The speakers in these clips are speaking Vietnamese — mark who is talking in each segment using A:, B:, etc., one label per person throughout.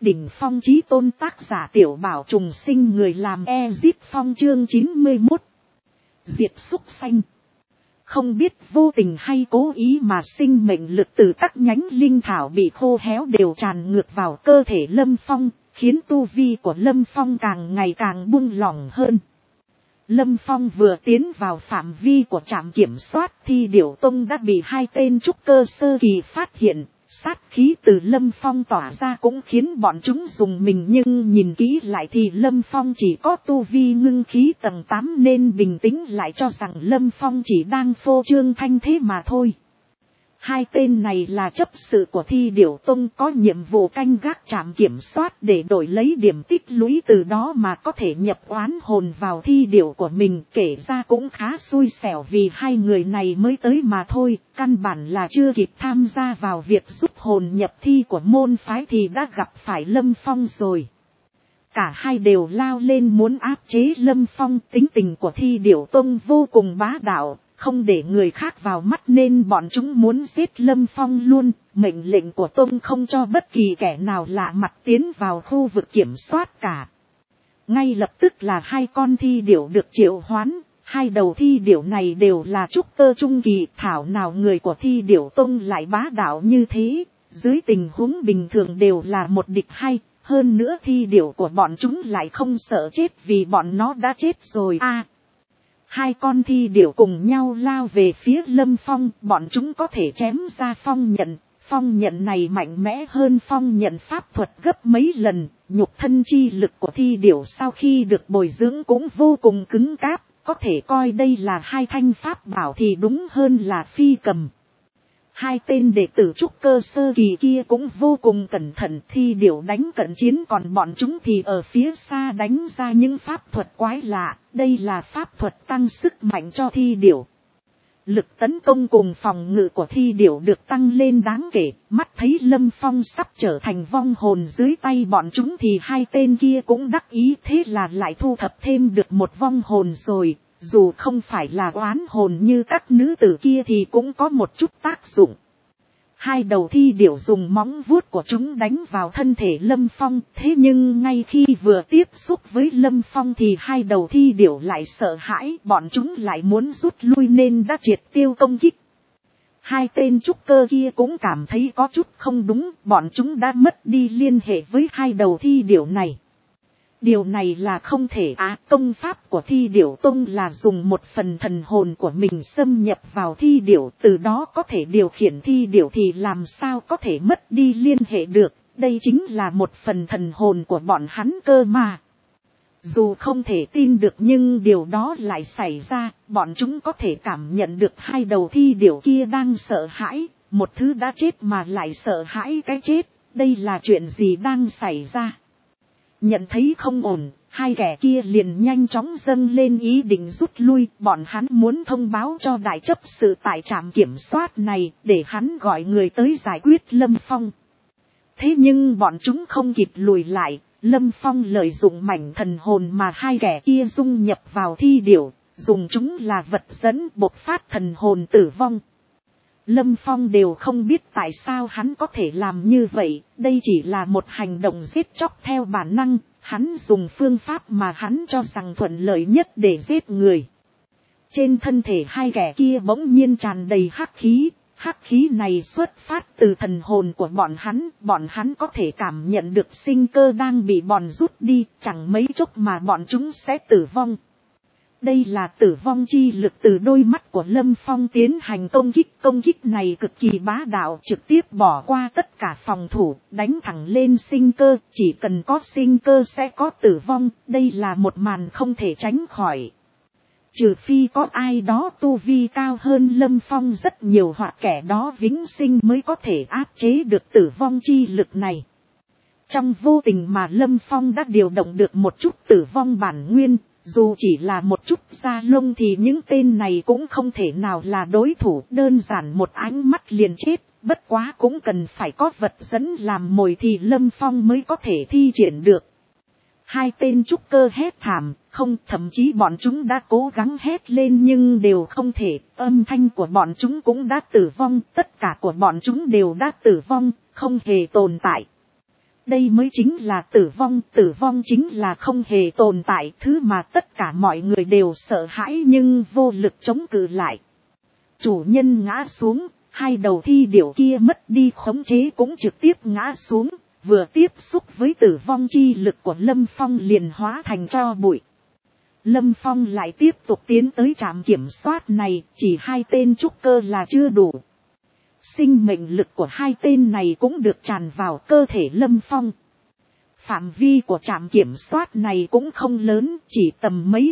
A: đỉnh phong chí tôn tác giả Tiểu Bảo trùng sinh người làm Ezip Phong chương 91. Diệt xúc xanh. Không biết vô tình hay cố ý mà sinh mệnh lực từ các nhánh linh thảo bị khô héo đều tràn ngược vào cơ thể Lâm Phong, khiến tu vi của Lâm Phong càng ngày càng buông lỏng hơn. Lâm Phong vừa tiến vào phạm vi của trạm kiểm soát thì Điểu Tông đã bị hai tên trúc cơ sơ kỳ phát hiện. Sát khí từ Lâm Phong tỏa ra cũng khiến bọn chúng dùng mình, nhưng nhìn kỹ lại thì Lâm Phong chỉ có tu vi ngưng khí tầng 8 nên bình tĩnh lại cho rằng Lâm Phong chỉ đang phô trương thanh thế mà thôi. Hai tên này là chấp sự của Thi Điểu Tông, có nhiệm vụ canh gác trạm kiểm soát để đổi lấy điểm tích lũy, từ đó mà có thể nhập oán hồn vào thi điểu của mình. Kể ra cũng khá xui xẻo vì hai người này mới tới mà thôi, căn bản là chưa kịp tham gia vào việc giúp hồn nhập thi của môn phái thì đã gặp phải Lâm Phong rồi. Cả hai đều lao lên muốn áp chế Lâm Phong. Tính tình của Thi Điểu Tông vô cùng bá đạo, không để người khác vào mắt nên bọn chúng muốn giết Lâm Phong luôn. Mệnh lệnh của Tông không cho bất kỳ kẻ nào lạ mặt tiến vào khu vực kiểm soát cả. Ngay lập tức là hai con thi điểu được triệu hoán. Hai đầu thi điểu này đều là trúc cơ trung kỳ. Thảo nào người của Thi Điểu Tông lại bá đạo như thế. Dưới tình huống bình thường đều là một địch hai. Hơn nữa thi điểu của bọn chúng lại không sợ chết vì bọn nó đã chết rồi Hai con thi điểu cùng nhau lao về phía Lâm Phong, bọn chúng có thể chém ra phong nhận. Phong nhận này mạnh mẽ hơn phong nhận pháp thuật gấp mấy lần, nhục thân chi lực của thi điểu sau khi được bồi dưỡng cũng vô cùng cứng cáp, có thể coi đây là hai thanh pháp bảo thì đúng hơn là phi cầm. Hai tên đệ tử trúc cơ sơ kỳ kia cũng vô cùng cẩn thận, thi điểu đánh cận chiến còn bọn chúng thì ở phía xa đánh ra những pháp thuật quái lạ, đây là pháp thuật tăng sức mạnh cho thi điểu. Lực tấn công cùng phòng ngự của thi điểu được tăng lên đáng kể, mắt thấy Lâm Phong sắp trở thành vong hồn dưới tay bọn chúng thì hai tên kia cũng đắc ý, thế là lại thu thập thêm được một vong hồn rồi. Dù không phải là oán hồn như các nữ tử kia thì cũng có một chút tác dụng. Hai đầu thi điểu dùng móng vuốt của chúng đánh vào thân thể Lâm Phong. Thế nhưng ngay khi vừa tiếp xúc với Lâm Phong thì hai đầu thi điểu lại sợ hãi. Bọn chúng lại muốn rút lui nên đã triệt tiêu công kích. Hai tên trúc cơ kia cũng cảm thấy có chút không đúng. Bọn chúng đã mất đi liên hệ với hai đầu thi điểu này. Điều này là không thể công pháp của Thi Điểu Tông là dùng một phần thần hồn của mình xâm nhập vào thi điểu, từ đó có thể điều khiển thi điểu thì làm sao có thể mất đi liên hệ được, đây chính là một phần thần hồn của bọn hắn cơ mà. Dù không thể tin được nhưng điều đó lại xảy ra, bọn chúng có thể cảm nhận được hai đầu thi điểu kia đang sợ hãi, một thứ đã chết mà lại sợ hãi cái chết, đây là chuyện gì đang xảy ra. Nhận thấy không ổn, hai kẻ kia liền nhanh chóng dâng lên ý định rút lui, bọn hắn muốn thông báo cho đại chấp sự tại trạm kiểm soát này, để hắn gọi người tới giải quyết Lâm Phong. Thế nhưng bọn chúng không kịp lùi lại, Lâm Phong lợi dụng mảnh thần hồn mà hai kẻ kia dung nhập vào thi điểu, dùng chúng là vật dẫn bộc phát thần hồn tử vong. Lâm Phong đều không biết tại sao hắn có thể làm như vậy, đây chỉ là một hành động giết chóc theo bản năng, hắn dùng phương pháp mà hắn cho rằng thuận lợi nhất để giết người. Trên thân thể hai kẻ kia bỗng nhiên tràn đầy hắc khí này xuất phát từ thần hồn của bọn hắn có thể cảm nhận được sinh cơ đang bị bọn rút đi, chẳng mấy chốc mà bọn chúng sẽ tử vong. Đây là tử vong chi lực từ đôi mắt của Lâm Phong tiến hành công kích này cực kỳ bá đạo, trực tiếp bỏ qua tất cả phòng thủ, đánh thẳng lên sinh cơ, chỉ cần có sinh cơ sẽ có tử vong, đây là một màn không thể tránh khỏi. Trừ phi có ai đó tu vi cao hơn Lâm Phong rất nhiều hoặc kẻ đó vĩnh sinh mới có thể áp chế được tử vong chi lực này. Trong vô tình mà Lâm Phong đã điều động được một chút tử vong bản nguyên. Dù chỉ là một chút da lông thì những tên này cũng không thể nào là đối thủ, đơn giản một ánh mắt liền chết, bất quá cũng cần phải có vật dẫn làm mồi thì Lâm Phong mới có thể thi triển được. Hai tên trúc cơ hét thảm, thậm chí bọn chúng đã cố gắng hét lên nhưng đều không thể, âm thanh của bọn chúng cũng đã tử vong, tất cả của bọn chúng đều đã tử vong, không hề tồn tại. Đây mới chính là tử vong chính là không hề tồn tại, thứ mà tất cả mọi người đều sợ hãi nhưng vô lực chống cự lại. Chủ nhân ngã xuống, hai đầu thi điểu kia mất đi khống chế cũng trực tiếp ngã xuống, vừa tiếp xúc với tử vong chi lực của Lâm Phong liền hóa thành tro bụi. Lâm Phong lại tiếp tục tiến tới trạm kiểm soát này, chỉ hai tên trúc cơ là chưa đủ. Sinh mệnh lực của hai tên này cũng được tràn vào cơ thể Lâm Phong. Phạm vi của trạm kiểm soát này cũng không lớn, chỉ tầm mấy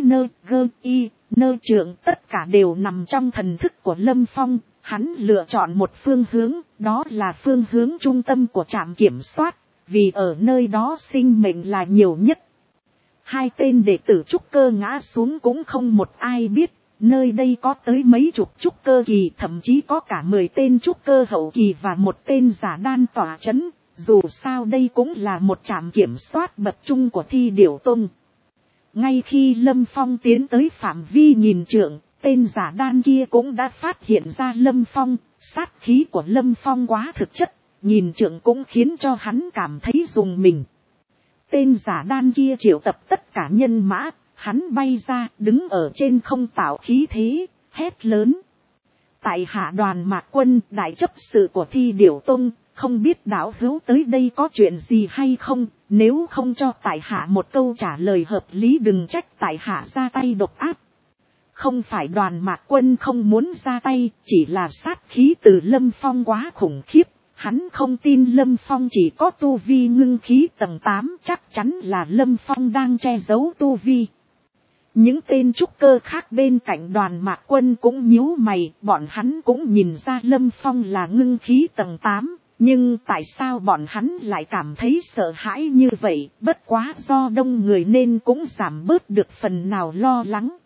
A: nơi trượng, tất cả đều nằm trong thần thức của Lâm Phong. Hắn lựa chọn một phương hướng, đó là phương hướng trung tâm của trạm kiểm soát, vì ở nơi đó sinh mệnh là nhiều nhất. Hai tên đệ tử trúc cơ ngã xuống cũng không một ai biết, nơi đây có tới mấy chục trúc cơ kỳ, thậm chí có cả 10 tên trúc cơ hậu kỳ và một tên giả đan tỏa chấn. Dù sao đây cũng là một trạm kiểm soát bậc trung của Thi Điểu Tông. Ngay khi Lâm Phong tiến tới phạm vi nhìn trượng, tên giả đan kia cũng đã phát hiện ra Lâm Phong. Sát khí của Lâm Phong quá thực chất, nhìn trượng cũng khiến cho hắn cảm thấy rùng mình. Tên giả đan kia triệu tập tất cả nhân mã, hắn bay ra đứng ở trên không tạo khí thế, hét lớn. Tại hạ Đoàn Mạc Quân, đại chấp sự của Thi Điểu Tông, không biết đạo hữu tới đây có chuyện gì hay không, nếu không cho tại hạ một câu trả lời hợp lý đừng trách tại hạ ra tay độc ác. Không phải Đoàn Mạc Quân không muốn ra tay, chỉ là sát khí từ Lâm Phong quá khủng khiếp. Hắn không tin Lâm Phong chỉ có tu vi ngưng khí tầng 8, chắc chắn là Lâm Phong đang che giấu tu vi. Những tên trúc cơ khác bên cạnh Đoàn Mạc Quân cũng nhíu mày, bọn hắn cũng nhìn ra Lâm Phong là ngưng khí tầng 8, nhưng tại sao bọn hắn lại cảm thấy sợ hãi như vậy, bất quá do đông người nên cũng giảm bớt được phần nào lo lắng.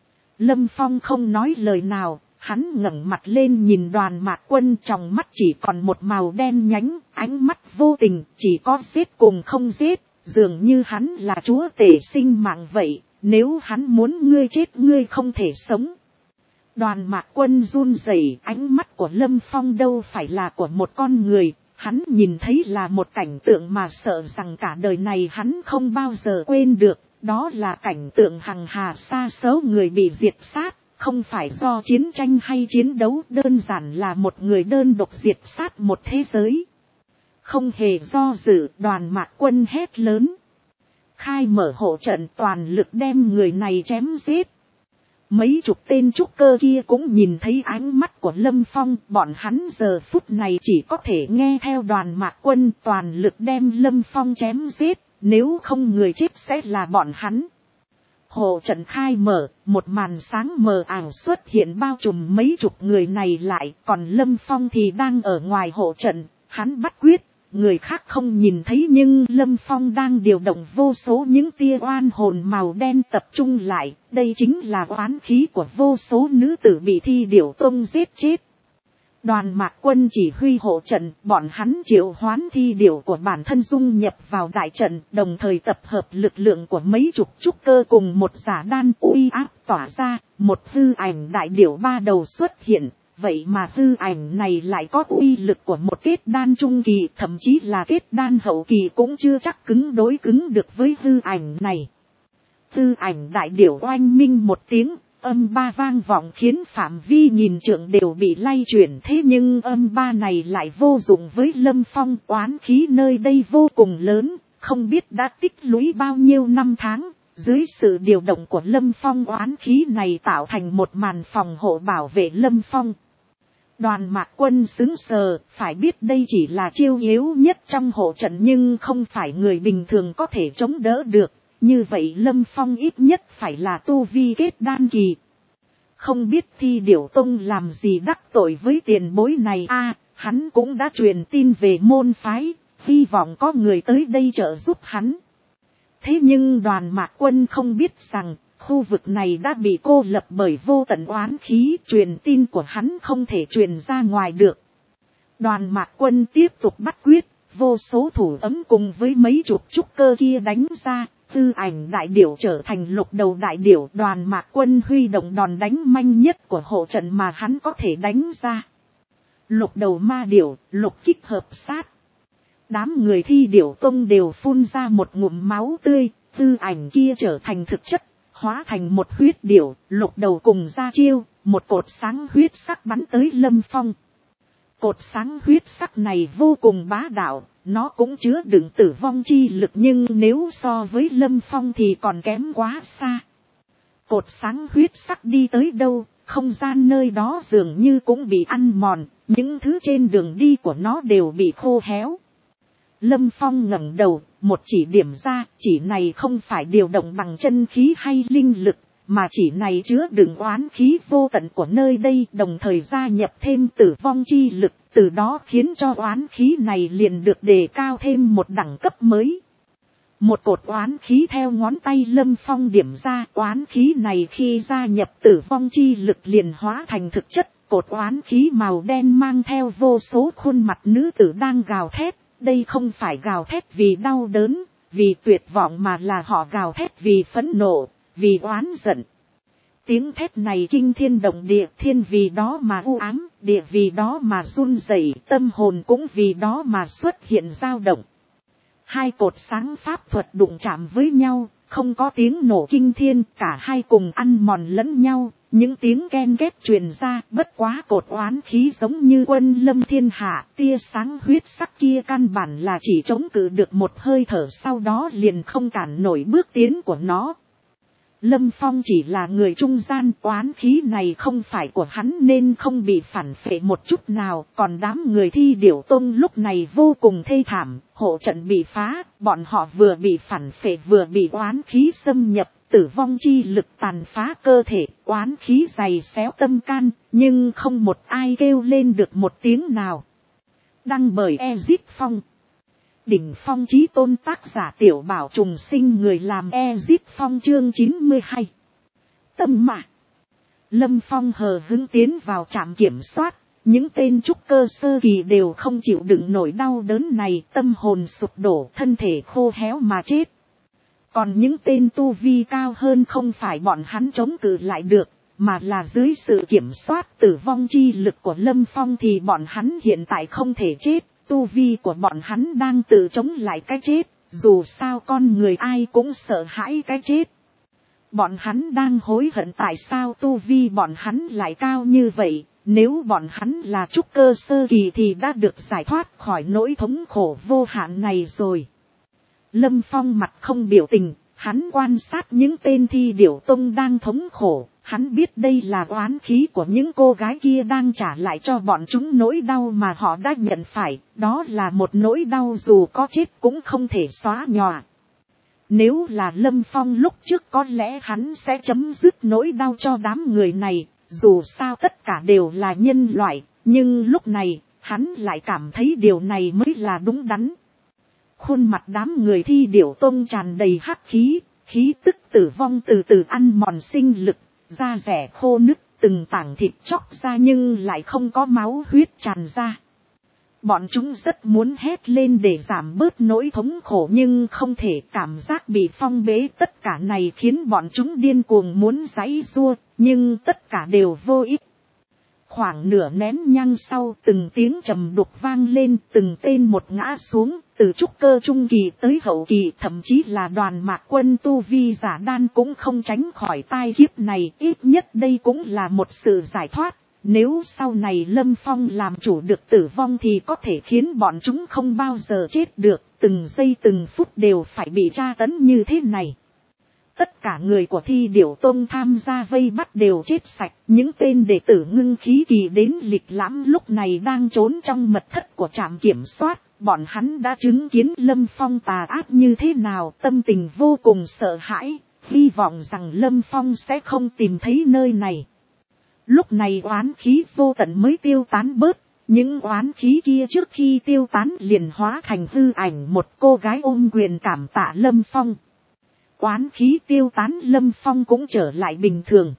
A: Lâm Phong không nói lời nào. Hắn ngẩng mặt lên nhìn Đoàn Mạc Quân, trong mắt chỉ còn một màu đen nhánh, ánh mắt vô tình, chỉ có giết cùng không giết, dường như hắn là chúa tể sinh mạng vậy, nếu hắn muốn ngươi chết ngươi không thể sống. Đoàn Mạc Quân run rẩy, ánh mắt của Lâm Phong đâu phải là của một con người, hắn nhìn thấy là một cảnh tượng mà sợ rằng cả đời này hắn không bao giờ quên được, đó là cảnh tượng hằng hà sa số người bị diệt sát. Không phải do chiến tranh hay chiến đấu, đơn giản là một người đơn độc diệt sát một thế giới. Không hề do dự, Đoàn Mạc Quân hét lớn. Khai mở hộ trận, toàn lực đem người này chém giết. Mấy chục tên trúc cơ kia cũng nhìn thấy ánh mắt của Lâm Phong, bọn hắn giờ phút này chỉ có thể nghe theo Đoàn Mạc Quân toàn lực đem Lâm Phong chém giết, nếu không người chết sẽ là bọn hắn. Hộ trận khai mở, một màn sáng mờ ảo xuất hiện bao trùm mấy chục người này lại, còn Lâm Phong thì đang ở ngoài hộ trận, hắn bắt quyết, người khác không nhìn thấy nhưng Lâm Phong đang điều động vô số những tia oan hồn màu đen tập trung lại, đây chính là oán khí của vô số nữ tử bị Thi Điểu Tông giết chết. Đoàn Mạc Quân chỉ huy hộ trận, bọn hắn triệu hoán thi điểu của bản thân dung nhập vào đại trận, đồng thời tập hợp lực lượng của mấy chục trúc cơ cùng một giả đan uy áp tỏa ra, một hư ảnh đại điểu ba đầu xuất hiện, vậy mà hư ảnh này lại có uy lực của một kết đan trung kỳ, thậm chí là kết đan hậu kỳ cũng chưa chắc cứng đối cứng được với hư ảnh này. Hư ảnh đại điểu oanh minh một tiếng. Âm ba vang vọng khiến phạm vi nhìn trượng đều bị lay chuyển, thế nhưng âm ba này lại vô dụng với Lâm Phong, oán khí nơi đây vô cùng lớn, không biết đã tích lũy bao nhiêu năm tháng, dưới sự điều động của Lâm Phong oán khí này tạo thành một màn phòng hộ bảo vệ Lâm Phong. Đoàn Mạc Quân xứng sờ, phải biết đây chỉ là chiêu yếu nhất trong hộ trận nhưng không phải người bình thường có thể chống đỡ được. Như vậy Lâm Phong ít nhất phải là tu vi kết đan kỳ. Không biết Thi Điểu Tông làm gì đắc tội với tiền bối này hắn cũng đã truyền tin về môn phái, hy vọng có người tới đây trợ giúp hắn. Thế nhưng Đoàn Mạc Quân không biết rằng, khu vực này đã bị cô lập bởi vô tận oán khí, truyền tin của hắn không thể truyền ra ngoài được. Đoàn Mạc Quân tiếp tục bắt quyết, vô số thủ ấm cùng với mấy chục trúc cơ kia đánh ra. Tư ảnh đại điểu trở thành lục đầu đại điểu, Đoàn Mạc Quân huy động đòn đánh manh nhất của hộ trận mà hắn có thể đánh ra. Lục đầu ma điểu, lục kích hợp sát. Đám người Thi Điểu Tông đều phun ra một ngụm máu tươi, tư ảnh kia trở thành thực chất, hóa thành một huyết điểu, lục đầu cùng ra chiêu, một cột sáng huyết sắc bắn tới Lâm Phong. Cột sáng huyết sắc này vô cùng bá đạo, nó cũng chứa đựng tử vong chi lực, nhưng nếu so với Lâm Phong thì còn kém quá xa. Cột sáng huyết sắc đi tới đâu, không gian nơi đó dường như cũng bị ăn mòn, những thứ trên đường đi của nó đều bị khô héo. Lâm Phong ngẩng đầu, một chỉ điểm ra, chỉ này không phải điều động bằng chân khí hay linh lực, mà chỉ này chứa đựng oán khí vô tận của nơi đây, đồng thời gia nhập thêm tử vong chi lực, từ đó khiến cho oán khí này liền được đề cao thêm một đẳng cấp mới. Một cột oán khí theo ngón tay Lâm Phong điểm ra, oán khí này khi gia nhập tử vong chi lực liền hóa thành thực chất, cột oán khí màu đen mang theo vô số khuôn mặt nữ tử đang gào thét. Đây không phải gào thét vì đau đớn, vì tuyệt vọng, mà là họ gào thét vì phẫn nộ, vì oán giận. Tiếng thét này kinh thiên động địa, thiên vì đó mà u ám, địa vì đó mà run rẩy, tâm hồn cũng vì đó mà xuất hiện dao động. Hai cột sáng pháp thuật đụng chạm với nhau, không có tiếng nổ kinh thiên, cả hai cùng ăn mòn lẫn nhau. Những tiếng ken ghét truyền ra, bất quá cột oán khí giống như quân lâm thiên hạ, tia sáng huyết sắc kia căn bản là chỉ chống cự được một hơi thở, sau đó liền không cản nổi bước tiến của nó. Lâm Phong chỉ là người trung gian, oán khí này không phải của hắn nên không bị phản phệ một chút nào, còn đám người Thi Điểu Tông lúc này vô cùng thê thảm, hộ trận bị phá, bọn họ vừa bị phản phệ vừa bị oán khí xâm nhập. Tử vong chi lực tàn phá cơ thể, oán khí dày xéo tâm can, nhưng không một ai kêu lên được một tiếng nào. Đăng bởi Ezip Phong. Đỉnh Phong Chí Tôn, tác giả Tiểu Bảo Trùng Sinh, người làm Ezip Phong, chương 92. Tâm mạc. Lâm Phong hờ hững tiến vào trạm kiểm soát, những tên trúc cơ sơ kỳ đều không chịu đựng nổi đau đớn này, tâm hồn sụp đổ, thân thể khô héo mà chết. Còn những tên tu vi cao hơn không phải bọn hắn chống cự lại được, mà là dưới sự kiểm soát tử vong chi lực của Lâm Phong thì bọn hắn hiện tại không thể chết, tu vi của bọn hắn đang tự chống lại cái chết, dù sao con người ai cũng sợ hãi cái chết. Bọn hắn đang hối hận tại sao tu vi bọn hắn lại cao như vậy, nếu bọn hắn là trúc cơ sơ kỳ thì đã được giải thoát khỏi nỗi thống khổ vô hạn này rồi. Lâm Phong mặt không biểu tình, hắn quan sát những tên Thi Điểu Tông đang thống khổ, hắn biết đây là oán khí của những cô gái kia đang trả lại cho bọn chúng nỗi đau mà họ đã nhận phải, đó là một nỗi đau dù có chết cũng không thể xóa nhòa. Nếu là Lâm Phong lúc trước có lẽ hắn sẽ chấm dứt nỗi đau cho đám người này, dù sao tất cả đều là nhân loại, nhưng lúc này, hắn lại cảm thấy điều này mới là đúng đắn. Khuôn mặt đám người Thi Điểu Tông tràn đầy hắc khí, khí tức tử vong từ từ ăn mòn sinh lực, da rẻ khô nứt, từng tảng thịt chóc ra nhưng lại không có máu huyết tràn ra. Bọn chúng rất muốn hét lên để giảm bớt nỗi thống khổ nhưng không thể, cảm giác bị phong bế tất cả này khiến bọn chúng điên cuồng muốn giãy giụa, nhưng tất cả đều vô ích. Khoảng nửa nén nhang sau, từng tiếng trầm đục vang lên, từng tên một ngã xuống, từ trúc cơ trung kỳ tới hậu kỳ, thậm chí là đoàn mạc quân tu vi giả đan cũng không tránh khỏi tai kiếp này, ít nhất đây cũng là một sự giải thoát. Nếu sau này Lâm Phong làm chủ được tử vong thì có thể khiến bọn chúng không bao giờ chết được, từng giây từng phút đều phải bị tra tấn như thế này. Tất cả người của Thi Điểu Tông tham gia vây bắt đều chết sạch, những tên đệ tử ngưng khí kỳ đến lịch lãm lúc này đang trốn trong mật thất của trạm kiểm soát, bọn hắn đã chứng kiến Lâm Phong tà ác như thế nào, tâm tình vô cùng sợ hãi, hy vọng rằng Lâm Phong sẽ không tìm thấy nơi này. Lúc này oán khí vô tận mới tiêu tán bớt, những oán khí kia trước khi tiêu tán liền hóa thành hư ảnh một cô gái ôm quyền cảm tạ Lâm Phong. Oán khí tiêu tán, Lâm Phong cũng trở lại bình thường.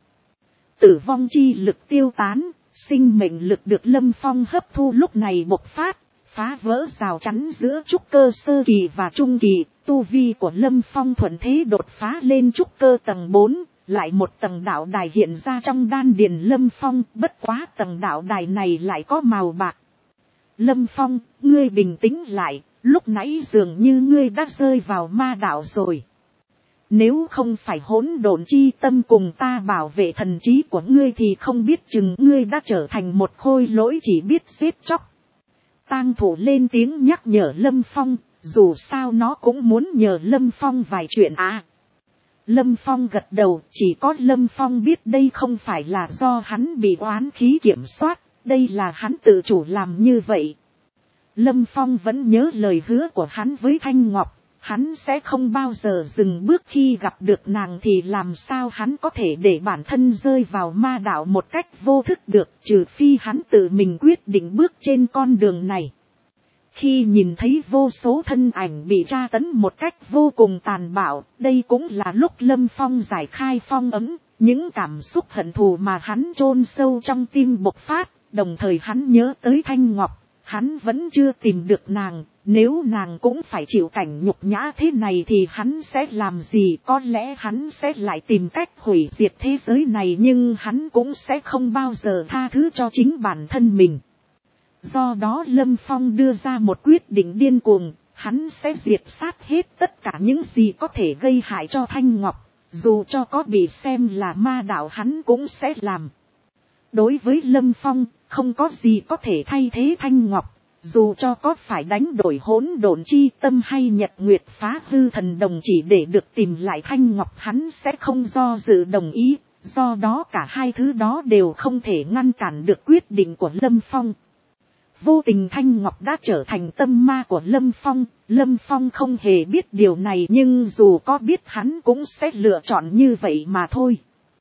A: Tử vong chi lực tiêu tán, sinh mệnh lực được Lâm Phong hấp thu lúc này bộc phát, phá vỡ rào chắn giữa trúc cơ sơ kỳ và trung kỳ, tu vi của Lâm Phong thuận thế đột phá lên trúc cơ tầng 4, lại một tầng đạo đài hiện ra trong đan điền Lâm Phong, bất quá tầng đạo đài này lại có màu bạc. Lâm Phong, ngươi bình tĩnh lại, lúc nãy dường như ngươi đã rơi vào ma đạo rồi. Nếu không phải hỗn độn chi tâm cùng ta bảo vệ thần trí của ngươi thì không biết chừng ngươi đã trở thành một khôi lỗi chỉ biết giết chóc. Tang thủ lên tiếng nhắc nhở Lâm Phong, dù sao nó cũng muốn nhờ Lâm Phong vài chuyện à. Lâm Phong gật đầu, chỉ có Lâm Phong biết đây không phải là do hắn bị oán khí kiểm soát, đây là hắn tự chủ làm như vậy. Lâm Phong vẫn nhớ lời hứa của hắn với Thanh Ngọc, hắn sẽ không bao giờ dừng bước khi gặp được nàng thì làm sao hắn có thể để bản thân rơi vào ma đạo một cách vô thức được, trừ phi hắn tự mình quyết định bước trên con đường này. Khi nhìn thấy vô số thân ảnh bị tra tấn một cách vô cùng tàn bạo, đây cũng là lúc Lâm Phong giải khai phong ấn, những cảm xúc hận thù mà hắn chôn sâu trong tim bộc phát, đồng thời hắn nhớ tới Thanh Ngọc, hắn vẫn chưa tìm được nàng, nếu nàng cũng phải chịu cảnh nhục nhã thế này thì hắn sẽ làm gì, có lẽ hắn sẽ lại tìm cách hủy diệt thế giới này nhưng hắn cũng sẽ không bao giờ tha thứ cho chính bản thân mình. Do đó Lâm Phong đưa ra một quyết định điên cuồng, hắn sẽ diệt sát hết tất cả những gì có thể gây hại cho Thanh Ngọc, dù cho có bị xem là ma đạo hắn cũng sẽ làm. Đối với Lâm Phong, không có gì có thể thay thế Thanh Ngọc, dù cho có phải đánh đổi hỗn độn chi tâm hay Nhật Nguyệt phá hư thần đồng chỉ để được tìm lại Thanh Ngọc hắn sẽ không do dự đồng ý, do đó cả hai thứ đó đều không thể ngăn cản được quyết định của Lâm Phong. Vô tình Thanh Ngọc đã trở thành tâm ma của Lâm Phong không hề biết điều này nhưng dù có biết hắn cũng sẽ lựa chọn như vậy mà thôi.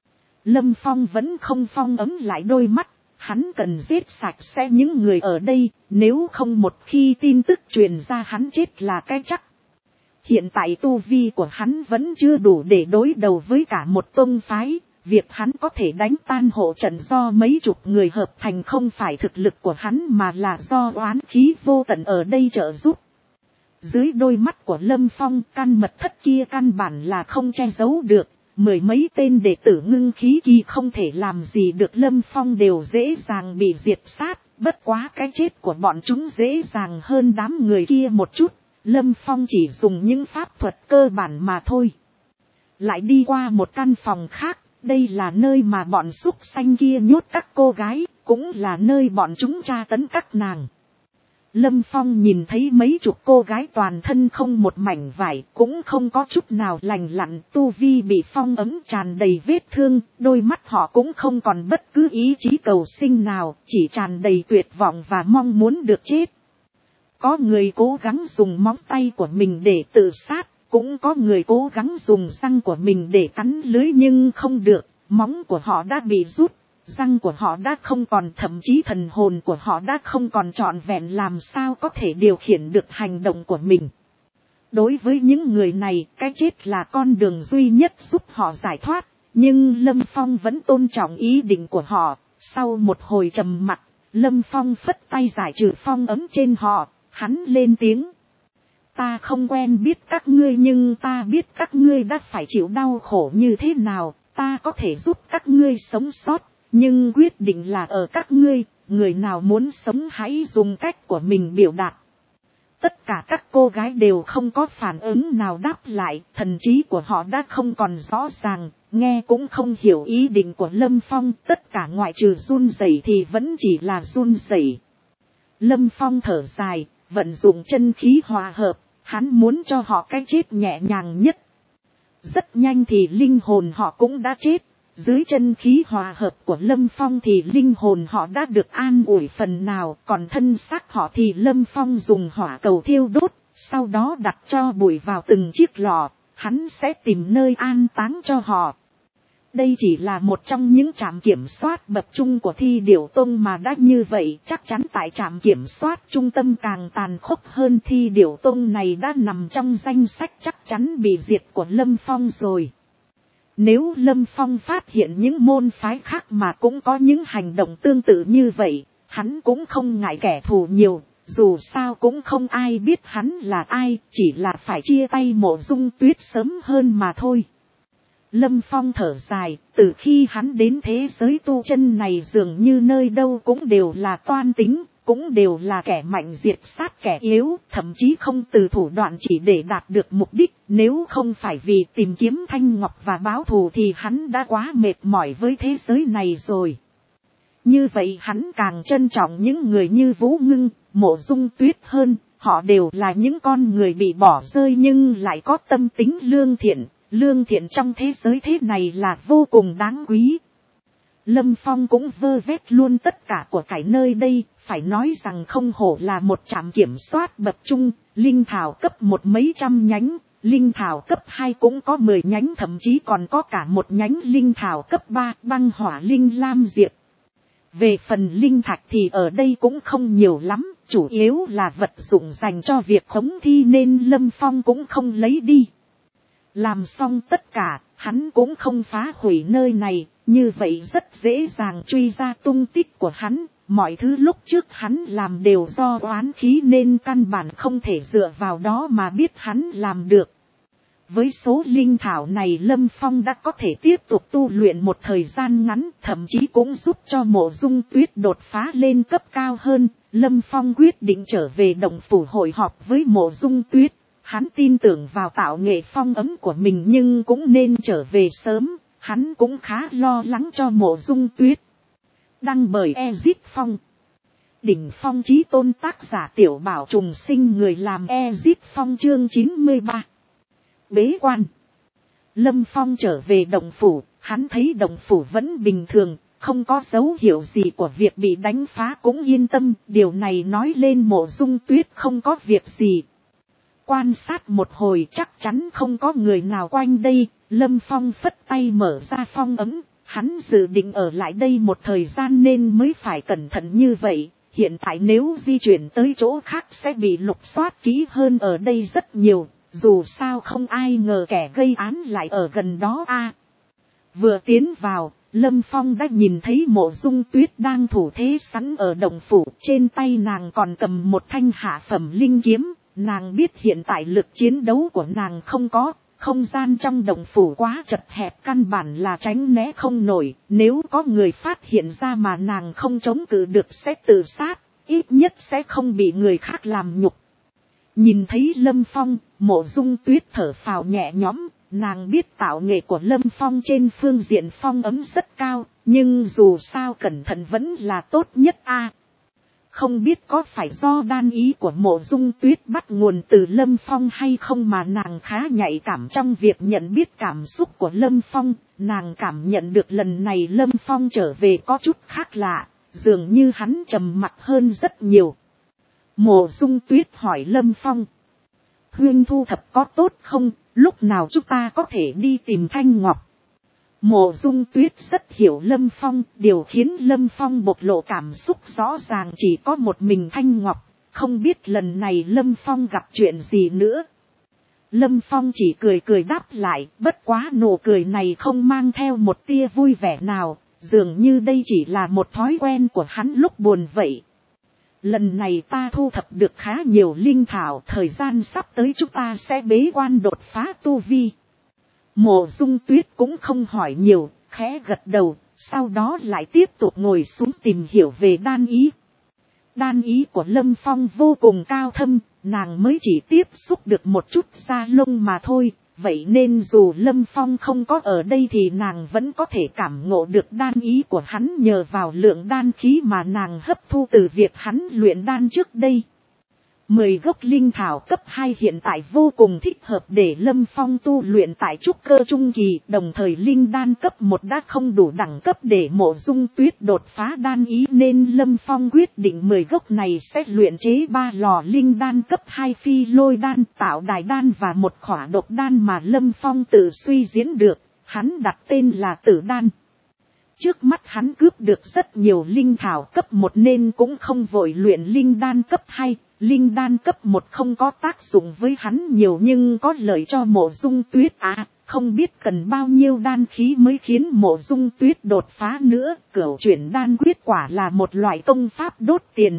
A: Lâm Phong vẫn không phong ấm lại đôi mắt, hắn cần giết sạch sẽ những người ở đây, nếu không một khi tin tức truyền ra hắn chết là cái chắc. Hiện tại tu vi của hắn vẫn chưa đủ để đối đầu với cả một tông phái. Việc hắn có thể đánh tan hộ trận do mấy chục người hợp thành không phải thực lực của hắn mà là do oán khí vô tận ở đây trợ giúp. Dưới đôi mắt của Lâm Phong căn mật thất kia căn bản là không che giấu được. Mười mấy tên đệ tử ngưng khí kỳ không thể làm gì được Lâm Phong đều dễ dàng bị diệt sát. Bất quá cái chết của bọn chúng dễ dàng hơn đám người kia một chút. Lâm Phong chỉ dùng những pháp thuật cơ bản mà thôi. Lại đi qua một căn phòng khác. Đây là nơi mà bọn súc sanh kia nhốt các cô gái, cũng là nơi bọn chúng tra tấn các nàng. Lâm Phong nhìn thấy mấy chục cô gái toàn thân không một mảnh vải, cũng không có chút nào lành lặn, tu vi bị phong ấm tràn đầy vết thương, đôi mắt họ cũng không còn bất cứ ý chí cầu sinh nào, chỉ tràn đầy tuyệt vọng và mong muốn được chết. Có người cố gắng dùng móng tay của mình để tự sát. Cũng có người cố gắng dùng răng của mình để cắn lưới nhưng không được, móng của họ đã bị rút, răng của họ đã không còn, thậm chí thần hồn của họ đã không còn trọn vẹn, làm sao có thể điều khiển được hành động của mình. Đối với những người này, cái chết là con đường duy nhất giúp họ giải thoát, nhưng Lâm Phong vẫn tôn trọng ý định của họ. Sau một hồi trầm mặc, Lâm Phong phất tay giải trừ phong ấn trên họ, hắn lên tiếng. Ta không quen biết các ngươi nhưng ta biết các ngươi đã phải chịu đau khổ như thế nào, ta có thể giúp các ngươi sống sót, nhưng quyết định là ở các ngươi, người nào muốn sống hãy dùng cách của mình biểu đạt. Tất cả các cô gái đều không có phản ứng nào đáp lại, thần trí của họ đã không còn rõ ràng, nghe cũng không hiểu ý định của Lâm Phong, tất cả ngoại trừ run rẩy thì vẫn chỉ là run rẩy. Lâm Phong thở dài, vận dụng chân khí hòa hợp, hắn muốn cho họ cái chết nhẹ nhàng nhất. Rất nhanh thì linh hồn họ cũng đã chết, dưới chân khí hòa hợp của Lâm Phong thì linh hồn họ đã được an ủi phần nào, còn thân xác họ thì Lâm Phong dùng hỏa cầu thiêu đốt, sau đó đặt cho bụi vào từng chiếc lọ, hắn sẽ tìm nơi an táng cho họ. Đây chỉ là một trong những trạm kiểm soát bậc trung của Thi Điểu Tông mà đã như vậy chắc chắn tại trạm kiểm soát trung tâm càng tàn khốc hơn, Thi Điểu Tông này đã nằm trong danh sách chắc chắn bị diệt của Lâm Phong rồi. Nếu Lâm Phong phát hiện những môn phái khác mà cũng có những hành động tương tự như vậy, hắn cũng không ngại kẻ thù nhiều, dù sao cũng không ai biết hắn là ai, chỉ là phải chia tay Mộ Dung Tuyết sớm hơn mà thôi. Lâm Phong thở dài, từ khi hắn đến thế giới tu chân này dường như nơi đâu cũng đều là toan tính, cũng đều là kẻ mạnh diệt sát kẻ yếu, thậm chí không từ thủ đoạn chỉ để đạt được mục đích. Nếu không phải vì tìm kiếm thanh ngọc và báo thù thì hắn đã quá mệt mỏi với thế giới này rồi. Như vậy hắn càng trân trọng những người như Vũ Ngưng, Mộ Dung Tuyết hơn. Họ đều là những con người bị bỏ rơi nhưng lại có tâm tính lương thiện. Lương thiện trong thế giới thế này là vô cùng đáng quý. Lâm Phong cũng vơ vét luôn tất cả của cải nơi đây, phải nói rằng không hổ là một trạm kiểm soát bậc trung, linh thảo cấp một mấy trăm nhánh, linh thảo cấp 2 cũng có 10 nhánh, thậm chí còn có cả một nhánh linh thảo cấp 3, băng hỏa linh lam diệp. Về phần linh thạch thì ở đây cũng không nhiều lắm, chủ yếu là vật dụng dành cho việc khống thi nên Lâm Phong cũng không lấy đi. Làm xong tất cả, hắn cũng không phá hủy nơi này, như vậy rất dễ dàng truy ra tung tích của hắn. Mọi thứ lúc trước hắn làm đều do oán khí nên căn bản không thể dựa vào đó mà biết hắn làm được. Với số linh thảo này Lâm Phong đã có thể tiếp tục tu luyện một thời gian ngắn, thậm chí cũng giúp cho Mộ Dung Tuyết đột phá lên cấp cao hơn. Lâm Phong quyết định trở về Động Phủ hội họp với Mộ Dung Tuyết. Hắn tin tưởng vào tạo nghệ phong ấm của mình nhưng cũng nên trở về sớm, hắn cũng khá lo lắng cho Mộ Dung Tuyết. Đăng bởi Ezip Phong. Đỉnh Phong Chí Tôn, tác giả Tiểu Bảo Trùng Sinh, người làm Ezip Phong, chương 93. Bế quan. Lâm Phong trở về Động Phủ, hắn thấy Động Phủ vẫn bình thường, không có dấu hiệu gì của việc bị đánh phá, cũng yên tâm, điều này nói lên Mộ Dung Tuyết không có việc gì. Quan sát một hồi chắc chắn không có người nào quanh đây, Lâm Phong phất tay mở ra phong ấm, hắn dự định ở lại đây một thời gian nên mới phải cẩn thận như vậy, hiện tại nếu di chuyển tới chỗ khác sẽ bị lục soát kỹ hơn ở đây rất nhiều, dù sao không ai ngờ kẻ gây án lại ở gần đó a. Vừa tiến vào, Lâm Phong đã nhìn thấy Mộ Dung Tuyết đang thủ thế sẵn ở Động Phủ, trên tay nàng còn cầm một thanh hạ phẩm linh kiếm. Nàng biết hiện tại lực chiến đấu của nàng không có, không gian trong Động Phủ quá chật hẹp, căn bản là tránh né không nổi, nếu có người phát hiện ra mà nàng không chống cự được sẽ tự sát, ít nhất sẽ không bị người khác làm nhục. Nhìn thấy Lâm Phong, Mộ Dung Tuyết thở phào nhẹ nhõm, nàng biết tạo nghệ của Lâm Phong trên phương diện phong ấm rất cao, nhưng dù sao cẩn thận vẫn là tốt nhất a. Không biết có phải do đan ý của Mộ Dung Tuyết bắt nguồn từ Lâm Phong hay không mà nàng khá nhạy cảm trong việc nhận biết cảm xúc của Lâm Phong. Nàng cảm nhận được lần này Lâm Phong trở về có chút khác lạ, dường như hắn trầm mặc hơn rất nhiều. Mộ Dung Tuyết hỏi Lâm Phong: huynh thu thập có tốt không, lúc nào chúng ta có thể đi tìm Thanh Ngọc? Mộ Dung Tuyết rất hiểu Lâm Phong, điều khiến Lâm Phong bộc lộ cảm xúc rõ ràng chỉ có một mình Thanh Ngọc, không biết lần này Lâm Phong gặp chuyện gì nữa. Lâm Phong chỉ cười cười đáp lại, bất quá nụ cười này không mang theo một tia vui vẻ nào, dường như đây chỉ là một thói quen của hắn lúc buồn vậy. Lần này ta thu thập được khá nhiều linh thảo, thời gian sắp tới chúng ta sẽ bế quan đột phá tu vi. Mộ Dung Tuyết cũng không hỏi nhiều, khẽ gật đầu, sau đó lại tiếp tục ngồi xuống tìm hiểu về đan ý. Đan ý của Lâm Phong vô cùng cao thâm, nàng mới chỉ tiếp xúc được một chút da lông mà thôi, vậy nên dù Lâm Phong không có ở đây thì nàng vẫn có thể cảm ngộ được đan ý của hắn nhờ vào lượng đan khí mà nàng hấp thu từ việc hắn luyện đan trước đây. 10 gốc linh thảo cấp 2 hiện tại vô cùng thích hợp để Lâm Phong tu luyện tại trúc cơ trung kỳ, đồng thời linh đan cấp 1 đã không đủ đẳng cấp để Mộ Dung Tuyết đột phá đan ý nên Lâm Phong quyết định 10 gốc này sẽ luyện chế 3 lò linh đan cấp 2 phi lôi đan, tạo đài đan và một khỏa độc đan mà Lâm Phong tự suy diễn được, hắn đặt tên là Tử Đan. Trước mắt hắn cướp được rất nhiều linh thảo cấp 1 nên cũng không vội luyện linh đan cấp 2. Linh đan cấp 1 không có tác dụng với hắn nhiều nhưng có lợi cho Mộ Dung Tuyết không biết cần bao nhiêu đan khí mới khiến Mộ Dung Tuyết đột phá nữa, cửu chuyển đan quyết quả là một loại công pháp đốt tiền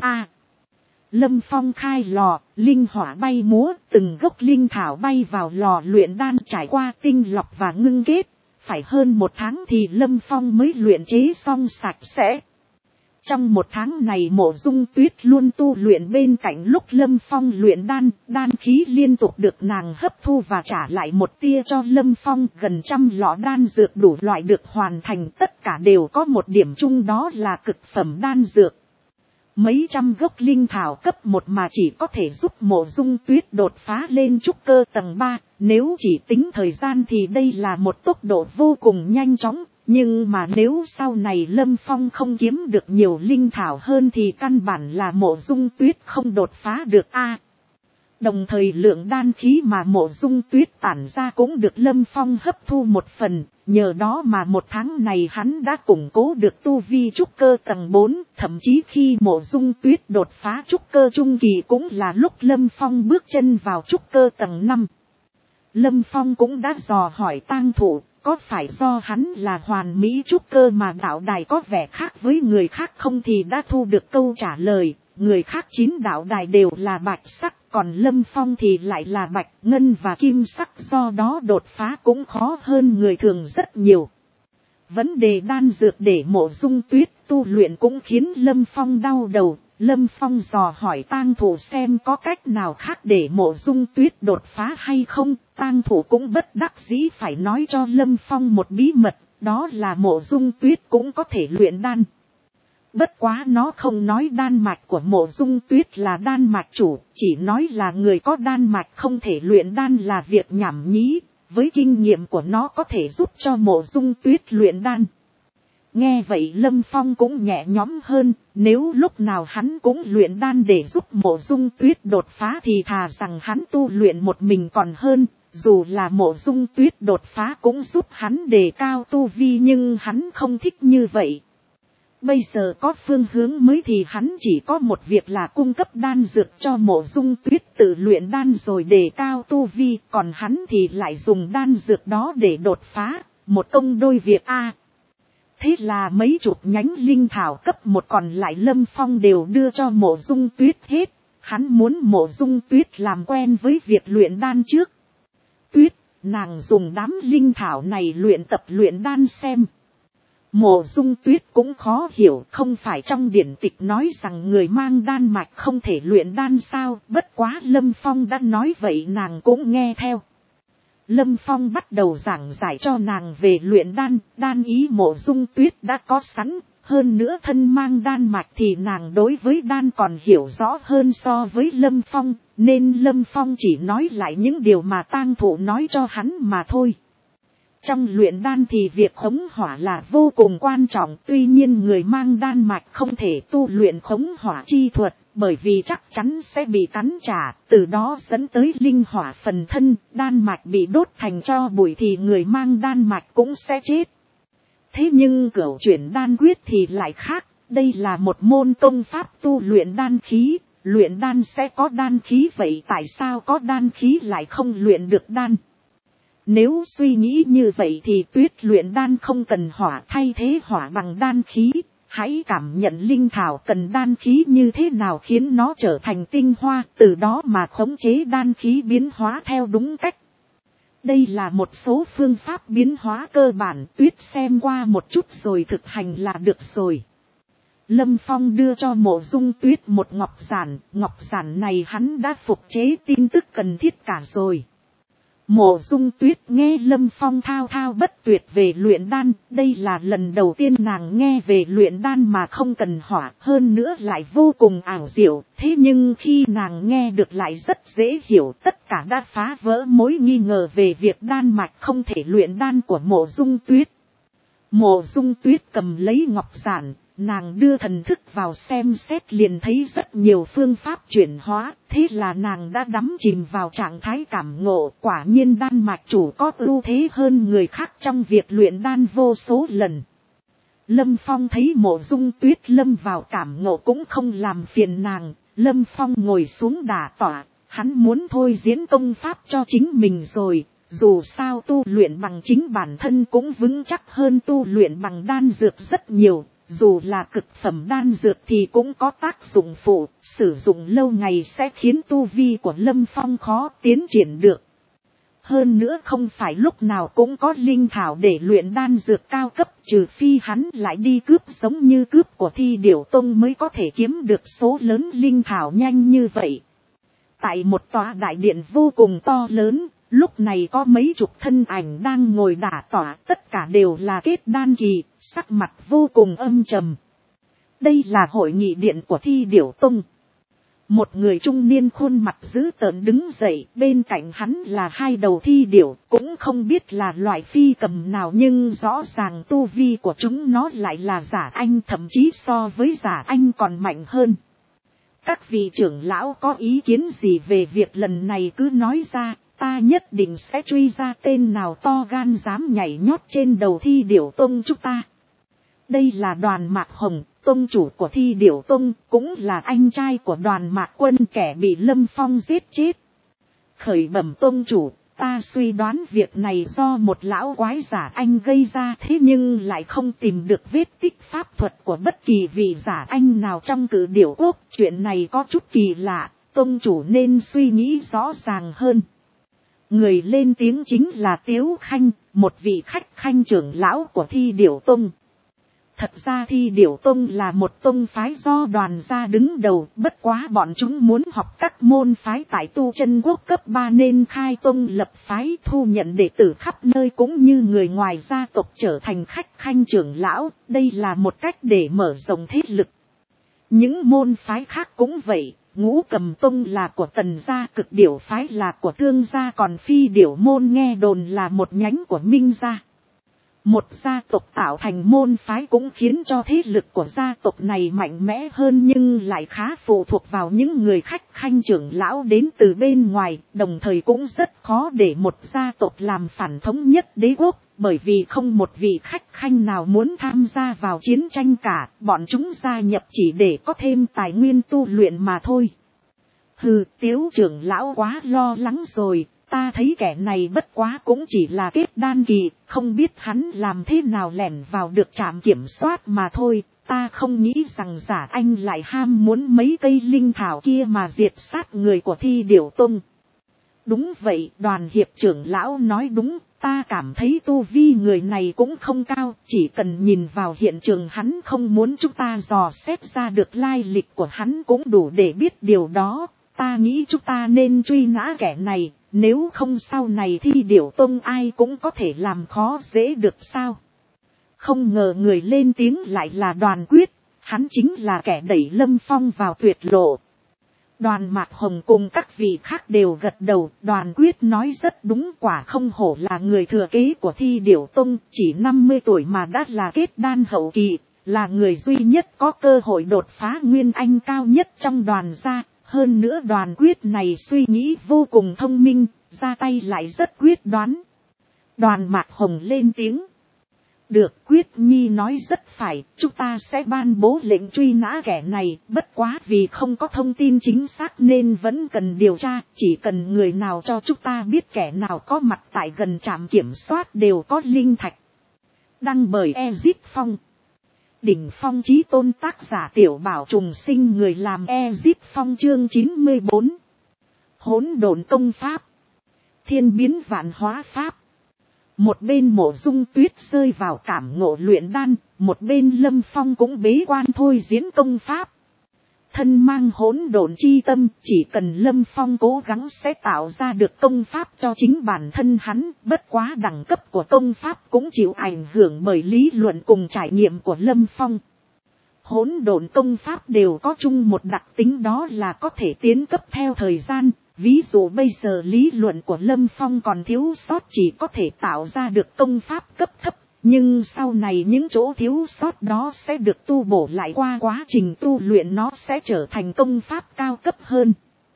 A: Lâm Phong khai lò, linh hỏa bay múa, từng gốc linh thảo bay vào lò luyện đan trải qua tinh lọc và ngưng kết, phải hơn 1 tháng thì Lâm Phong mới luyện chế xong sạch sẽ. Trong một tháng này Mộ Dung Tuyết luôn tu luyện bên cạnh lúc Lâm Phong luyện đan khí liên tục được nàng hấp thu và trả lại một tia cho Lâm Phong. Gần 100 lọ đan dược đủ loại được hoàn thành, tất cả đều có một điểm chung, đó là cực phẩm đan dược. Mấy trăm gốc linh thảo cấp 1 mà chỉ có thể giúp Mộ Dung Tuyết đột phá lên trúc cơ tầng 3, nếu chỉ tính thời gian thì đây là một tốc độ vô cùng nhanh chóng. Nhưng mà nếu sau này Lâm Phong không kiếm được nhiều linh thảo hơn thì căn bản là Mộ Dung Tuyết không đột phá được a. Đồng thời lượng đan khí mà Mộ Dung Tuyết tản ra cũng được Lâm Phong hấp thu một phần, nhờ đó mà một tháng này hắn đã củng cố được tu vi trúc cơ tầng 4, thậm chí khi Mộ Dung Tuyết đột phá trúc cơ trung kỳ cũng là lúc Lâm Phong bước chân vào trúc cơ tầng 5. Lâm Phong cũng đã dò hỏi tang thủ, có phải do hắn là hoàn mỹ trúc cơ mà đạo đài có vẻ khác với người khác không, thì đã thu được câu trả lời, người khác 9 đạo đài đều là bạch sắc, còn Lâm Phong thì lại là bạch, ngân và kim sắc, do đó đột phá cũng khó hơn người thường rất nhiều. Vấn đề đan dược để Mộ Dung Tuyết tu luyện cũng khiến Lâm Phong đau đầu. Lâm Phong dò hỏi tang thủ xem có cách nào khác để Mộ Dung Tuyết đột phá hay không. Tang thủ cũng bất đắc dĩ phải nói cho Lâm Phong một bí mật, đó là Mộ Dung Tuyết cũng có thể luyện đan. Bất quá nó không nói đan mạch của Mộ Dung Tuyết là đan mạch chủ, chỉ nói là người có đan mạch không thể luyện đan là việc nhảm nhí. Với kinh nghiệm của nó có thể giúp cho Mộ Dung Tuyết luyện đan. Nghe vậy Lâm Phong cũng nhẹ nhõm hơn, nếu lúc nào hắn cũng luyện đan để giúp Mộ Dung Tuyết đột phá thì thà rằng hắn tu luyện một mình còn hơn, dù là Mộ Dung Tuyết đột phá cũng giúp hắn đề cao tu vi nhưng hắn không thích như vậy. Bây giờ có phương hướng mới thì hắn chỉ có một việc là cung cấp đan dược cho Mộ Dung Tuyết tự luyện đan rồi đề cao tu vi, còn hắn thì lại dùng đan dược đó để đột phá, một công đôi việc a. Thế là mấy chục nhánh linh thảo cấp 1 còn lại Lâm Phong đều đưa cho Mộ Dung Tuyết hết, hắn muốn Mộ Dung Tuyết làm quen với việc luyện đan trước. Tuyết, nàng dùng đám linh thảo này luyện tập luyện đan xem. Mộ Dung Tuyết cũng khó hiểu, không phải trong điển tịch nói rằng người mang đan mạch không thể luyện đan sao, bất quá Lâm Phong đã nói vậy nàng cũng nghe theo. Lâm Phong bắt đầu giảng giải cho nàng về luyện đan, đan ý Mộ Dung Tuyết đã có sẵn, hơn nữa thân mang đan mạch thì nàng đối với đan còn hiểu rõ hơn so với Lâm Phong, nên Lâm Phong chỉ nói lại những điều mà tang thủ nói cho hắn mà thôi. Trong luyện đan thì việc khống hỏa là vô cùng quan trọng, tuy nhiên người mang đan mạch không thể tu luyện khống hỏa chi thuật, bởi vì chắc chắn sẽ bị cắn trả, từ đó dẫn tới linh hỏa phần thân, đan mạch bị đốt thành tro bụi thì người mang đan mạch cũng sẽ chết. Thế nhưng cửu chuyển đan quyết thì lại khác, đây là một môn công pháp tu luyện đan khí, luyện đan sẽ có đan khí, vậy tại sao có đan khí lại không luyện được đan? Nếu suy nghĩ như vậy thì Tuyết luyện đan không cần hỏa, thay thế hỏa bằng đan khí. Hãy cảm nhận linh thảo cần đan khí như thế nào khiến nó trở thành tinh hoa, từ đó mà khống chế đan khí biến hóa theo đúng cách. Đây là một số phương pháp biến hóa cơ bản, Tuyết xem qua một chút rồi thực hành là được rồi. Lâm Phong đưa cho Mộ Dung Tuyết một ngọc giản này hắn đã phục chế tin tức cần thiết cả rồi. Mộ Dung Tuyết nghe Lâm Phong thao thao bất tuyệt về luyện đan, đây là lần đầu tiên nàng nghe về luyện đan mà không cần hỏa, hơn nữa lại vô cùng ảo diệu, thế nhưng khi nàng nghe được lại rất dễ hiểu, tất cả đã phá vỡ mối nghi ngờ về việc đan mạch không thể luyện đan của Mộ Dung Tuyết. Mộ Dung Tuyết cầm lấy ngọc giản, nàng đưa thần thức vào xem xét liền thấy rất nhiều phương pháp chuyển hóa, thế là nàng đã đắm chìm vào trạng thái cảm ngộ, quả nhiên đan mạch chủ có ưu thế hơn người khác trong việc luyện đan vô số lần. Lâm Phong thấy Mộ Dung Tuyết lâm vào cảm ngộ cũng không làm phiền nàng, Lâm Phong ngồi xuống đả tọa, hắn muốn thôi diễn công pháp cho chính mình rồi. Dù sao tu luyện bằng chính bản thân cũng vững chắc hơn tu luyện bằng đan dược rất nhiều, dù là cực phẩm đan dược thì cũng có tác dụng phụ, sử dụng lâu ngày sẽ khiến tu vi của Lâm Phong khó tiến triển được. Hơn nữa không phải lúc nào cũng có linh thảo để luyện đan dược cao cấp, trừ phi hắn lại đi cướp giống như cướp của Thi Điểu Tông mới có thể kiếm được số lớn linh thảo nhanh như vậy. Tại một tòa đại điện vô cùng to lớn, lúc này có mấy chục thân ảnh đang ngồi đả tỏa, tất cả đều là kết đan kỳ, sắc mặt vô cùng âm trầm. Đây là hội nghị điện của Thi Điểu Tông. Một người trung niên khuôn mặt dữ tợn đứng dậy, bên cạnh hắn là hai đầu thi điểu, cũng không biết là loại phi cầm nào nhưng rõ ràng tu vi của chúng nó lại là giả anh, thậm chí so với giả anh còn mạnh hơn. Các vị trưởng lão có ý kiến gì về việc lần này cứ nói ra, ta nhất định sẽ truy ra tên nào to gan dám nhảy nhót trên đầu Thi Điểu Tông chúng ta. Đây là Đoàn Mạc Hồng, tông chủ của Thi Điểu Tông, cũng là anh trai của Đoàn Mạc Quân, kẻ bị Lâm Phong giết chết. Khởi bẩm tông chủ, ta suy đoán việc này do một lão quái giả anh gây ra, thế nhưng lại không tìm được vết tích pháp thuật của bất kỳ vị giả anh nào trong Cự Điểu Quốc. Chuyện này có chút kỳ lạ, tông chủ nên suy nghĩ rõ ràng hơn. Người lên tiếng chính là Tiếu Khanh, một vị khách khanh trưởng lão của Thi Điểu Tông. Thật ra Thi Điểu Tông là một tông phái do Đoàn gia đứng đầu, bất quá bọn chúng muốn học các môn phái tại Tu Chân Quốc cấp 3 nên khai tông lập phái, thu nhận đệ tử khắp nơi cũng như người ngoài gia tộc trở thành khách khanh trưởng lão, đây là một cách để mở rộng thế lực. Những môn phái khác cũng vậy, Ngũ Cầm Tông là của Tần gia, Cực Điểu phái là của Thương gia, còn Phi Điểu môn nghe đồn là một nhánh của Minh gia. Một gia tộc tạo thành môn phái cũng khiến cho thế lực của gia tộc này mạnh mẽ hơn, nhưng lại khá phụ thuộc vào những người khách khanh trưởng lão đến từ bên ngoài, đồng thời cũng rất khó để một gia tộc làm phản thống nhất đế quốc, bởi vì không một vị khách khanh nào muốn tham gia vào chiến tranh cả, bọn chúng gia nhập chỉ để có thêm tài nguyên tu luyện mà thôi. Hừ, Tiếu trưởng lão quá lo lắng rồi. Ta thấy kẻ này bất quá cũng chỉ là kết đan kỳ, không biết hắn làm thế nào lẻn vào được trạm kiểm soát mà thôi. Ta không nghĩ rằng giả anh lại ham muốn mấy cây linh thảo kia mà diệt sát người của Thi Điểu Tông. Đúng vậy, Đoàn hiệp trưởng lão nói đúng, ta cảm thấy tu vi người này cũng không cao, chỉ cần nhìn vào hiện trường hắn không muốn chúng ta dò xét ra được lai lịch của hắn cũng đủ để biết điều đó. Ta nghĩ chúng ta nên truy nã kẻ này. Nếu không sau này Thi Điểu Tông ai cũng có thể làm khó dễ được sao. Không ngờ người lên tiếng lại là Đoàn Quyết, hắn chính là kẻ đẩy Lâm Phong vào tuyệt lộ. Đoàn Mạc Hồng cùng các vị khác đều gật đầu, Đoàn Quyết nói rất đúng, quả không hổ là người thừa kế của Thi Điểu Tông, chỉ 50 tuổi mà đã là kết đan hậu kỳ, là người duy nhất có cơ hội đột phá nguyên anh cao nhất trong Đoàn gia. Hơn nữa Đoàn Quyết này suy nghĩ vô cùng thông minh, ra tay lại rất quyết đoán. Đoàn Mạc Hồng lên tiếng. Được, Quyết Nhi nói rất phải, chúng ta sẽ ban bố lệnh truy nã kẻ này, bất quá vì không có thông tin chính xác nên vẫn cần điều tra, chỉ cần người nào cho chúng ta biết kẻ nào có mặt tại gần trạm kiểm soát đều có linh thạch. Đăng bởi Ezip Phong. Đỉnh Phong Chí Tôn, tác giả Tiểu Bảo Trùng Sinh, người làm Ezip Phong, chương 94. Hỗn độn công pháp. Thiên biến vạn hóa pháp. Một bên Mộ Dung Tuyết rơi vào cảm ngộ luyện đan, một bên Lâm Phong cũng bế quan thôi diễn công pháp. Thân mang hỗn độn chi tâm, chỉ cần Lâm Phong cố gắng sẽ tạo ra được công pháp cho chính bản thân hắn, bất quá đẳng cấp của công pháp cũng chịu ảnh hưởng bởi lý luận cùng trải nghiệm của Lâm Phong. Hỗn độn công pháp đều có chung một đặc tính, đó là có thể tiến cấp theo thời gian. Ví dụ bây giờ lý luận của Lâm Phong còn thiếu sót, chỉ có thể tạo ra được công pháp cấp thấp. Nhưng sau này những chỗ thiếu sót đó sẽ được tu bổ lại qua quá trình tu luyện, nó sẽ trở thành công pháp cao cấp hơn.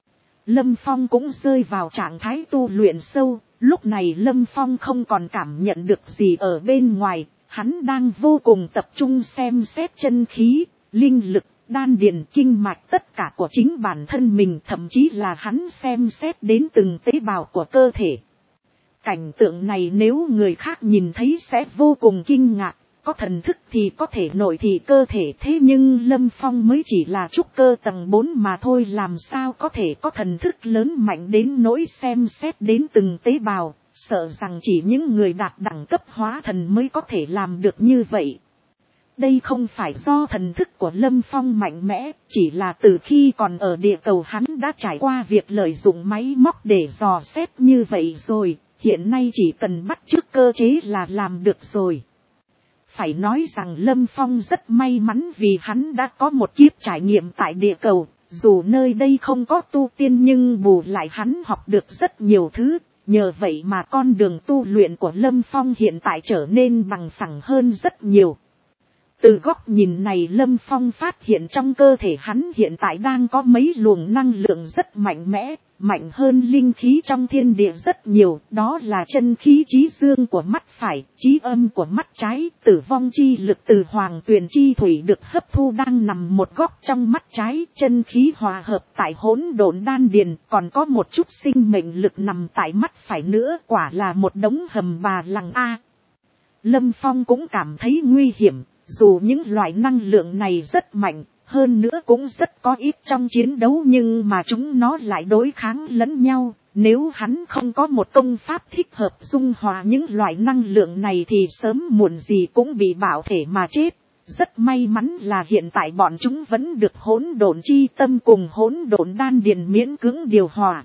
A: Lâm Phong cũng rơi vào trạng thái tu luyện sâu, lúc này Lâm Phong không còn cảm nhận được gì ở bên ngoài, hắn đang vô cùng tập trung xem xét chân khí, linh lực, đan điền, kinh mạch tất cả của chính bản thân mình, thậm chí là hắn xem xét đến từng tế bào của cơ thể. Cảnh tượng này nếu người khác nhìn thấy sẽ vô cùng kinh ngạc, có thần thức thì có thể nội thị cơ thể, thế nhưng Lâm Phong mới chỉ là trúc cơ tầng 4 mà thôi, làm sao có thể có thần thức lớn mạnh đến nỗi xem xét đến từng tế bào, sợ rằng chỉ những người đạt đẳng cấp hóa thần mới có thể làm được như vậy. Đây không phải do thần thức của Lâm Phong mạnh mẽ, chỉ là từ khi còn ở địa cầu hắn đã trải qua việc lợi dụng máy móc để dò xét như vậy rồi, hiện nay chỉ cần bắt chước cơ chế là làm được rồi. Phải nói rằng Lâm Phong rất may mắn vì hắn đã có một kiếp trải nghiệm tại địa cầu, dù nơi đây không có tu tiên nhưng bù lại hắn học được rất nhiều thứ, nhờ vậy mà con đường tu luyện của Lâm Phong hiện tại trở nên bằng phẳng hơn rất nhiều. Từ góc nhìn này Lâm Phong phát hiện trong cơ thể hắn hiện tại đang có mấy luồng năng lượng rất mạnh mẽ, mạnh hơn linh khí trong thiên địa rất nhiều, đó là chân khí chí dương của mắt phải, chí âm của mắt trái, tử vong chi lực từ hoàng tuyền chi thủy được hấp thu đang nằm một góc trong mắt trái, chân khí hòa hợp tại hỗn độn đan điền, còn có một chút sinh mệnh lực nằm tại mắt phải nữa, quả là một đống hầm bà lằng a. Lâm Phong cũng cảm thấy nguy hiểm. Dù những loại năng lượng này rất mạnh, hơn nữa cũng rất có ít trong chiến đấu nhưng mà chúng nó lại đối kháng lẫn nhau. Nếu hắn không có một công pháp thích hợp dung hòa những loại năng lượng này thì sớm muộn gì cũng bị bạo thể mà chết. Rất may mắn là hiện tại bọn chúng vẫn được hỗn độn chi tâm cùng hỗn độn đan điền miễn cưỡng điều hòa.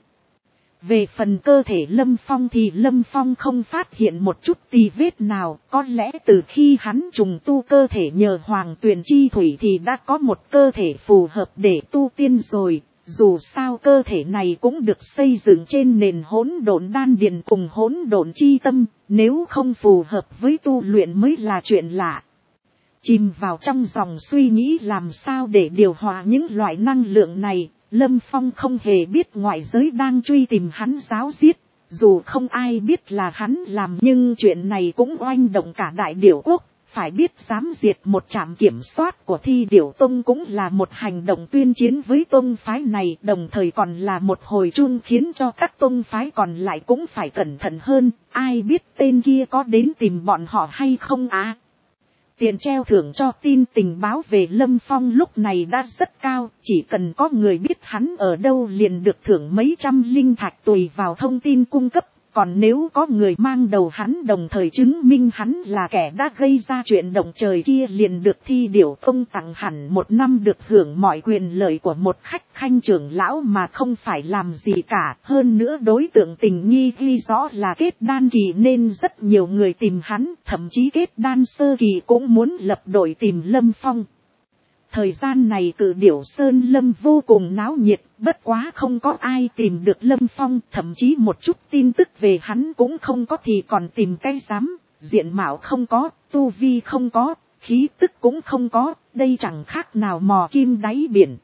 A: Về phần cơ thể Lâm Phong thì Lâm Phong không phát hiện một chút tì vết nào, có lẽ từ khi hắn trùng tu cơ thể nhờ hoàng tuyền chi thủy thì đã có một cơ thể phù hợp để tu tiên rồi, dù sao cơ thể này cũng được xây dựng trên nền hỗn độn đan điền cùng hỗn độn chi tâm, nếu không phù hợp với tu luyện mới là chuyện lạ. Chìm vào trong dòng suy nghĩ làm sao để điều hòa những loại năng lượng này. Lâm Phong không hề biết ngoại giới đang truy tìm hắn giáo giết, dù không ai biết là hắn làm nhưng chuyện này cũng oanh động cả đại điểu quốc, phải biết dám diệt một trạm kiểm soát của Thi Điểu Tông cũng là một hành động tuyên chiến với tông phái này, đồng thời còn là một hồi chuông khiến cho các tông phái còn lại cũng phải cẩn thận hơn, ai biết tên kia có đến tìm bọn họ hay không á. Tiền treo thưởng cho tin tình báo về Lâm Phong lúc này đã rất cao, chỉ cần có người biết hắn ở đâu liền được thưởng mấy trăm linh thạch tùy vào thông tin cung cấp, còn nếu có người mang đầu hắn đồng thời chứng minh hắn là kẻ đã gây ra chuyện động trời kia liền được Thi Điểu Tông tặng hẳn 1 năm được hưởng mọi quyền lợi của một khách khanh trưởng lão mà không phải làm gì cả. Hơn nữa đối tượng tình nghi ghi rõ là kết đan kỳ nên rất nhiều người tìm hắn, thậm chí kết đan sơ kỳ cũng muốn lập đội tìm Lâm Phong. Thời gian này Cự Điểu Sơn Lâm vô cùng náo nhiệt, bất quá không có ai tìm được Lâm Phong, thậm chí một chút tin tức về hắn cũng không có thì còn tìm cái dám, diện mạo không có, tu vi không có, khí tức cũng không có, đây chẳng khác nào mò kim đáy biển.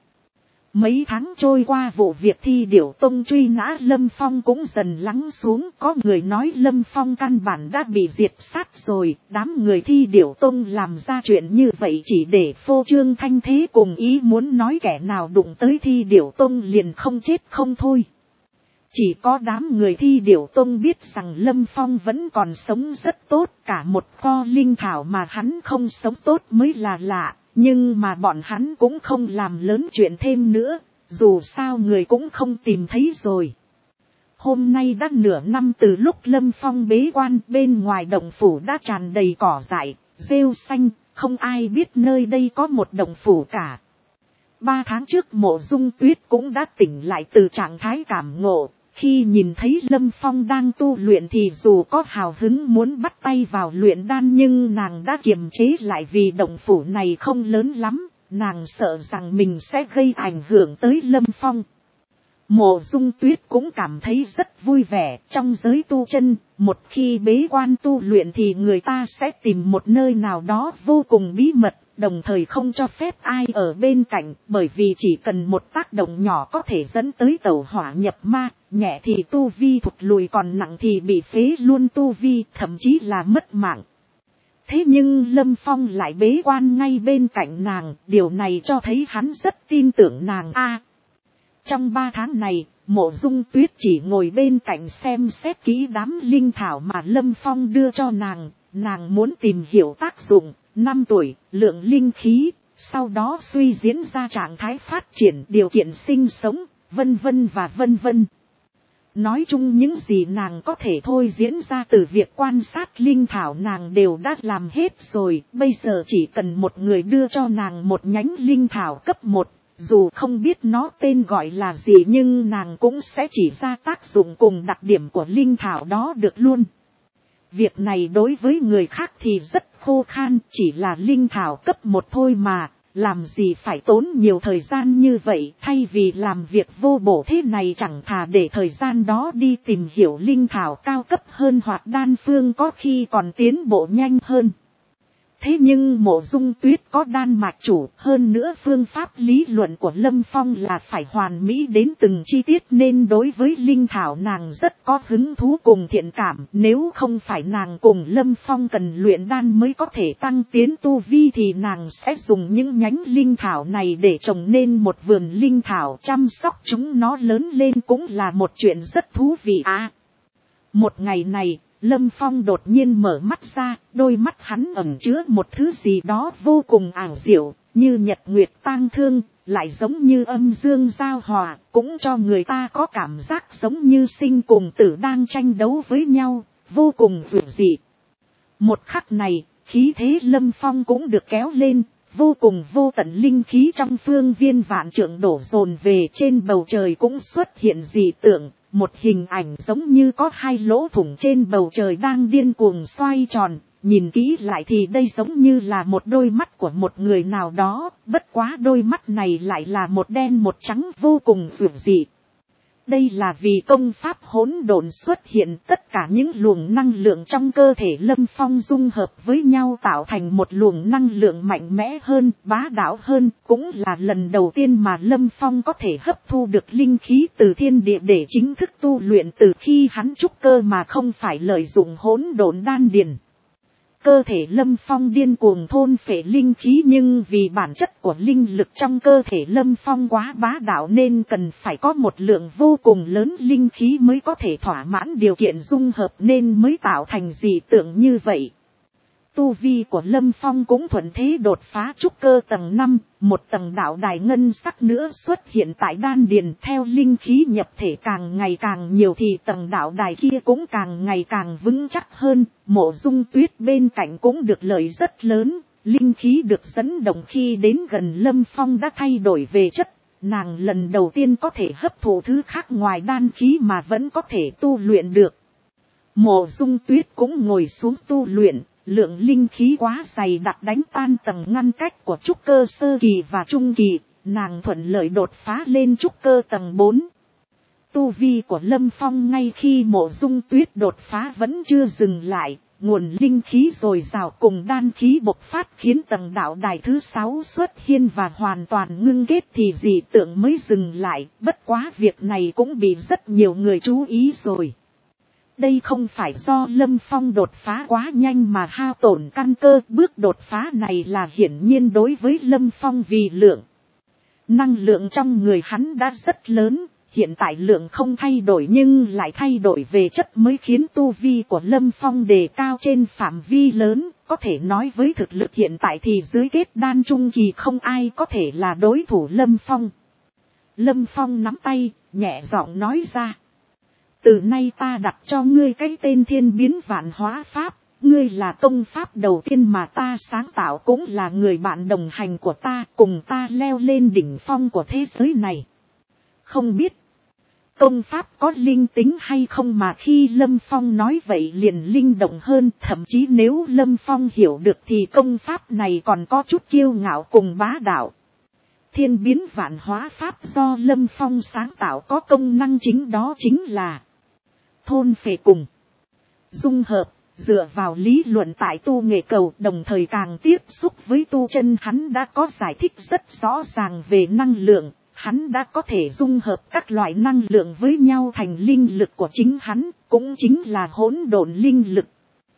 A: Mấy tháng trôi qua vụ việc Thi Điểu Tông truy nã Lâm Phong cũng dần lắng xuống, có người nói Lâm Phong căn bản đã bị diệt sát rồi, đám người Thi Điểu Tông làm ra chuyện như vậy chỉ để phô trương thanh thế cùng ý muốn nói kẻ nào đụng tới Thi Điểu Tông liền không chết không thôi. Chỉ có đám người Thi Điểu Tông biết rằng Lâm Phong vẫn còn sống rất tốt, cả một kho linh thảo mà hắn không sống tốt mới là lạ. Nhưng mà bọn hắn cũng không làm lớn chuyện thêm nữa, dù sao người cũng không tìm thấy rồi. Hôm nay đã nửa năm từ lúc Lâm Phong bế quan, bên ngoài động phủ đã tràn đầy cỏ dại, rêu xanh, không ai biết nơi đây có một động phủ cả. 3 tháng trước Mộ Dung Tuyết cũng đã tỉnh lại từ trạng thái cảm ngộ. Khi nhìn thấy Lâm Phong đang tu luyện thì dù có hào hứng muốn bắt tay vào luyện đan nhưng nàng đã kiềm chế lại vì động phủ này không lớn lắm, nàng sợ rằng mình sẽ gây ảnh hưởng tới Lâm Phong. Mộ Dung Tuyết cũng cảm thấy rất vui vẻ, trong giới tu chân, một khi bế quan tu luyện thì người ta sẽ tìm một nơi nào đó vô cùng bí mật, đồng thời không cho phép ai ở bên cạnh, bởi vì chỉ cần một tác động nhỏ có thể dẫn tới tẩu hỏa nhập ma, nhẹ thì tu vi thụt lùi còn nặng thì bị phế luôn tu vi, thậm chí là mất mạng. Thế nhưng Lâm Phong lại bế quan ngay bên cạnh nàng, điều này cho thấy hắn rất tin tưởng nàng a. Trong 3 tháng này, Mộ Dung Tuyết chỉ ngồi bên cạnh xem xét kỹ đám linh thảo mà Lâm Phong đưa cho nàng muốn tìm hiểu tác dụng, 5 tuổi, lượng linh khí, sau đó suy diễn ra trạng thái phát triển điều kiện sinh sống, vân vân và vân vân. Nói chung những gì nàng có thể thôi diễn ra từ việc quan sát linh thảo nàng đều đã làm hết rồi, bây giờ chỉ cần một người đưa cho nàng một nhánh linh thảo cấp 1, dù không biết nó tên gọi là gì nhưng nàng cũng sẽ chỉ ra tác dụng cùng đặc điểm của linh thảo đó được luôn. Việc này đối với người khác thì rất khô khan, chỉ là linh thảo cấp 1 thôi mà, làm gì phải tốn nhiều thời gian như vậy, thay vì làm việc vô bổ thế này chẳng thà để thời gian đó đi tìm hiểu linh thảo cao cấp hơn hoặc đan phương có khi còn tiến bộ nhanh hơn. Thế nhưng Mộ Dung Tuyết có đan mạch chủ, hơn nữa phương pháp lý luận của Lâm Phong là phải hoàn mỹ đến từng chi tiết nên đối với linh thảo nàng rất có hứng thú cùng thiện cảm. Nếu không phải nàng cùng Lâm Phong cần luyện đan mới có thể tăng tiến tu vi thì nàng sẽ dùng những nhánh linh thảo này để trồng nên một vườn linh thảo, chăm sóc chúng nó lớn lên cũng là một chuyện rất thú vị à. Một ngày này, Lâm Phong đột nhiên mở mắt ra, đôi mắt hắn ẩn chứa một thứ gì đó vô cùng ảo diệu, như nhật nguyệt tang thương, lại giống như âm dương giao hòa, cũng cho người ta có cảm giác giống như sinh cùng tử đang tranh đấu với nhau, vô cùng dịu dị. Một khắc này, khí thế Lâm Phong cũng được kéo lên, vô cùng vô tận linh khí trong phương viên vạn trượng đổ dồn về, trên bầu trời cũng xuất hiện dị tượng. Một hình ảnh giống như có 2 lỗ thủng trên bầu trời đang điên cuồng xoay tròn, nhìn kỹ lại thì đây giống như là một đôi mắt của một người nào đó, bất quá đôi mắt này lại là một đen một trắng vô cùng dịu dị. Đây là vì công pháp hỗn độn xuất hiện, tất cả những luồng năng lượng trong cơ thể Lâm Phong dung hợp với nhau tạo thành một luồng năng lượng mạnh mẽ hơn, bá đạo hơn, cũng là lần đầu tiên mà Lâm Phong có thể hấp thu được linh khí từ thiên địa để chính thức tu luyện từ khi hắn trúc cơ mà không phải lợi dụng hỗn độn đan điền. Cơ thể Lâm Phong điên cuồng thôn phệ linh khí nhưng vì bản chất của linh lực trong cơ thể Lâm Phong quá bá đạo nên cần phải có một lượng vô cùng lớn linh khí mới có thể thỏa mãn điều kiện dung hợp nên mới tạo thành dị tượng như vậy. Tu vi của Lâm Phong cũng thuận thế đột phá trúc cơ tầng 5, một tầng đạo đài ngân sắc nữa xuất hiện tại đan điền, theo linh khí nhập thể càng ngày càng nhiều thì tầng đạo đài kia cũng càng ngày càng vững chắc hơn. Mộ Dung Tuyết bên cạnh cũng được lợi rất lớn, linh khí được dẫn động khi đến gần Lâm Phong đã thay đổi về chất, nàng lần đầu tiên có thể hấp thụ thứ khác ngoài đan khí mà vẫn có thể tu luyện được. Mộ Dung Tuyết cũng ngồi xuống tu luyện. Lượng linh khí quá dày đặc đánh tan tầng ngăn cách của trúc cơ sơ kỳ và trung kỳ, nàng thuận lợi đột phá lên trúc cơ tầng 4. Tu vi của Lâm Phong ngay khi Mộ Dung Tuyết đột phá vẫn chưa dừng lại, nguồn linh khí dồi dào cùng đan khí bộc phát khiến tầng đạo đài thứ 6 xuất hiện và hoàn toàn ngưng kết thì dị tượng mới dừng lại, bất quá việc này cũng bị rất nhiều người chú ý rồi. Đây không phải do Lâm Phong đột phá quá nhanh mà hao tổn căn cơ, bước đột phá này là hiển nhiên đối với Lâm Phong vì lượng. Năng lượng trong người hắn đã rất lớn, hiện tại lượng không thay đổi nhưng lại thay đổi về chất mới khiến tu vi của Lâm Phong đề cao trên phạm vi lớn, có thể nói với thực lực hiện tại thì dưới kết đan trung kỳ không ai có thể là đối thủ Lâm Phong. Lâm Phong nắm tay, nhẹ giọng nói ra. Từ nay ta đặt cho ngươi cái tên Thiên Biến Vạn Hóa Pháp, ngươi là công pháp đầu tiên mà ta sáng tạo cũng là người bạn đồng hành của ta, cùng ta leo lên đỉnh phong của thế giới này. Không biết công pháp có linh tính hay không mà khi Lâm Phong nói vậy liền linh động hơn, thậm chí nếu Lâm Phong hiểu được thì công pháp này còn có chút kiêu ngạo cùng bá đạo. Thiên Biến Vạn Hóa Pháp do Lâm Phong sáng tạo có công năng chính đó chính là thôn phệ cùng dung hợp, dựa vào lý luận tại tu nghệ cầu đồng thời càng tiếp xúc với tu chân hắn đã có giải thích rất rõ ràng về năng lượng, hắn đã có thể dung hợp các loại năng lượng với nhau thành linh lực của chính hắn, cũng chính là hỗn độn linh lực.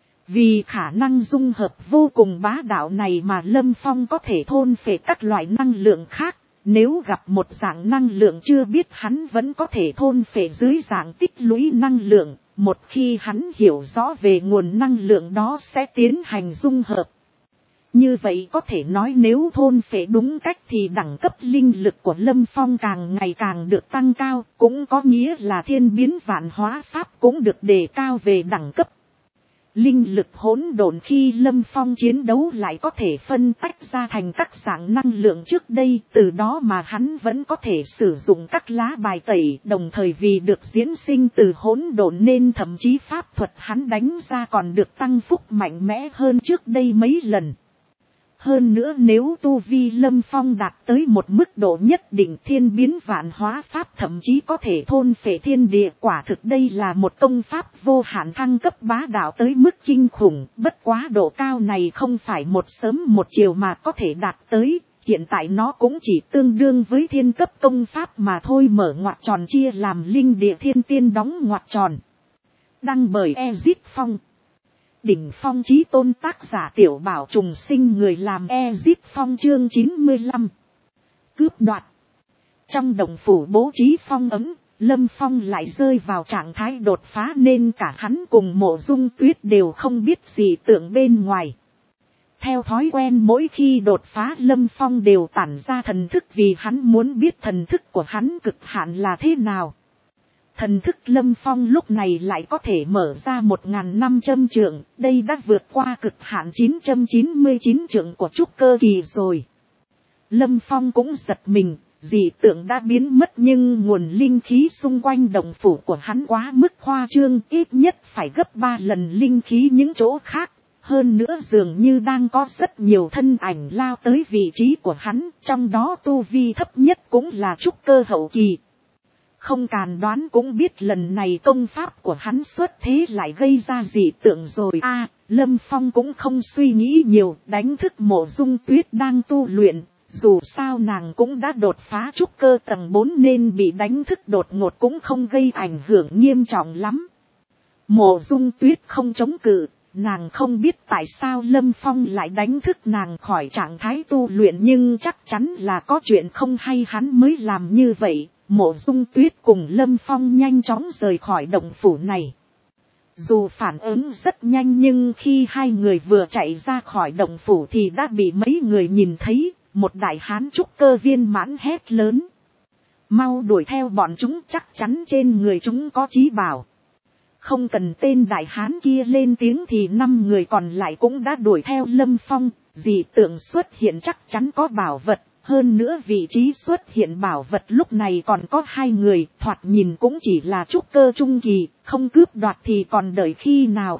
A: Vì khả năng dung hợp vô cùng bá đạo này mà Lâm Phong có thể thôn phệ các loại năng lượng khác. Nếu gặp một dạng năng lượng chưa biết hắn vẫn có thể thôn phệ dưới dạng tích lũy năng lượng, một khi hắn hiểu rõ về nguồn năng lượng đó sẽ tiến hành dung hợp. Như vậy có thể nói nếu thôn phệ đúng cách thì đẳng cấp linh lực của Lâm Phong càng ngày càng được tăng cao, cũng có nghĩa là thiên biến vạn hóa pháp cũng được đề cao về đẳng cấp. Linh lực hỗn độn khi Lâm Phong chiến đấu lại có thể phân tách ra thành các dạng năng lượng trước đây, từ đó mà hắn vẫn có thể sử dụng các lá bài tẩy, đồng thời vì được diễn sinh từ hỗn độn nên thậm chí pháp thuật hắn đánh ra còn được tăng phúc mạnh mẽ hơn trước đây mấy lần. Hơn nữa nếu tu vi Lâm Phong đạt tới một mức độ nhất định, thiên biến vạn hóa pháp thậm chí có thể thôn phệ thiên địa, quả thực đây là một công pháp vô hạn thăng cấp bá đạo tới mức kinh khủng. Bất quá độ cao này không phải một sớm một chiều mà có thể đạt tới, hiện tại nó cũng chỉ tương đương với thiên cấp công pháp mà thôi. Mở ngoặc tròn chia làm linh địa thiên tiên đóng ngoặc tròn. Đăng bởi Ezip Phong. Đỉnh phong chí tôn, tác giả Tiểu Bảo trùng sinh, người làm Ezip Phong. Chương 95. Cướp đoạt. Trong động phủ bố trí phong ấm, Lâm Phong lại rơi vào trạng thái đột phá nên cả hắn cùng Mộ Dung Tuyết đều không biết gì tưởng bên ngoài. Theo thói quen mỗi khi đột phá Lâm Phong đều tản ra thần thức vì hắn muốn biết thần thức của hắn cực hạn là thế nào. Thần thức Lâm Phong lúc này lại có thể mở ra 1.500 trượng, đây đã vượt qua cực hạn 999 trượng của trúc cơ kỳ rồi. Lâm Phong cũng giật mình, dị tượng đã biến mất nhưng nguồn linh khí xung quanh động phủ của hắn quá mức khoa trương, ít nhất phải gấp 3 lần linh khí những chỗ khác. Hơn nữa dường như đang có rất nhiều thân ảnh lao tới vị trí của hắn, trong đó tu vi thấp nhất cũng là trúc cơ hậu kỳ. Không càn đoán cũng biết lần này công pháp của hắn xuất thế lại gây ra dị tượng rồi. Lâm Phong cũng không suy nghĩ nhiều, đánh thức Mộ Dung Tuyết đang tu luyện. Dù sao nàng cũng đã đột phá trúc cơ tầng 4 nên bị đánh thức đột ngột cũng không gây ảnh hưởng nghiêm trọng lắm. Mộ Dung Tuyết không chống cự, nàng không biết tại sao Lâm Phong lại đánh thức nàng khỏi trạng thái tu luyện, nhưng chắc chắn là có chuyện không hay hắn mới làm như vậy. Mộ Dung Tuyết cùng Lâm Phong nhanh chóng rời khỏi động phủ này. Dù phản ứng rất nhanh nhưng khi hai người vừa chạy ra khỏi động phủ thì đã bị mấy người nhìn thấy. Một đại hán trúc cơ viên mãn hét lớn: mau đuổi theo bọn chúng, chắc chắn trên người chúng có chí bảo. Không cần tên đại hán kia lên tiếng thì 5 người còn lại cũng đã đuổi theo Lâm Phong. Dị tượng xuất hiện chắc chắn có bảo vật. Hơn nữa vị trí xuất hiện bảo vật lúc này còn có 2 người, thoạt nhìn cũng chỉ là trúc cơ trung kỳ, không cướp đoạt thì còn đợi khi nào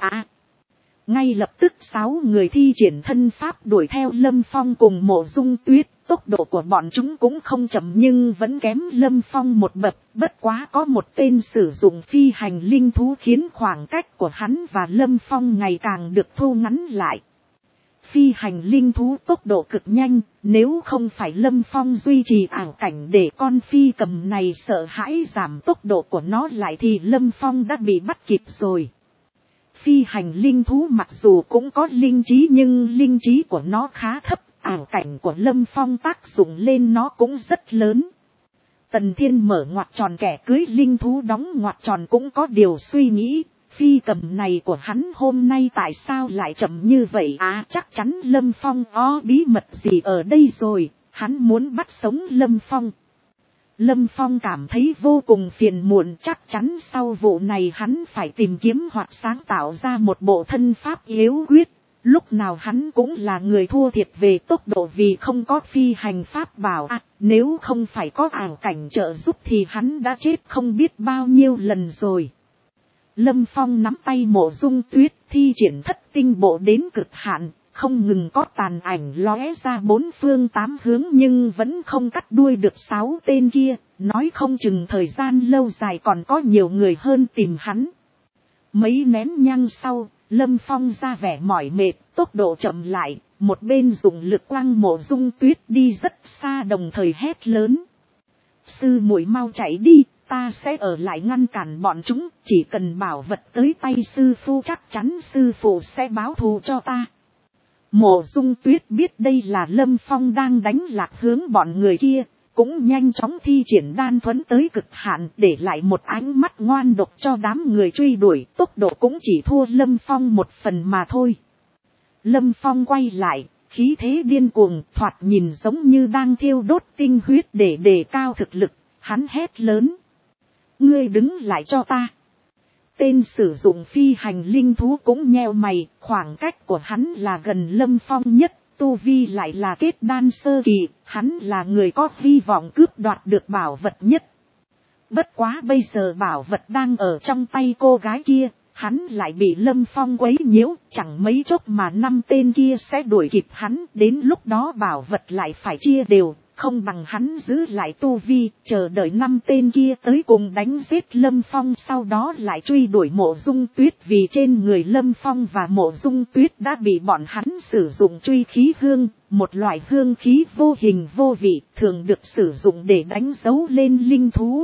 A: Ngay lập tức 6 người thi triển thân pháp đuổi theo Lâm Phong cùng Mộ Dung Tuyết, tốc độ của bọn chúng cũng không chậm nhưng vẫn kém Lâm Phong một bậc, bất quá có một tên sử dụng phi hành linh thú khiến khoảng cách của hắn và Lâm Phong ngày càng được thu ngắn lại. Phi hành linh thú tốc độ cực nhanh, nếu không phải Lâm Phong duy trì ảo cảnh để con phi cầm này sợ hãi giảm tốc độ của nó lại thì Lâm Phong đã bị bắt kịp rồi. Phi hành linh thú mặc dù cũng có linh trí nhưng linh trí của nó khá thấp, ảo cảnh của Lâm Phong tác dụng lên nó cũng rất lớn. Tần Thiên mở ngoặc tròn, kẻ cưới linh thú đóng ngoặc tròn cũng có điều suy nghĩ. Phi cầm này của hắn hôm nay tại sao lại chậm như vậy? Chắc chắn Lâm Phong có bí mật gì ở đây rồi, hắn muốn bắt sống Lâm Phong. Lâm Phong cảm thấy vô cùng phiền muộn, chắc chắn sau vụ này hắn phải tìm kiếm hoặc sáng tạo ra một bộ thân pháp yếu quyết. Lúc nào hắn cũng là người thua thiệt về tốc độ vì không có phi hành pháp bảo. Nếu không phải có ảo cảnh trợ giúp thì hắn đã chết không biết bao nhiêu lần rồi. Lâm Phong nắm tay Mộ Dung Tuyết thi triển thất tinh bộ đến cực hạn, không ngừng có tàn ảnh lóe ra 4 phương 8 hướng nhưng vẫn không cắt đuôi được 6 tên kia, nói không chừng thời gian lâu dài còn có nhiều người hơn tìm hắn. Mấy nén nhang sau, Lâm Phong ra vẻ mỏi mệt, tốc độ chậm lại, một bên dùng lực quăng Mộ Dung Tuyết đi rất xa đồng thời hét lớn: sư muội mau chạy đi, ta sẽ ở lại ngăn cản bọn chúng, chỉ cần bảo vật tới tay sư phụ chắc chắn sư phụ sẽ báo thù cho ta. Mộ Dung Tuyết biết đây là Lâm Phong đang đánh lạc hướng bọn người kia, cũng nhanh chóng thi triển đan thuẫn tới cực hạn, để lại một ánh mắt ngoan độc cho đám người truy đuổi, tốc độ cũng chỉ thua Lâm Phong một phần mà thôi. Lâm Phong quay lại, khí thế điên cuồng, thoạt nhìn giống như đang thiêu đốt tinh huyết để đề cao thực lực. Hắn hét lớn, ngươi đứng lại cho ta. Tên sử dụng phi hành linh thú cũng nheo mày, khoảng cách của hắn là gần Lâm Phong nhất, tu vi lại là kết đan sơ kỳ, hắn là người có hy vọng cướp đoạt được bảo vật nhất. Bất quá bây giờ bảo vật đang ở trong tay cô gái kia, hắn lại bị Lâm Phong quấy nhiễu, chẳng mấy chốc mà 5 tên kia sẽ đuổi kịp hắn, đến lúc đó bảo vật lại phải chia đều, không bằng hắn giữ lại tu vi, chờ đợi 5 tên kia tới cùng đánh giết Lâm Phong, sau đó lại truy đuổi Mộ Dung Tuyết, vì trên người Lâm Phong và Mộ Dung Tuyết đã bị bọn hắn sử dụng truy khí hương, một loại hương khí vô hình vô vị, thường được sử dụng để đánh dấu lên linh thú.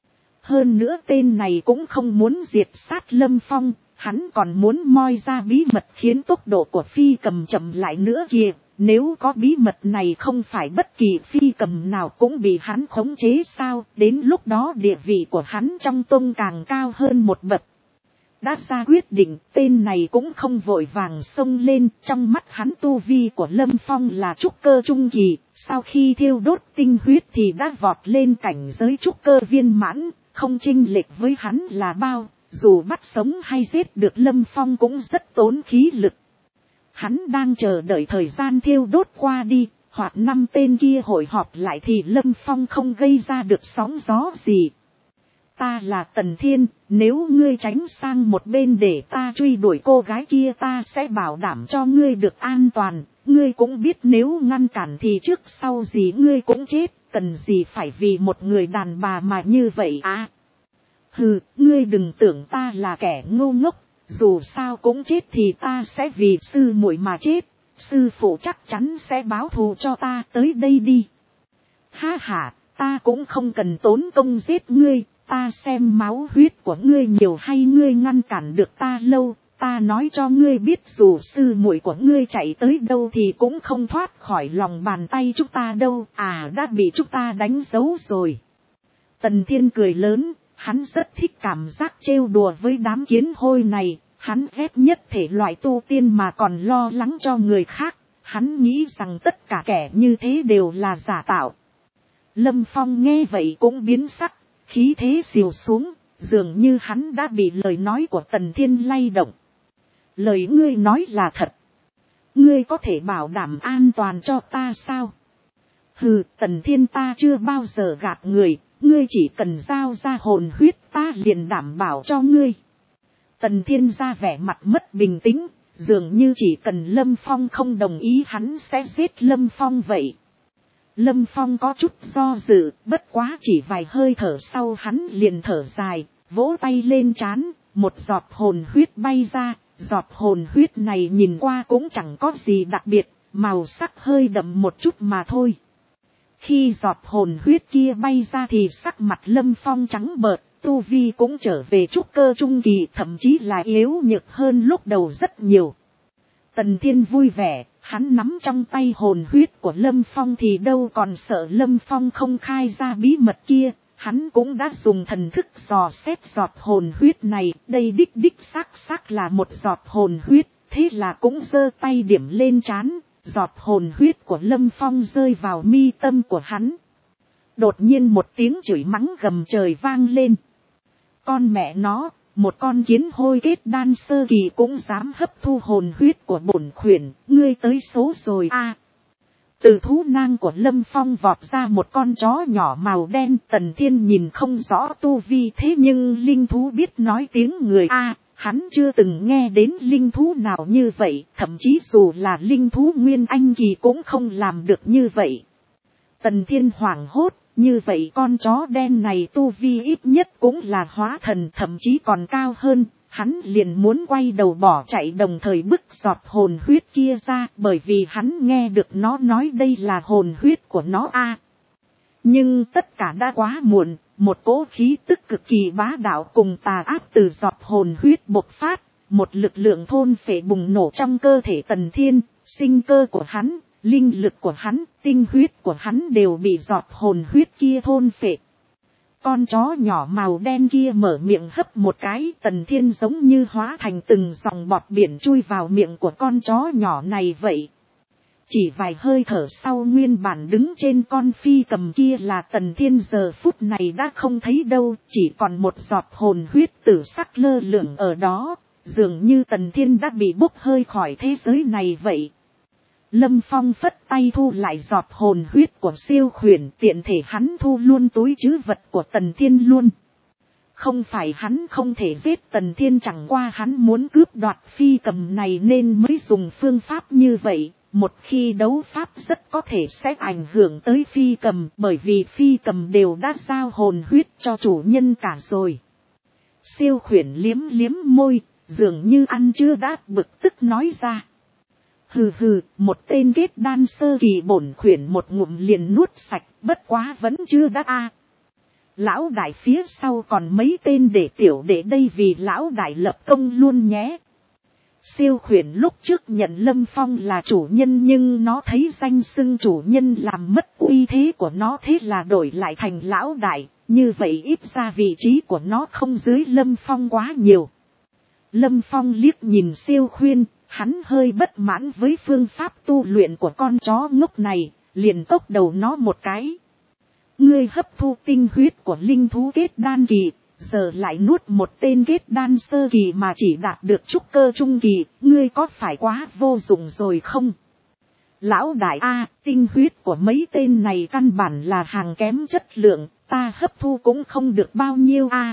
A: Hơn nữa tên này cũng không muốn diệt sát Lâm Phong, hắn còn muốn moi ra bí mật khiến tốc độ của phi cầm chậm lại nữa kìa. Nếu có bí mật này không phải bất kỳ phi cầm nào cũng bị hắn khống chế sao, đến lúc đó địa vị của hắn trong tông càng cao hơn một bậc. Đã ra quyết định, tên này cũng không vội vàng xông lên, trong mắt hắn tu vi của Lâm Phong là trúc cơ trung kỳ, sau khi thiêu đốt tinh huyết thì đã vọt lên cảnh giới trúc cơ viên mãn, không chênh lệch với hắn là bao, dù bắt sống hay giết được Lâm Phong cũng rất tốn khí lực. Hắn đang chờ đợi thời gian thiêu đốt qua đi, hoặc 5 tên kia hội họp lại thì Lâm Phong không gây ra được sóng gió gì. Ta là Tần Thiên, nếu ngươi tránh sang một bên để ta truy đuổi cô gái kia ta sẽ bảo đảm cho ngươi được an toàn. Ngươi cũng biết nếu ngăn cản thì trước sau gì ngươi cũng chết, cần gì phải vì một người đàn bà mà như vậy à? Hừ, ngươi đừng tưởng ta là kẻ ngu ngốc, dù sao cũng chết thì ta sẽ vì sư muội mà chết, sư phụ chắc chắn sẽ báo thù cho ta, tới đây đi. Ha ha, ta cũng không cần tốn công giết ngươi, ta xem máu huyết của ngươi nhiều hay ngươi ngăn cản được ta lâu, ta nói cho ngươi biết dù sư muội của ngươi chạy tới đâu thì cũng không thoát khỏi lòng bàn tay chúng ta đâu, à đã bị chúng ta đánh dấu rồi. Tần Thiên cười lớn, hắn rất thích cảm giác trêu đùa với đám kiến hôi này, hắn ghét nhất thể loại tu tiên mà còn lo lắng cho người khác, hắn nghĩ rằng tất cả kẻ như thế đều là giả tạo. Lâm Phong nghe vậy cũng biến sắc, khí thế xìu xuống, dường như hắn đã bị lời nói của Tần Thiên lay động. Lời ngươi nói là thật. Ngươi có thể bảo đảm an toàn cho ta sao? Hừ, Tần Thiên ta chưa bao giờ gạt người, ngươi chỉ cần giao ra hồn huyết ta liền đảm bảo cho ngươi. Tần Thiên ra vẻ mặt mất bình tĩnh, dường như chỉ cần Lâm Phong không đồng ý hắn sẽ giết Lâm Phong vậy. Lâm Phong có chút do dự, bất quá chỉ vài hơi thở sau hắn liền thở dài, vỗ tay lên trán, một giọt hồn huyết bay ra, giọt hồn huyết này nhìn qua cũng chẳng có gì đặc biệt, màu sắc hơi đậm một chút mà thôi. Khi giọt hồn huyết kia bay ra thì sắc mặt Lâm Phong trắng bợt, tu vi cũng trở về trúc cơ trung kỳ, thậm chí là yếu nhược hơn lúc đầu rất nhiều. Tần Thiên vui vẻ, hắn nắm trong tay hồn huyết của Lâm Phong thì đâu còn sợ Lâm Phong không khai ra bí mật kia, hắn cũng đã dùng thần thức dò xét giọt hồn huyết này, đây đích xác là một giọt hồn huyết, thế là cũng giơ tay điểm lên trán, giọt hồn huyết của Lâm Phong rơi vào mi tâm của hắn. Đột nhiên một tiếng chửi mắng gầm trời vang lên. Con mẹ nó, một con kiến hôi kết đan sơ kỳ cũng dám hấp thu hồn huyết của bổn khuyển, ngươi tới số rồi a. Từ thú nang của Lâm Phong vọt ra một con chó nhỏ màu đen, Tần Thiên nhìn không rõ tu vi thế nhưng linh thú biết nói tiếng người a, hắn chưa từng nghe đến linh thú nào như vậy, thậm chí dù là linh thú nguyên anh kỳ cũng không làm được như vậy. Tần Thiên hoảng hốt, như vậy con chó đen này tu vi ít nhất cũng là hóa thần, thậm chí còn cao hơn, hắn liền muốn quay đầu bỏ chạy đồng thời bứt giọt hồn huyết kia ra, bởi vì hắn nghe được nó nói đây là hồn huyết của nó a. Nhưng tất cả đã quá muộn, một cỗ khí tức cực kỳ bá đạo cùng tà áp từ giọt hồn huyết bộc phát, một lực lượng thôn phệ bùng nổ trong cơ thể Tần Thiên, sinh cơ của hắn, linh lực của hắn, tinh huyết của hắn đều bị giọt hồn huyết kia thôn phệ. Con chó nhỏ màu đen kia mở miệng hấp một cái, Tần Thiên giống như hóa thành từng dòng bọt biển chui vào miệng của con chó nhỏ này vậy. chỉ vài hơi thở sau nguyên bản đứng trên con phi cầm kia là Tần Thiên giờ phút này đã không thấy đâu, chỉ còn một giọt hồn huyết tử sắc lơ lửng ở đó, dường như Tần Thiên đã bị bốc hơi khỏi thế giới này vậy. Lâm Phong phất tay thu lại giọt hồn huyết của siêu khuyển, tiện thể hắn thu luôn túi trữ vật của Tần Thiên luôn. Không phải hắn không thể giết Tần Thiên, chẳng qua hắn muốn cướp đoạt phi cầm này nên mới dùng phương pháp như vậy. Một khi đấu pháp rất có thể sẽ ảnh hưởng tới phi cầm, bởi vì phi cầm đều đã giao hồn huyết cho chủ nhân cả rồi. Siêu khuyển liếm liếm môi, dường như ăn chưa đã, bực tức nói ra. Hừ hừ, một tên kết đan sơ kỳ bổn khuyển một ngụm liền nuốt sạch, bất quá vẫn chưa đã a. Lão đại phía sau còn mấy tên để tiểu để đây vì lão đại lập công luôn nhé. Siêu khuyển lúc trước nhận Lâm Phong là chủ nhân nhưng nó thấy danh xưng chủ nhân làm mất uy thế của nó, thế là đổi lại thành lão đại, như vậy ít ra vị trí của nó không dưới Lâm Phong quá nhiều. Lâm Phong liếc nhìn siêu khuyên, hắn hơi bất mãn với phương pháp tu luyện của con chó ngốc này, liền tốc đầu nó một cái. Ngươi hấp thu tinh huyết của linh thú kết đan kỳ, giờ lại nuốt một tên kết đan sơ kỳ mà chỉ đạt được trúc cơ trung kỳ, ngươi có phải quá vô dụng rồi không? Lão đại a, tinh huyết của mấy tên này căn bản là hàng kém chất lượng, ta hấp thu cũng không được bao nhiêu a.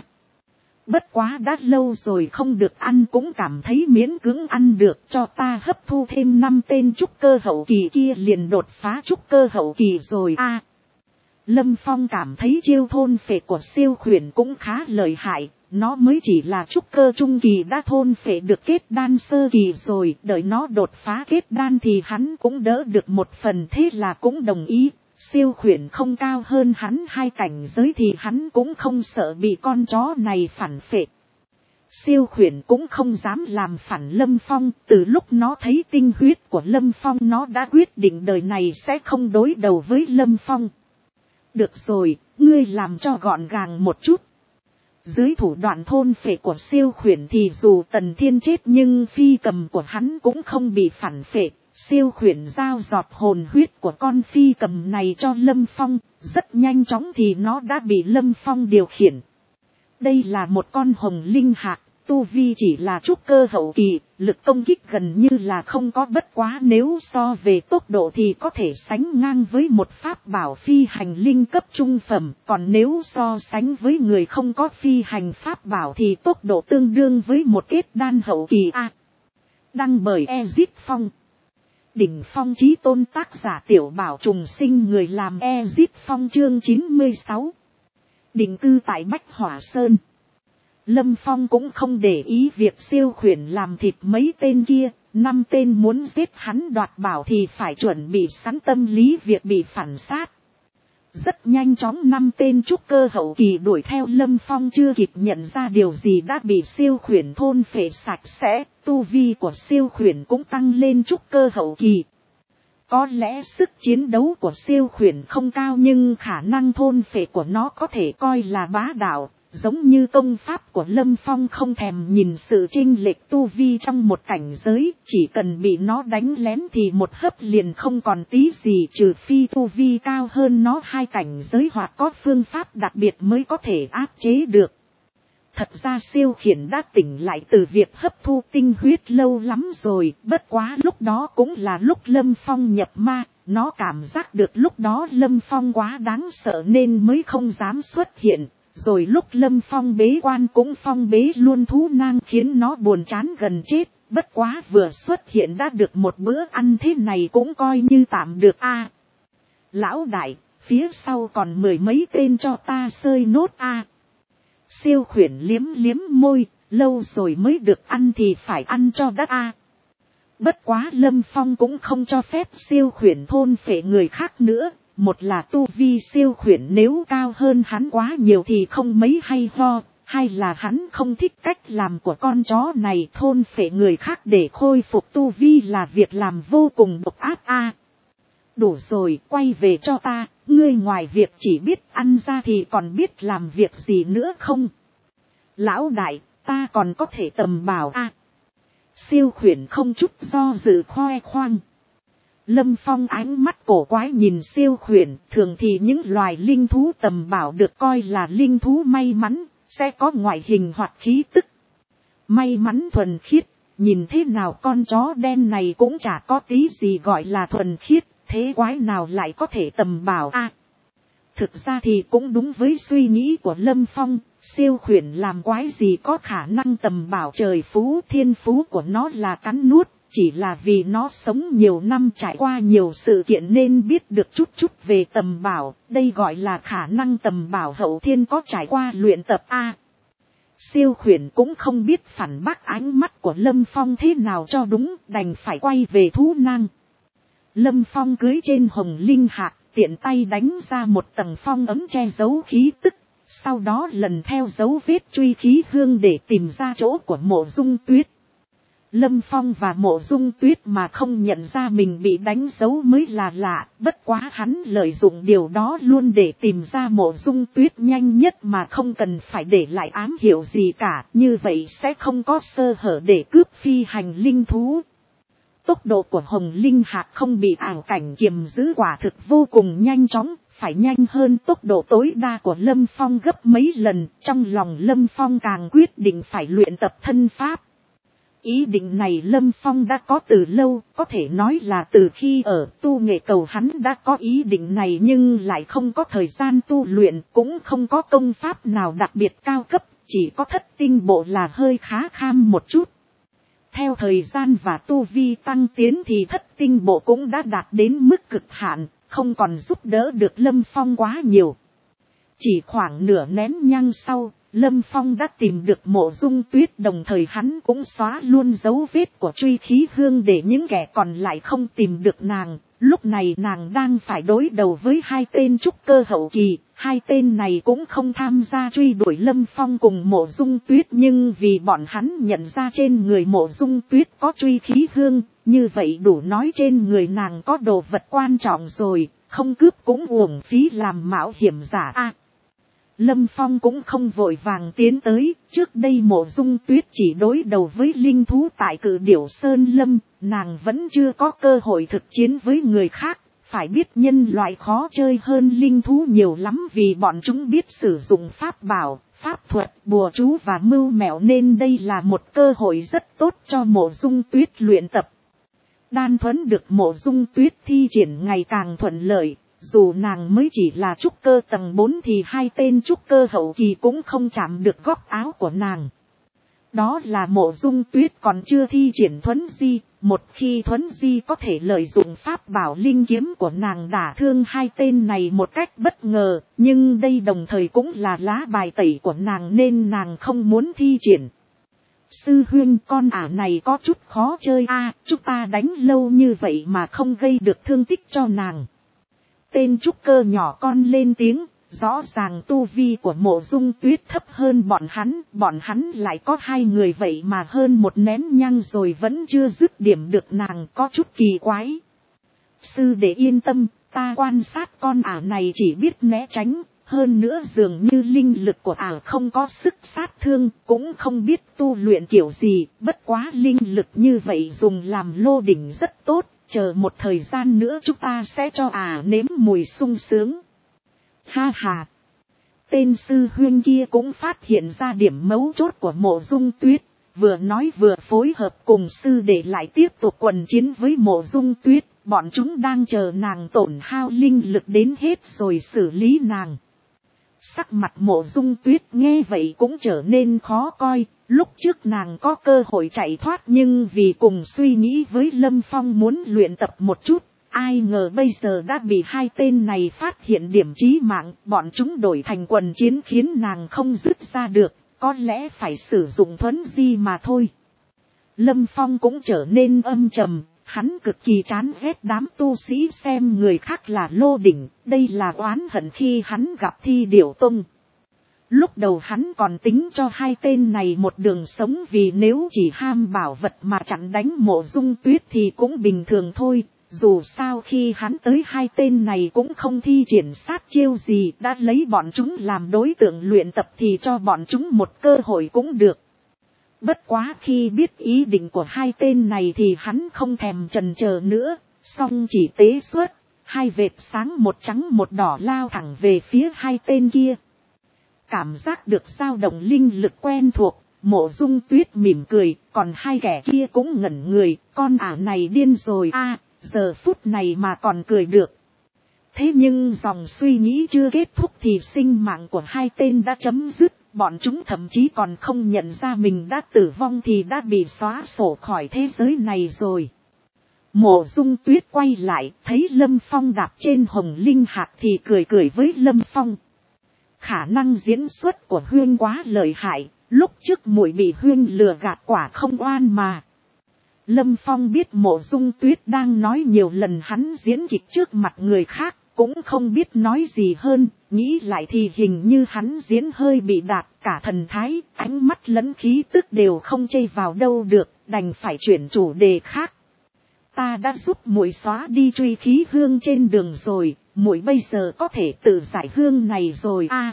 A: Bất quá đã lâu rồi không được ăn cũng cảm thấy miễn cưỡng ăn được, cho ta hấp thu thêm 5 tên trúc cơ hậu kỳ kia liền đột phá trúc cơ hậu kỳ rồi a. Lâm Phong cảm thấy chiêu thôn phệ của siêu khuyển cũng khá lợi hại, nó mới chỉ là trúc cơ trung kỳ đã thôn phệ được kết đan sơ kỳ rồi, đợi nó đột phá kết đan thì hắn cũng đỡ được một phần, thế là cũng đồng ý. Siêu khuyển không cao hơn hắn 2 cảnh giới thì hắn cũng không sợ bị con chó này phản phệ. Siêu khuyển cũng không dám làm phản Lâm Phong, từ lúc nó thấy tinh huyết của Lâm Phong nó đã quyết định đời này sẽ không đối đầu với Lâm Phong. Được rồi, ngươi làm cho gọn gàng một chút. Dưới thủ đoạn thôn phệ của siêu khuyển thì dù Tần Thiên chết nhưng phi cầm của hắn cũng không bị phản phệ. Siêu khuyển giao giọt hồn huyết của con phi cầm này cho Lâm Phong, rất nhanh chóng thì nó đã bị Lâm Phong điều khiển. Đây là một con hồng linh hạc, tu vi chỉ là trúc cơ hậu kỳ, lực công kích gần như là không có, bất quá nếu so về tốc độ thì có thể sánh ngang với một pháp bảo phi hành linh cấp trung phẩm, còn nếu so sánh với người không có phi hành pháp bảo thì tốc độ tương đương với một kết đan hậu kỳ a. Đăng bởi Ezip Phong. Đỉnh phong chí tôn, tác giả Tiểu Bảo Trùng Sinh, người làm Ezip Phong, chương 96. Định cư tại Bách Hỏa Sơn. Lâm Phong cũng không để ý việc siêu khuyển làm thịt mấy tên kia, 5 tên muốn giết hắn đoạt bảo thì phải chuẩn bị sẵn tâm lý việc bị phản sát. Rất nhanh chóng 5 tên trúc cơ hậu kỳ đuổi theo Lâm Phong, chưa kịp nhận ra điều gì đã bị siêu khuyển thôn phệ sạch sẽ, tu vi của siêu khuyển cũng tăng lên trúc cơ hậu kỳ. Có lẽ sức chiến đấu của siêu khuyển không cao nhưng khả năng thôn phệ của nó có thể coi là bá đạo, giống như công pháp của Lâm Phong không thèm nhìn sự chênh lệch tu vi trong một cảnh giới, chỉ cần bị nó đánh lén thì một hấp liền không còn tí gì, trừ phi tu vi cao hơn nó 2 cảnh giới hoặc có phương pháp đặc biệt mới có thể áp chế được. Thật ra siêu khuyển đã tỉnh lại từ việc hấp thu tinh huyết lâu lắm rồi, bất quá lúc đó cũng là lúc Lâm Phong nhập ma, nó cảm giác được lúc đó Lâm Phong quá đáng sợ nên mới không dám xuất hiện, rồi lúc Lâm Phong bế quan cũng phong bế luôn thú nang khiến nó buồn chán gần chết, bất quá vừa xuất hiện đã được một bữa ăn thế này cũng coi như tạm được a. Lão đại, phía sau còn 10 mấy tên cho ta sơi nốt a. Siêu khuyển liếm liếm môi, lâu rồi mới được ăn thì phải ăn cho đắt a. Bất quá Lâm Phong cũng không cho phép siêu khuyển thôn phệ người khác nữa, một là tu vi siêu khuyển nếu cao hơn hắn quá nhiều thì không mấy hay ho, hai là hắn không thích cách làm của con chó này, thôn phệ người khác để khôi phục tu vi là việc làm vô cùng độc ác a. Đủ rồi, quay về cho ta, ngươi ngoài việc chỉ biết ăn ra thì còn biết làm việc gì nữa không? Lão đại, ta còn có thể tầm bảo a. Siêu khuyển không chút do dự khoe khoang. Lâm Phong ánh mắt cổ quái nhìn siêu khuyển, thường thì những loài linh thú tầm bảo được coi là linh thú may mắn, sẽ có ngoại hình hoặc khí tức may mắn thuần khiết, nhìn thế nào con chó đen này cũng chả có tí gì gọi là thuần khiết, thế quái nào lại có thể tầm bảo a? Thực ra thì cũng đúng với suy nghĩ của Lâm Phong, siêu khuyển làm quái gì có khả năng tầm bảo trời phú, thiên phú của nó là cắn nuốt, chỉ là vì nó sống nhiều năm trải qua nhiều sự kiện nên biết được chút chút về tầm bảo, đây gọi là khả năng tầm bảo hậu thiên có trải qua luyện tập a. Siêu khuyển cũng không biết phản bác ánh mắt của Lâm Phong thế nào cho đúng, đành phải quay về thú nang. Lâm Phong cưới trên hồng linh hạc, tiện tay đánh ra một tầng phong ấm che giấu khí tức, sau đó lần theo dấu vết truy khí hương để tìm ra chỗ của Mộ Dung Tuyết. Lâm Phong và Mộ Dung Tuyết mà không nhận ra mình bị đánh dấu mới là lạ, bất quá hắn lợi dụng điều đó luôn để tìm ra Mộ Dung Tuyết nhanh nhất mà không cần phải để lại ám hiệu gì cả, như vậy sẽ không có sơ hở để cướp phi hành linh thú. Tốc độ của hồng linh hạc không bị ảo cảnh kiềm giữ quả thực vô cùng nhanh chóng, phải nhanh hơn tốc độ tối đa của Lâm Phong gấp mấy lần, trong lòng Lâm Phong càng quyết định phải luyện tập thân pháp. Ý định này Lâm Phong đã có từ lâu, có thể nói là từ khi ở tu nghệ cầu hắn đã có ý định này nhưng lại không có thời gian tu luyện, cũng không có công pháp nào đặc biệt cao cấp, chỉ có thất tinh bộ là hơi khá kham một chút. Theo thời gian và tu vi tăng tiến thì thất tinh bộ cũng đã đạt đến mức cực hạn, không còn giúp đỡ được Lâm Phong quá nhiều. Chỉ khoảng nửa nén nhang sau, Lâm Phong đã tìm được Mộ Dung Tuyết, đồng thời hắn cũng xóa luôn dấu vết của truy khí hương để những kẻ còn lại không tìm được nàng. Lúc này nàng đang phải đối đầu với hai tên trúc cơ hậu kỳ, hai tên này cũng không tham gia truy đuổi Lâm Phong cùng Mộ Dung Tuyết, nhưng vì bọn hắn nhận ra trên người Mộ Dung Tuyết có truy khí hương, như vậy đủ nói trên người nàng có đồ vật quan trọng rồi, không cướp cũng uổng phí làm mạo hiểm giả a. Lâm Phong cũng không vội vàng tiến tới, trước đây Mộ Dung Tuyết chỉ đối đầu với linh thú tại Cự Điểu Sơn Lâm, nàng vẫn chưa có cơ hội thực chiến với người khác, phải biết nhân loại khó chơi hơn linh thú nhiều lắm vì bọn chúng biết sử dụng pháp bảo, pháp thuật, bùa chú và mưu mẹo nên đây là một cơ hội rất tốt cho Mộ Dung Tuyết luyện tập. Đan thuẫn được Mộ Dung Tuyết thi triển ngày càng thuận lợi. Dù nàng mới chỉ là trúc cơ tầng 4 thì hai tên trúc cơ hậu kỳ cũng không chạm được góc áo của nàng. Đó là Mộ Dung Tuyết còn chưa thi triển thuấn di, một khi thuấn di có thể lợi dụng pháp bảo linh kiếm của nàng đả thương hai tên này một cách bất ngờ, nhưng đây đồng thời cũng là lá bài tẩy của nàng nên nàng không muốn thi triển. Sư huynh, con ả này có chút khó chơi a, chúng ta đánh lâu như vậy mà không gây được thương tích cho nàng. Tên trúc cơ nhỏ con lên tiếng, rõ ràng tu vi của Mộ Dung Tuyết thấp hơn bọn hắn lại có hai người vậy mà hơn một nén nhang rồi vẫn chưa dứt điểm được, nàng có chút kỳ quái. Sư đệ yên tâm, ta quan sát con ả này chỉ biết né tránh, hơn nữa dường như linh lực của ả không có sức sát thương, cũng không biết tu luyện kiểu gì, bất quá linh lực như vậy dùng làm lô đỉnh rất tốt. Chờ một thời gian nữa chúng ta sẽ cho nếm mùi sung sướng. Ha ha. Tên sư huynh kia cũng phát hiện ra điểm mấu chốt của Mộ Dung Tuyết. Vừa nói vừa phối hợp cùng sư để lại tiếp tục quần chiến với Mộ Dung Tuyết. Bọn chúng đang chờ nàng tổn hao linh lực đến hết rồi xử lý nàng. Sắc mặt Mộ Dung Tuyết nghe vậy cũng trở nên khó coi. Lúc trước nàng có cơ hội chạy thoát nhưng vì cùng suy nghĩ với Lâm Phong muốn luyện tập một chút, ai ngờ bây giờ đã bị hai tên này phát hiện điểm chí mạng, bọn chúng đổi thành quần chiến khiến nàng không dứt ra được, có lẽ phải sử dụng thuấn di mà thôi. Lâm Phong cũng trở nên âm trầm, hắn cực kỳ chán ghét đám tu sĩ xem người khác là lô đỉnh, đây là oán hận khi hắn gặp Thi Điểu Tông. Lúc đầu hắn còn tính cho hai tên này một đường sống vì nếu chỉ ham bảo vật mà chặn đánh Mộ Dung Tuyết thì cũng bình thường thôi. Dù sao khi hắn tới hai tên này cũng không thi triển sát chiêu gì, đã lấy bọn chúng làm đối tượng luyện tập thì cho bọn chúng một cơ hội cũng được. Bất quá khi biết ý định của hai tên này thì hắn không thèm chần chờ nữa, Song chỉ tế xuất, hai vệt sáng một trắng một đỏ lao thẳng về phía hai tên kia. Cảm giác được dao động linh lực quen thuộc, Mộ Dung Tuyết mỉm cười, còn hai kẻ kia cũng ngẩn người, con ả này điên rồi a, giờ phút này mà còn cười được. Thế nhưng dòng suy nghĩ chưa kết thúc thì sinh mạng của hai tên đã chấm dứt, bọn chúng thậm chí còn không nhận ra mình đã tử vong thì đã bị xóa sổ khỏi thế giới này rồi. Mộ Dung Tuyết quay lại, thấy Lâm Phong đạp trên hồng linh hạt thì cười cười với Lâm Phong. Khả năng diễn xuất của Huyên quá lợi hại, lúc trước muội bị Huyên lừa gạt quả không oan mà. Lâm Phong biết Mộ Dung Tuyết đang nói nhiều lần hắn diễn kịch trước mặt người khác, cũng không biết nói gì hơn, nghĩ lại thì hình như hắn diễn hơi bị đạt, cả thần thái, ánh mắt lẫn khí tức đều không chây vào đâu được, đành phải chuyển chủ đề khác. Ta đã giúp muội xóa đi truy khí hương trên đường rồi, muội bây giờ có thể tự giải hương này rồi a.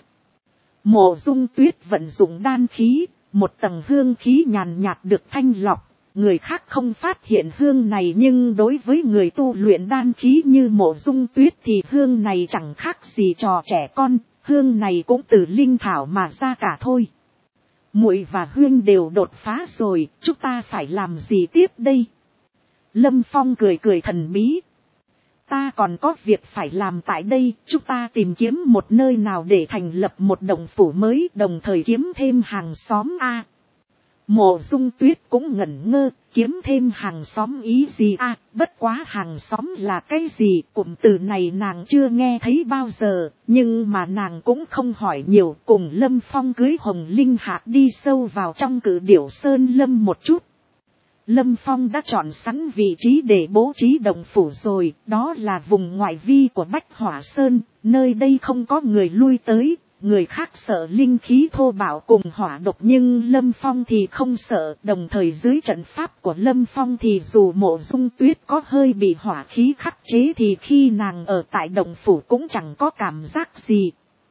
A: Mộ Dung Tuyết vận dụng đan khí, một tầng hương khí nhàn nhạt được thanh lọc, người khác không phát hiện hương này nhưng đối với người tu luyện đan khí như Mộ Dung Tuyết thì hương này chẳng khác gì trò trẻ con, hương này cũng từ linh thảo mà ra cả thôi. Muội và Huyên đều đột phá rồi, chúng ta phải làm gì tiếp đây? Lâm Phong cười cười thần bí. Ta còn có việc phải làm tại đây, chúng ta tìm kiếm một nơi nào để thành lập một động phủ mới, đồng thời kiếm thêm hàng xóm a. Mộ Dung Tuyết cũng ngẩn ngơ, kiếm thêm hàng xóm ý gì a? Bất quá hàng xóm là cái gì, cụm từ này nàng chưa nghe thấy bao giờ, nhưng mà nàng cũng không hỏi nhiều, cùng Lâm Phong cưới hồng linh hạt đi sâu vào trong Cự Điểu Sơn Lâm một chút. Lâm Phong đã chọn sẵn vị trí để bố trí động phủ rồi, đó là vùng ngoại vi của Bách Hỏa Sơn, nơi đây không có người lui tới, người khác sợ linh khí thô bạo cùng hỏa độc nhưng Lâm Phong thì không sợ, đồng thời dưới trận pháp của Lâm Phong thì dù Mộ Dung Tuyết có hơi bị hỏa khí khắc chế thì khi nàng ở tại động phủ cũng chẳng có cảm giác gì.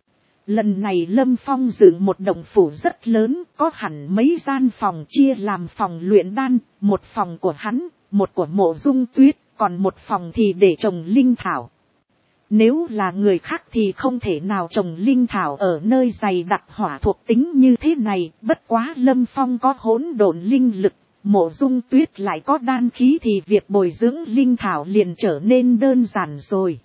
A: Lần này Lâm Phong dựng một động phủ rất lớn, có hẳn mấy gian phòng chia làm phòng luyện đan, một phòng của hắn, một của Mộ Dung Tuyết, còn một phòng thì để trồng linh thảo. Nếu là người khác thì không thể nào trồng linh thảo ở nơi dày đặc hỏa thuộc tính như thế này, bất quá Lâm Phong có hỗn độn linh lực, Mộ Dung Tuyết lại có đan khí thì việc bồi dưỡng linh thảo liền trở nên đơn giản rồi.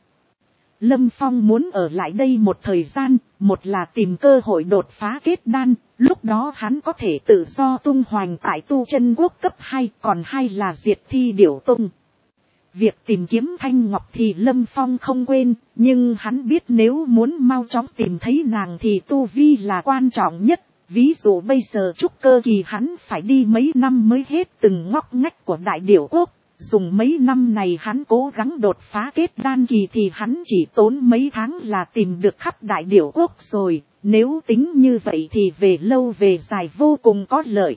A: Lâm Phong muốn ở lại đây một thời gian, một là tìm cơ hội đột phá kết đan, lúc đó hắn có thể tự do tung hoành tại Tu Chân Quốc cấp 2, còn hai là diệt Thi Điểu Tông. Việc tìm kiếm Thanh Ngọc thì Lâm Phong không quên, nhưng hắn biết nếu muốn mau chóng tìm thấy nàng thì tu vi là quan trọng nhất. Ví dụ bây giờ trúc cơ kỳ hắn phải đi mấy năm mới hết từng ngóc ngách của Đại Điểu Quốc. Dùng mấy năm này hắn cố gắng đột phá kết đan kỳ thì hắn chỉ tốn mấy tháng là tìm được khắp Đại Điểu Quốc rồi. Nếu tính như vậy thì về lâu về dài vô cùng có lợi.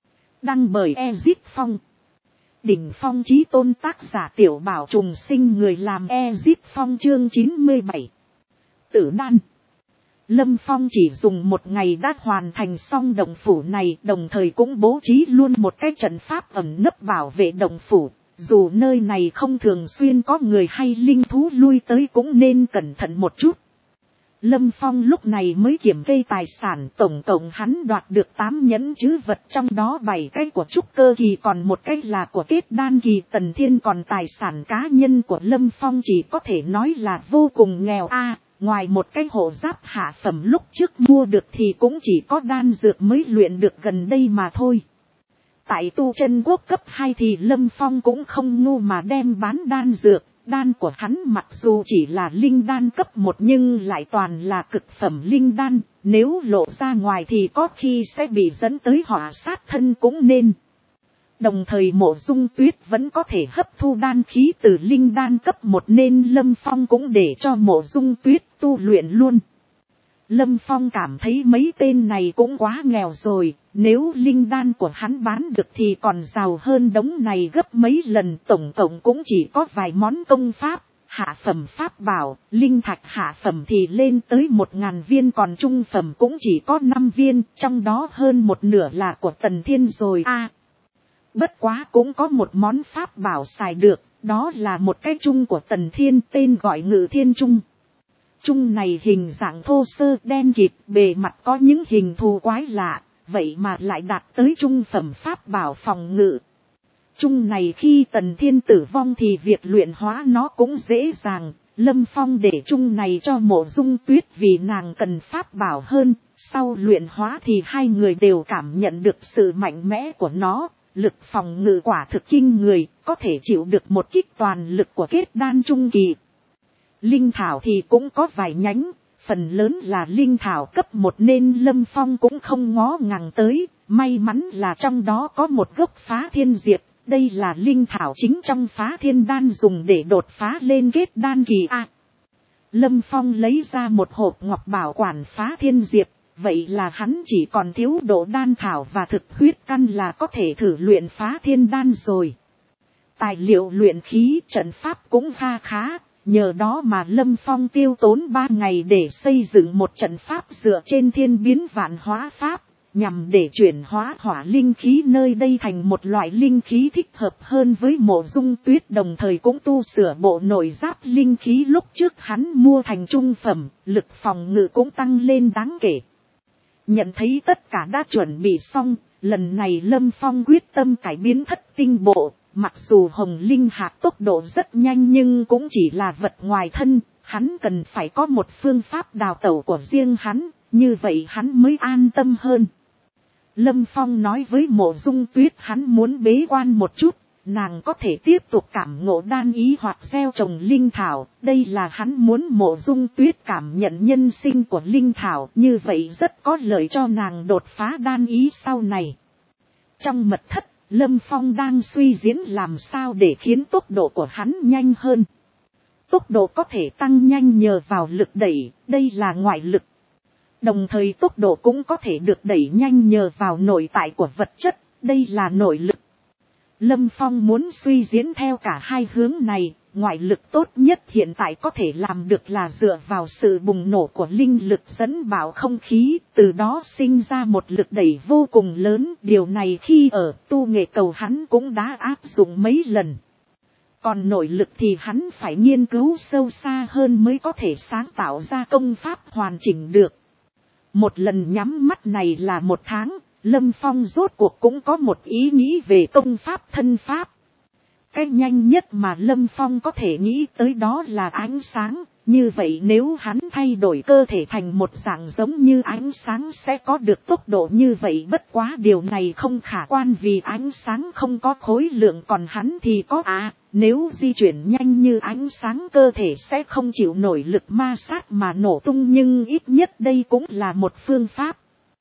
A: Đăng bởi Ezip Phong. Đỉnh Phong Chí Tôn, tác giả Tiểu Bảo Trùng Sinh, người làm Ezip Phong, chương 97. Tử đan. Lâm Phong chỉ dùng một ngày đã hoàn thành xong động phủ này, đồng thời cũng bố trí luôn một cái trận pháp ẩn nấp bảo vệ động phủ. Dù nơi này không thường xuyên có người hay linh thú lui tới cũng nên cẩn thận một chút. Lâm Phong lúc này mới kiểm kê tài sản, tổng cộng hắn đoạt được 8 nhẫn trữ vật, trong đó 7 cái của trúc cơ kỳ còn một cái là của kết đan kỳ. Tần Thiên còn tài sản cá nhân của Lâm Phong chỉ có thể nói là vô cùng nghèo a. Ngoài một cái hộ giáp hạ phẩm lúc trước mua được thì cũng chỉ có đan dược mới luyện được gần đây mà thôi. Tại Tu Chân Quốc cấp 2 thì Lâm Phong cũng không ngu mà đem bán đan dược. Đan của hắn mặc dù chỉ là linh đan cấp 1 nhưng lại toàn là cực phẩm linh đan. Nếu lộ ra ngoài thì có khi sẽ bị dẫn tới họa sát thân cũng nên. Đồng thời Mộ Dung Tuyết vẫn có thể hấp thu đan khí từ linh đan cấp 1 nên Lâm Phong cũng để cho Mộ Dung Tuyết tu luyện luôn. Lâm Phong cảm thấy mấy tên này cũng quá nghèo rồi, nếu linh đan của hắn bán được thì còn giàu hơn đống này gấp mấy lần, tổng cộng cũng chỉ có vài món công pháp, hạ phẩm pháp bảo, linh thạch hạ phẩm thì lên tới 1000 viên, còn trung phẩm cũng chỉ có 5 viên, trong đó hơn một nửa là của Tần Thiên rồi a. Bất quá cũng có một món pháp bảo xài được, đó là một cái chung của Tần Thiên tên gọi Ngự Thiên Chung. Chung này hình dạng thô sơ đen kịt, bề mặt có những hình thù quái lạ, vậy mà lại đạt tới trung phẩm pháp bảo phòng ngự. Chung này khi Tần Thiên tử vong thì việc luyện hóa nó cũng dễ dàng. Lâm Phong để chung này cho Mộ Dung Tuyết vì nàng cần pháp bảo hơn. Sau luyện hóa thì hai người đều cảm nhận được sự mạnh mẽ của nó. Lực phòng ngự quả thực kinh người, có thể chịu được một kích toàn lực của kết đan trung kỳ. Linh thảo thì cũng có vài nhánh, phần lớn là linh thảo cấp 1 nên Lâm Phong cũng không ngó ngàng tới. May mắn là trong đó có một gốc Phá Thiên Diệp. Đây là linh thảo chính trong Phá Thiên Đan dùng để đột phá lên kết đan kỳ A. Lâm Phong lấy ra một hộp ngọc bảo quản Phá Thiên Diệp, vậy là hắn chỉ còn thiếu độ đan thảo và thực huyết căn là có thể thử luyện Phá Thiên Đan rồi. Tài liệu luyện khí trận pháp cũng khá, nhờ đó mà Lâm Phong tiêu tốn 3 ngày để xây dựng một trận pháp dựa trên thiên biến vạn hóa pháp. Nhằm để chuyển hóa hỏa linh khí nơi đây thành một loại linh khí thích hợp hơn với Mộ Dung Tuyết, đồng thời cũng tu sửa bộ nội giáp linh khí lúc trước hắn mua thành trung phẩm, lực phòng ngự cũng tăng lên đáng kể. Nhận thấy tất cả đã chuẩn bị xong, lần này Lâm Phong quyết tâm cải biến Thất Tinh Bộ. Mặc dù Hồng Linh Hạc tốc độ rất nhanh nhưng cũng chỉ là vật ngoài thân, hắn cần phải có một phương pháp đào tẩu của riêng hắn, như vậy hắn mới an tâm hơn. Lâm Phong nói với Mộ Dung Tuyết hắn muốn bế quan một chút, nàng có thể tiếp tục cảm ngộ đan ý hoặc gieo trồng linh thảo. Đây là hắn muốn Mộ Dung Tuyết cảm nhận nhân sinh của linh thảo, như vậy rất có lợi cho nàng đột phá đan ý sau này. Trong mật thất, Lâm Phong đang suy diễn làm sao để khiến tốc độ của hắn nhanh hơn. Tốc độ có thể tăng nhanh nhờ vào lực đẩy, đây là ngoại lực. Đồng thời tốc độ cũng có thể được đẩy nhanh nhờ vào nội tại của vật chất, đây là nội lực. Lâm Phong muốn suy diễn theo cả hai hướng này, ngoại lực tốt nhất hiện tại có thể làm được là dựa vào sự bùng nổ của linh lực dẫn bảo không khí, từ đó sinh ra một lực đẩy vô cùng lớn. Điều này khi ở tu nghệ cầu hắn cũng đã áp dụng mấy lần. Còn nội lực thì hắn phải nghiên cứu sâu xa hơn mới có thể sáng tạo ra công pháp hoàn chỉnh được. Một lần nhắm mắt này là 1 tháng, Lâm Phong rốt cuộc cũng có một ý nghĩ về công pháp thân pháp. Cái nhanh nhất mà Lâm Phong có thể nghĩ tới đó là ánh sáng, như vậy nếu hắn thay đổi cơ thể thành một dạng giống như ánh sáng sẽ có được tốc độ như vậy. Bất quá điều này không khả quan vì ánh sáng không có khối lượng, còn hắn thì có nếu di chuyển nhanh như ánh sáng cơ thể sẽ không chịu nổi lực ma sát mà nổ tung, nhưng ít nhất đây cũng là một phương pháp.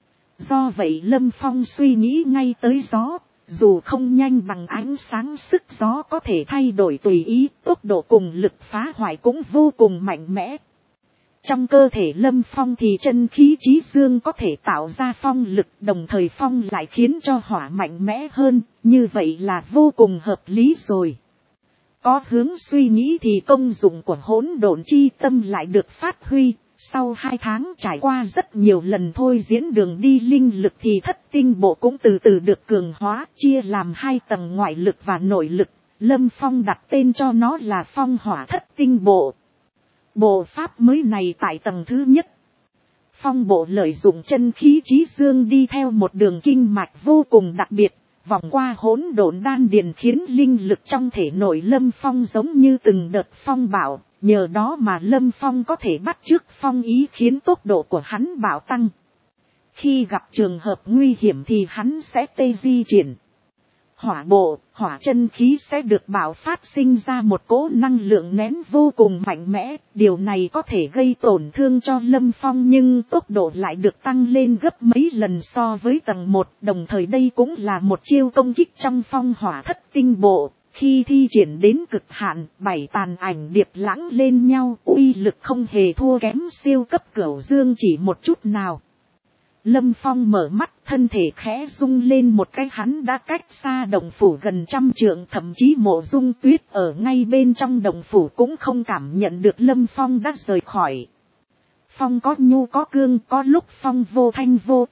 A: Do vậy Lâm Phong suy nghĩ ngay tới gió, dù không nhanh bằng ánh sáng sức gió có thể thay đổi tùy ý, tốc độ cùng lực phá hoại cũng vô cùng mạnh mẽ. Trong cơ thể Lâm Phong thì chân khí chí dương có thể tạo ra phong lực, đồng thời phong lại khiến cho hỏa mạnh mẽ hơn, như vậy là vô cùng hợp lý rồi. Có hướng suy nghĩ thì công dụng của hỗn độn chi tâm lại được phát huy. Sau 2 tháng trải qua rất nhiều lần thôi diễn đường đi linh lực thì Thất Tinh Bộ cũng từ từ được cường hóa, chia làm 2 tầng ngoại lực và nội lực. Lâm Phong đặt tên cho nó là Phong Hỏa Thất Tinh Bộ. Bộ pháp mới này tại tầng thứ nhất. Phong bộ lợi dụng chân khí chí dương đi theo một đường kinh mạch vô cùng đặc biệt, vòng qua hỗn độn đan điền khiến linh lực trong thể nội Lâm Phong giống như từng đợt phong bạo. Nhờ đó mà Lâm Phong có thể bắt chước phong ý khiến tốc độ của hắn bạo tăng. Khi gặp trường hợp nguy hiểm thì hắn sẽ tê di chuyển. Hỏa bộ, hỏa chân khí sẽ được bạo phát sinh ra một cỗ năng lượng nén vô cùng mạnh mẽ. Điều này có thể gây tổn thương cho Lâm Phong nhưng tốc độ lại được tăng lên gấp mấy lần so với tầng 1. Đồng thời đây cũng là một chiêu công kích trong Phong Hỏa Thất Tinh Bộ. Khi thi triển đến cực hạn, 7 tàn ảnh điệp lãng lên nhau, uy lực không hề thua kém siêu cấp Cửu Dương chỉ một chút nào. Lâm Phong mở mắt, thân thể khẽ rung lên một cái, hắn đã cách xa động phủ gần 100 trượng, thậm chí Mộ Dung Tuyết ở ngay bên trong động phủ cũng không cảm nhận được Lâm Phong đã rời khỏi. Phong có nhu có cương, có lúc Phong vô thanh vô tức,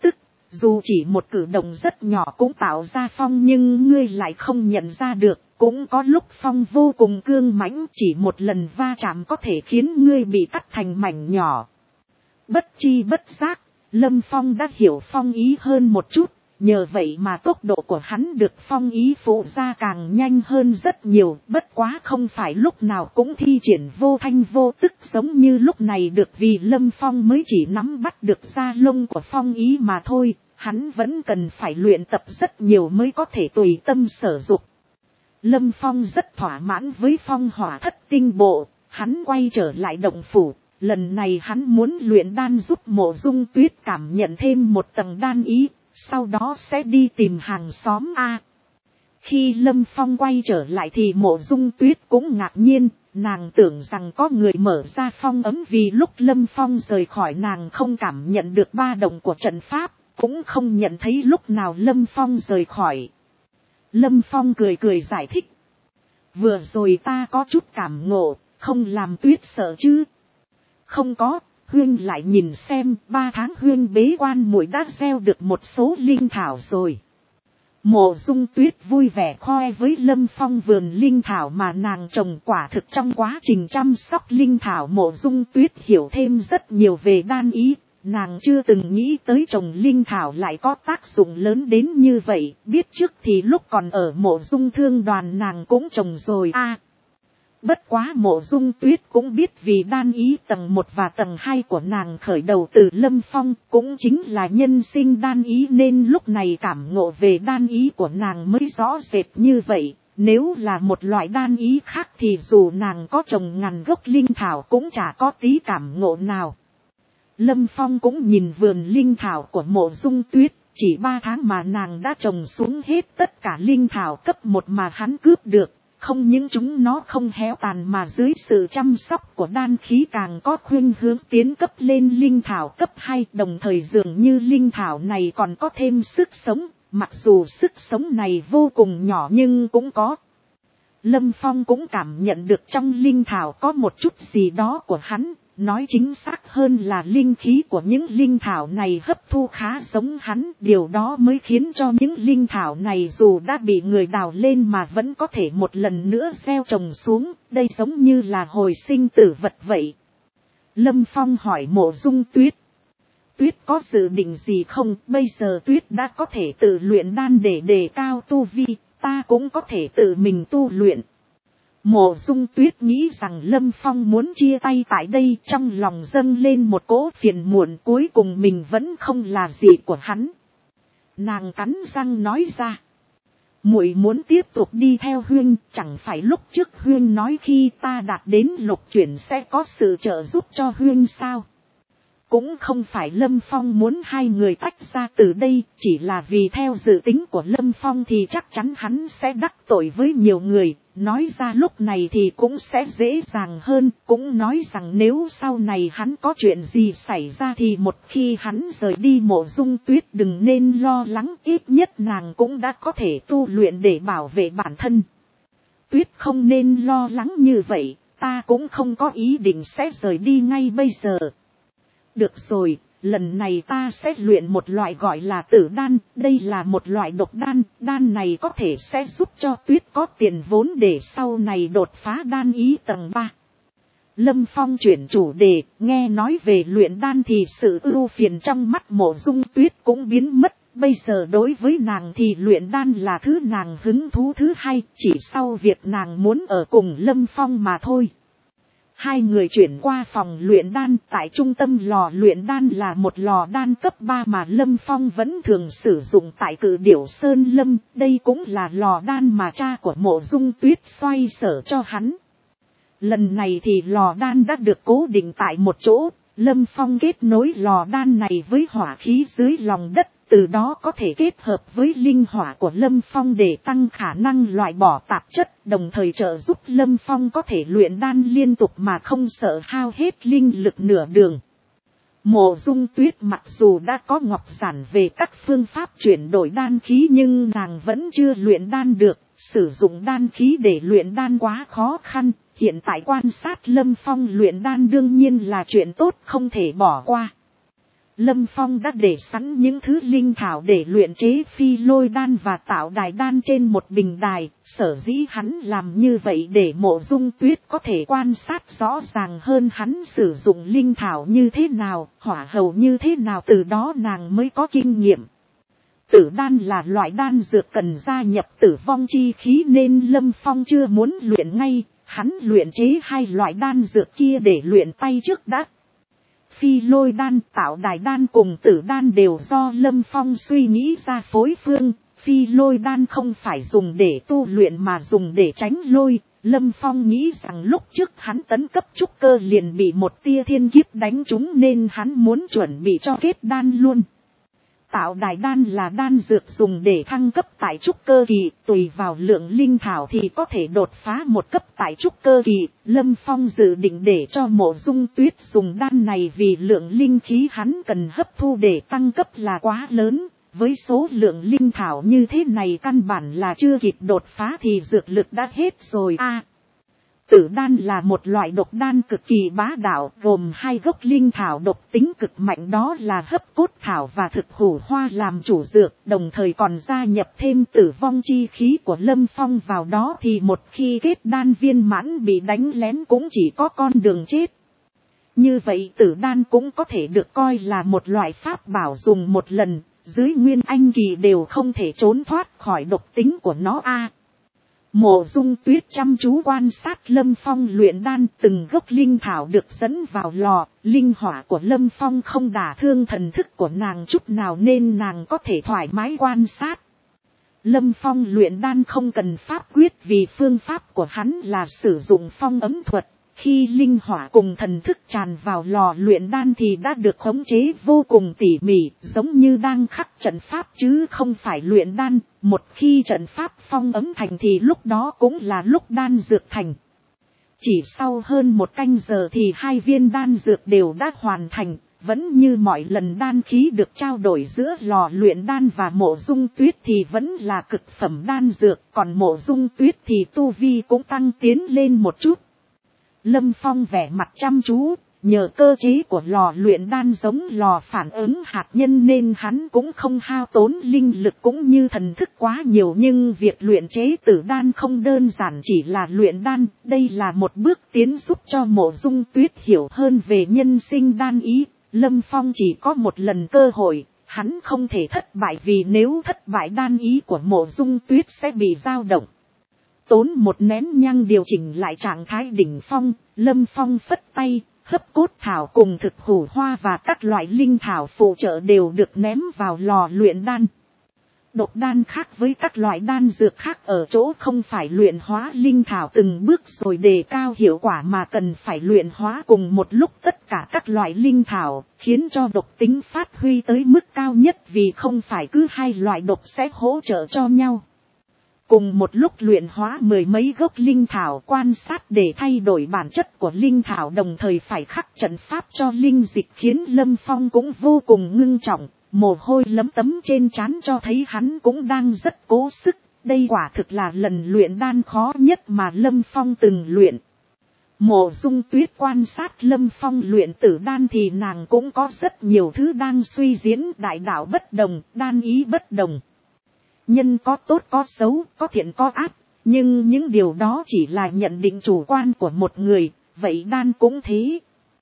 A: dù chỉ một cử động rất nhỏ cũng tạo ra phong nhưng ngươi lại không nhận ra được. Cũng có lúc phong vô cùng cương mãnh, chỉ một lần va chạm có thể khiến ngươi bị cắt thành mảnh nhỏ. Bất chi bất giác, Lâm Phong đã hiểu phong ý hơn một chút, nhờ vậy mà tốc độ của hắn được phong ý phụ ra càng nhanh hơn rất nhiều, bất quá không phải lúc nào cũng thi triển vô thanh vô tức giống như lúc này được, vì Lâm Phong mới chỉ nắm bắt được da lông của phong ý mà thôi, hắn vẫn cần phải luyện tập rất nhiều mới có thể tùy tâm sở dục. Lâm Phong rất thỏa mãn với phong hỏa thất tinh bộ, hắn quay trở lại động phủ. Lần này hắn muốn luyện đan giúp Mộ Dung Tuyết cảm nhận thêm một tầng đan ý, sau đó sẽ đi tìm hàng xóm A. Khi Lâm Phong quay trở lại thì Mộ Dung Tuyết cũng ngạc nhiên, nàng tưởng rằng có người mở ra phong ấm, vì lúc Lâm Phong rời khỏi nàng không cảm nhận được ba động của trận pháp, cũng không nhận thấy lúc nào Lâm Phong rời khỏi. Lâm Phong cười cười giải thích. Vừa rồi ta có chút cảm ngộ, không làm Tuyết sợ chứ. Không có, Huyên lại nhìn xem, 3 tháng Huyên bế quan muội đã gieo được một số linh thảo rồi. Mộ Dung Tuyết vui vẻ khoe với Lâm Phong vườn linh thảo mà nàng trồng, quả thực trong quá trình chăm sóc linh thảo Mộ Dung Tuyết hiểu thêm rất nhiều về đan ý. Nàng chưa từng nghĩ tới trồng linh thảo lại có tác dụng lớn đến như vậy, biết trước thì lúc còn ở Mộ Dung Thương đoàn nàng cũng trồng rồi a. Bất quá Mộ Dung Tuyết cũng biết vì đan ý tầng 1 và tầng 2 của nàng khởi đầu từ Lâm Phong, cũng chính là nhân sinh đan ý, nên lúc này cảm ngộ về đan ý của nàng mới rõ rệt như vậy. Nếu là một loại đan ý khác thì dù nàng có trồng ngàn gốc linh thảo cũng chả có tí cảm ngộ nào. Lâm Phong cũng nhìn vườn linh thảo của Mộ Dung Tuyết, chỉ 3 tháng mà nàng đã trồng xuống hết tất cả linh thảo cấp 1 mà hắn cướp được. Không những chúng nó không héo tàn mà dưới sự chăm sóc của đan khí càng có khuynh hướng tiến cấp lên linh thảo cấp 2, đồng thời dường như linh thảo này còn có thêm sức sống, mặc dù sức sống này vô cùng nhỏ nhưng cũng có. Lâm Phong cũng cảm nhận được trong linh thảo có một chút gì đó của hắn, nói chính xác hơn là linh khí của những linh thảo này hấp thu khá giống hắn, điều đó mới khiến cho những linh thảo này dù đã bị người đào lên mà vẫn có thể một lần nữa gieo trồng xuống, đây giống như là hồi sinh tử vật vậy. Lâm Phong hỏi Mộ Dung Tuyết. Tuyết có dự định gì không? Bây giờ Tuyết đã có thể tự luyện đan để đề cao tu vi, ta cũng có thể tự mình tu luyện. Mộ Dung Tuyết nghĩ rằng Lâm Phong muốn chia tay tại đây, trong lòng dâng lên một cỗ phiền muộn, cuối cùng mình vẫn không là gì của hắn. Nàng cắn răng nói ra. Muội muốn tiếp tục đi theo Huyên, chẳng phải lúc trước Huyên nói khi ta đạt đến lục chuyển sẽ có sự trợ giúp cho Huyên sao? Cũng không phải Lâm Phong muốn hai người tách ra từ đây, chỉ là vì theo dự tính của Lâm Phong thì chắc chắn hắn sẽ đắc tội với nhiều người, nói ra lúc này thì cũng sẽ dễ dàng hơn, cũng nói rằng nếu sau này hắn có chuyện gì xảy ra thì một khi hắn rời đi Mộ Dung Tuyết đừng nên lo lắng, ít nhất nàng cũng đã có thể tu luyện để bảo vệ bản thân. Tuyết không nên lo lắng như vậy, ta cũng không có ý định sẽ rời đi ngay bây giờ. Được rồi, lần này ta sẽ luyện một loại gọi là tử đan, đây là một loại độc đan, đan này có thể sẽ giúp cho Tuyết có tiền vốn để sau này đột phá đan ý tầng 3. Lâm Phong chuyển chủ đề, nghe nói về luyện đan thì sự ưu phiền trong mắt Mộ Dung Tuyết cũng biến mất, bây giờ đối với nàng thì luyện đan là thứ nàng hứng thú thứ hai, chỉ sau việc nàng muốn ở cùng Lâm Phong mà thôi. Hai người chuyển qua phòng luyện đan, tại trung tâm lò luyện đan là một lò đan cấp 3 mà Lâm Phong vẫn thường sử dụng tại Cự Điểu Sơn Lâm, đây cũng là lò đan mà cha của Mộ Dung Tuyết xoay sở cho hắn. Lần này thì lò đan đã được cố định tại một chỗ, Lâm Phong kết nối lò đan này với hỏa khí dưới lòng đất, từ đó có thể kết hợp với linh hỏa của Lâm Phong để tăng khả năng loại bỏ tạp chất, đồng thời trợ giúp Lâm Phong có thể luyện đan liên tục mà không sợ hao hết linh lực nửa đường. Mộ Dung Tuyết mặc dù đã có ngọc giản về các phương pháp chuyển đổi đan khí nhưng nàng vẫn chưa luyện đan được, sử dụng đan khí để luyện đan quá khó khăn, hiện tại quan sát Lâm Phong luyện đan đương nhiên là chuyện tốt không thể bỏ qua. Lâm Phong đã để sẵn những thứ linh thảo để luyện chế phi lôi đan và tạo đài đan trên một bình đài, sở dĩ hắn làm như vậy để Mộ Dung Tuyết có thể quan sát rõ ràng hơn hắn sử dụng linh thảo như thế nào, hỏa hầu như thế nào, từ đó nàng mới có kinh nghiệm. Tử đan là loại đan dược cần gia nhập tử vong chi khí nên Lâm Phong chưa muốn luyện ngay, hắn luyện chế hai loại đan dược kia để luyện tay trước đã. Phi lôi đan, tạo đài đan cùng tử đan đều do Lâm Phong suy nghĩ ra phối phương. Phi lôi đan không phải dùng để tu luyện mà dùng để tránh lôi. Lâm Phong nghĩ rằng lúc trước hắn tấn cấp trúc cơ liền bị một tia thiên kiếp đánh trúng nên hắn muốn chuẩn bị cho kết đan luôn. Tạo đài đan là đan dược dùng để thăng cấp tại trúc cơ kỳ, tùy vào lượng linh thảo thì có thể đột phá một cấp tại trúc cơ kỳ. Lâm Phong dự định để cho Mộ Dung Tuyết dùng đan này vì lượng linh khí hắn cần hấp thu để tăng cấp là quá lớn. Với số lượng linh thảo như thế này căn bản là chưa kịp đột phá thì dược lực đã hết rồi a. Tử đan là một loại độc đan cực kỳ bá đạo, gồm hai gốc linh thảo độc tính cực mạnh, đó là hấp cốt thảo và thực hủ hoa làm chủ dược, đồng thời còn gia nhập thêm tử vong chi khí của Lâm Phong vào đó thì một khi kết đan viên mãn bị đánh lén cũng chỉ có con đường chết. Như vậy tử đan cũng có thể được coi là một loại pháp bảo dùng một lần, dưới nguyên anh kỳ đều không thể trốn thoát khỏi độc tính của nó a. Mộ Dung Tuyết chăm chú quan sát Lâm Phong luyện đan, từng gốc linh thảo được dẫn vào lò, linh hỏa của Lâm Phong không đả thương thần thức của nàng chút nào nên nàng có thể thoải mái quan sát. Lâm Phong luyện đan không cần pháp quyết vì phương pháp của hắn là sử dụng phong ấm thuật. Khi linh hỏa cùng thần thức tràn vào lò luyện đan thì đã được khống chế vô cùng tỉ mỉ, giống như đang khắc trận pháp chứ không phải luyện đan. Một khi trận pháp phong ấm thành thì lúc đó cũng là lúc đan dược thành. Chỉ sau hơn một canh giờ thì hai viên đan dược đều đã hoàn thành, vẫn như mọi lần đan khí được trao đổi giữa lò luyện đan và Mộ Dung Tuyết thì vẫn là cực phẩm đan dược, còn Mộ Dung Tuyết thì tu vi cũng tăng tiến lên một chút. Lâm Phong vẻ mặt chăm chú, nhờ cơ chế của lò luyện đan giống lò phản ứng hạt nhân nên hắn cũng không hao tốn linh lực cũng như thần thức quá nhiều, nhưng việc luyện chế tử đan không đơn giản chỉ là luyện đan, đây là một bước tiến giúp cho Mộ Dung Tuyết hiểu hơn về nhân sinh đan ý. Lâm Phong chỉ có một lần cơ hội, hắn không thể thất bại vì nếu thất bại đan ý của Mộ Dung Tuyết sẽ bị dao động. Tốn một nén nhang điều chỉnh lại trạng thái đỉnh phong, Lâm Phong phất tay, hấp cốt thảo cùng thực hủ hoa và các loại linh thảo phụ trợ đều được ném vào lò luyện đan. Độc đan khác với các loại đan dược khác ở chỗ không phải luyện hóa linh thảo từng bước rồi đề cao hiệu quả mà cần phải luyện hóa cùng một lúc tất cả các loại linh thảo, khiến cho độc tính phát huy tới mức cao nhất vì không phải cứ hai loại độc sẽ hỗ trợ cho nhau. Cùng một lúc luyện hóa mười mấy gốc linh thảo, quan sát để thay đổi bản chất của linh thảo, đồng thời phải khắc trận pháp cho linh dịch, khiến Lâm Phong cũng vô cùng ngưng trọng, mồ hôi lấm tấm trên trán cho thấy hắn cũng đang rất cố sức. Đây quả thực là lần luyện đan khó nhất mà Lâm Phong từng luyện. Mộ Dung Tuyết quan sát Lâm Phong luyện tử đan thì nàng cũng có rất nhiều thứ đang suy diễn, đại đạo bất đồng, đan ý bất đồng. Nhân có tốt có xấu, có thiện có ác, nhưng những điều đó chỉ là nhận định chủ quan của một người, vậy đan cũng thế.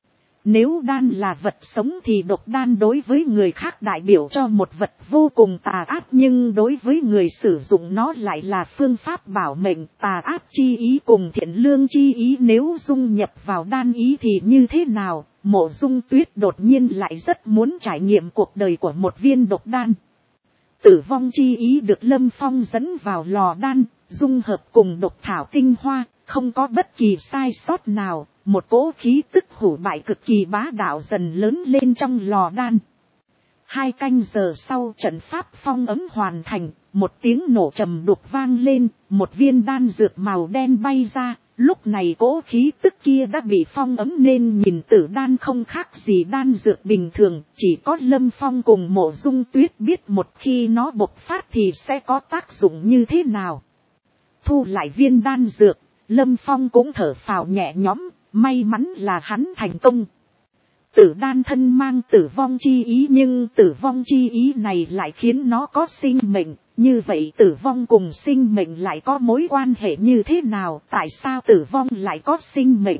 A: Nếu đan là vật sống thì độc đan đối với người khác đại biểu cho một vật vô cùng tà ác, nhưng đối với người sử dụng nó lại là phương pháp bảo mệnh. Tà ác chi ý cùng thiện lương chi ý nếu dung nhập vào đan ý thì như thế nào? Mộ Dung Tuyết đột nhiên lại rất muốn trải nghiệm cuộc đời của một viên độc đan. Tử vong chi ý được Lâm Phong dẫn vào lò đan, dung hợp cùng độc thảo tinh hoa, không có bất kỳ sai sót nào, một cỗ khí tức hủ bại cực kỳ bá đạo dần lớn lên trong lò đan. 2 canh giờ sau trận pháp phong ấm hoàn thành, một tiếng nổ trầm đục vang lên, một viên đan dược màu đen bay ra. Lúc này cỗ khí tức kia đã bị phong ấm nên nhìn tử đan không khác gì đan dược bình thường, chỉ có Lâm Phong cùng Mộ Dung Tuyết biết một khi nó bộc phát thì sẽ có tác dụng như thế nào. Thu lại viên đan dược, Lâm Phong cũng thở phào nhẹ nhõm, may mắn là hắn thành công. tử đan thân mang tử vong chi ý, nhưng tử vong chi ý này lại khiến nó có sinh mệnh. Như vậy tử vong cùng sinh mệnh lại có mối quan hệ như thế nào? Tại sao tử vong lại có sinh mệnh?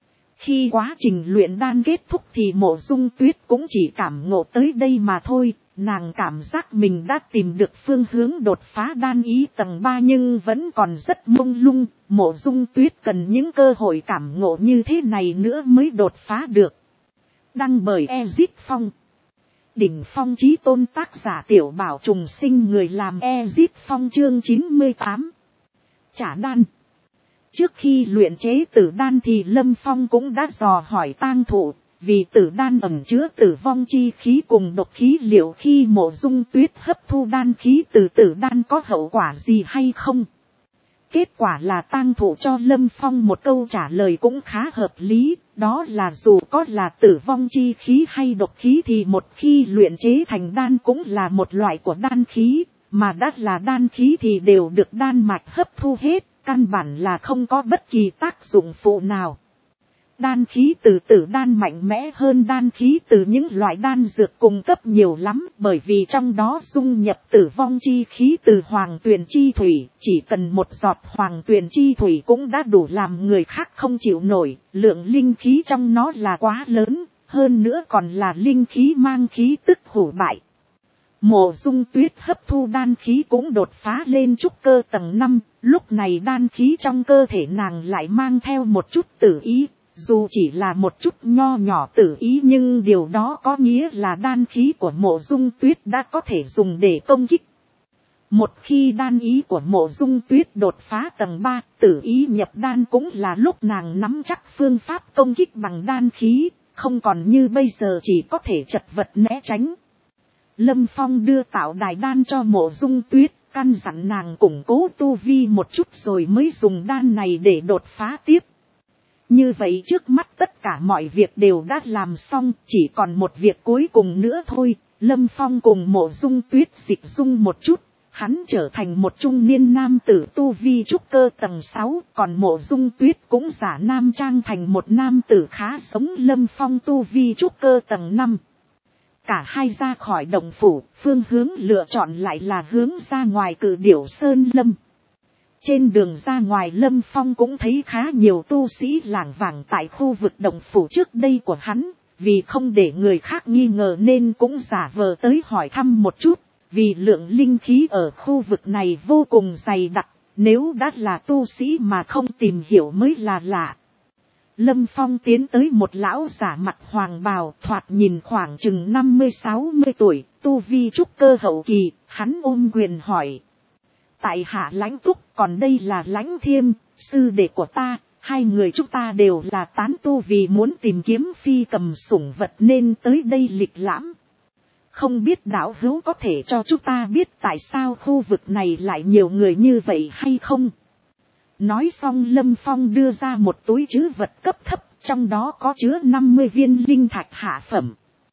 A: Khi quá trình luyện đan kết thúc thì Mộ Dung Tuyết cũng chỉ cảm ngộ tới đây mà thôi. Nàng cảm giác mình đã tìm được phương hướng đột phá đan ý tầng 3 nhưng vẫn còn rất mông lung. Mộ Dung Tuyết cần những cơ hội cảm ngộ như thế này nữa mới đột phá được. Đăng bởi Ezip Phong. Đỉnh Phong Chí Tôn, tác giả Tiểu Bảo Trùng Sinh, người làm Ezip Phong. Chương 98. Trả đan. Trước khi luyện chế tử đan thì Lâm Phong cũng đã dò hỏi Tang Thụ, vì tử đan ẩn chứa tử vong chi khí cùng độc khí, liệu khi Mộ Dung Tuyết hấp thu đan khí từ tử đan có hậu quả gì hay không? Kết quả là Tang Thụ cho Lâm Phong một câu trả lời cũng khá hợp lý, đó là dù có là tử vong chi khí hay độc khí thì một khi luyện chế thành đan cũng là một loại của đan khí, mà đã là đan khí thì đều được đan mạch hấp thu hết, căn bản là không có bất kỳ tác dụng phụ nào. Đan khí từ tử đan mạnh mẽ hơn đan khí từ những loại đan dược cung cấp nhiều lắm, bởi vì trong đó dung nhập tử vong chi khí từ hoàng tuyền chi thủy, chỉ cần một giọt hoàng tuyền chi thủy cũng đã đủ làm người khác không chịu nổi, lượng linh khí trong nó là quá lớn, hơn nữa còn là linh khí mang khí tức hủ bại. Mộ Dung Tuyết hấp thu đan khí cũng đột phá lên trúc cơ tầng 5, lúc này đan khí trong cơ thể nàng lại mang theo một chút tử ý. Dù chỉ là một chút nho nhỏ tử ý nhưng điều đó có nghĩa là đan khí của Mộ Dung Tuyết đã có thể dùng để công kích. Một khi đan ý của Mộ Dung Tuyết đột phá tầng 3, tử ý nhập đan cũng là lúc nàng nắm chắc phương pháp công kích bằng đan khí, không còn như bây giờ chỉ có thể chật vật né tránh. Lâm Phong đưa tạo đài đan cho Mộ Dung Tuyết, căn dặn nàng củng cố tu vi một chút rồi mới dùng đan này để đột phá tiếp. Như vậy trước mắt tất cả mọi việc đều đã làm xong, chỉ còn một việc cuối cùng nữa thôi. Lâm Phong cùng Mộ Dung Tuyết dịch dung một chút, hắn trở thành một trung niên nam tử tu vi trúc cơ tầng 6, còn Mộ Dung Tuyết cũng giả nam trang thành một nam tử khá sống. Lâm Phong tu vi trúc cơ tầng 5. Cả hai ra khỏi động phủ, phương hướng lựa chọn lại là hướng ra ngoài Cự Điểu Sơn Lâm. Trên đường ra ngoài Lâm Phong cũng thấy khá nhiều tu sĩ lảng vảng tại khu vực động phủ trước đây của hắn, vì không để người khác nghi ngờ nên cũng giả vờ tới hỏi thăm một chút, vì lượng linh khí ở khu vực này vô cùng dày đặc, nếu đã là tu sĩ mà không tìm hiểu mới là lạ. Lâm Phong tiến tới một lão giả mặc hoàng bào, thoạt nhìn khoảng chừng 50-60 tuổi, tu vi trúc cơ hậu kỳ, hắn ôm quyền hỏi. Tại hạ Lãnh Túc, còn đây là Lãnh Thiêm, sư đệ của ta, hai người chúng ta đều là tán tu vì muốn tìm kiếm phi cầm sủng vật nên tới đây lịch lãm. Không biết đạo hữu có thể cho chúng ta biết tại sao khu vực này lại nhiều người như vậy hay không? Nói xong Lâm Phong đưa ra một túi trữ vật cấp thấp, trong đó có chứa 50 viên linh thạch hạ phẩm.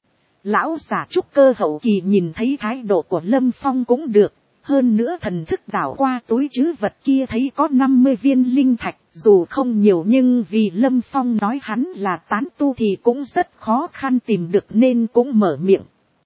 A: Lão giả trúc cơ hậu kỳ nhìn thấy thái độ của Lâm Phong cũng được. Hơn nữa thần thức đảo qua túi trữ vật kia thấy có 50 viên linh thạch, dù không nhiều nhưng vì Lâm Phong nói hắn là tán tu thì cũng rất khó khăn tìm được nên cũng mở miệng.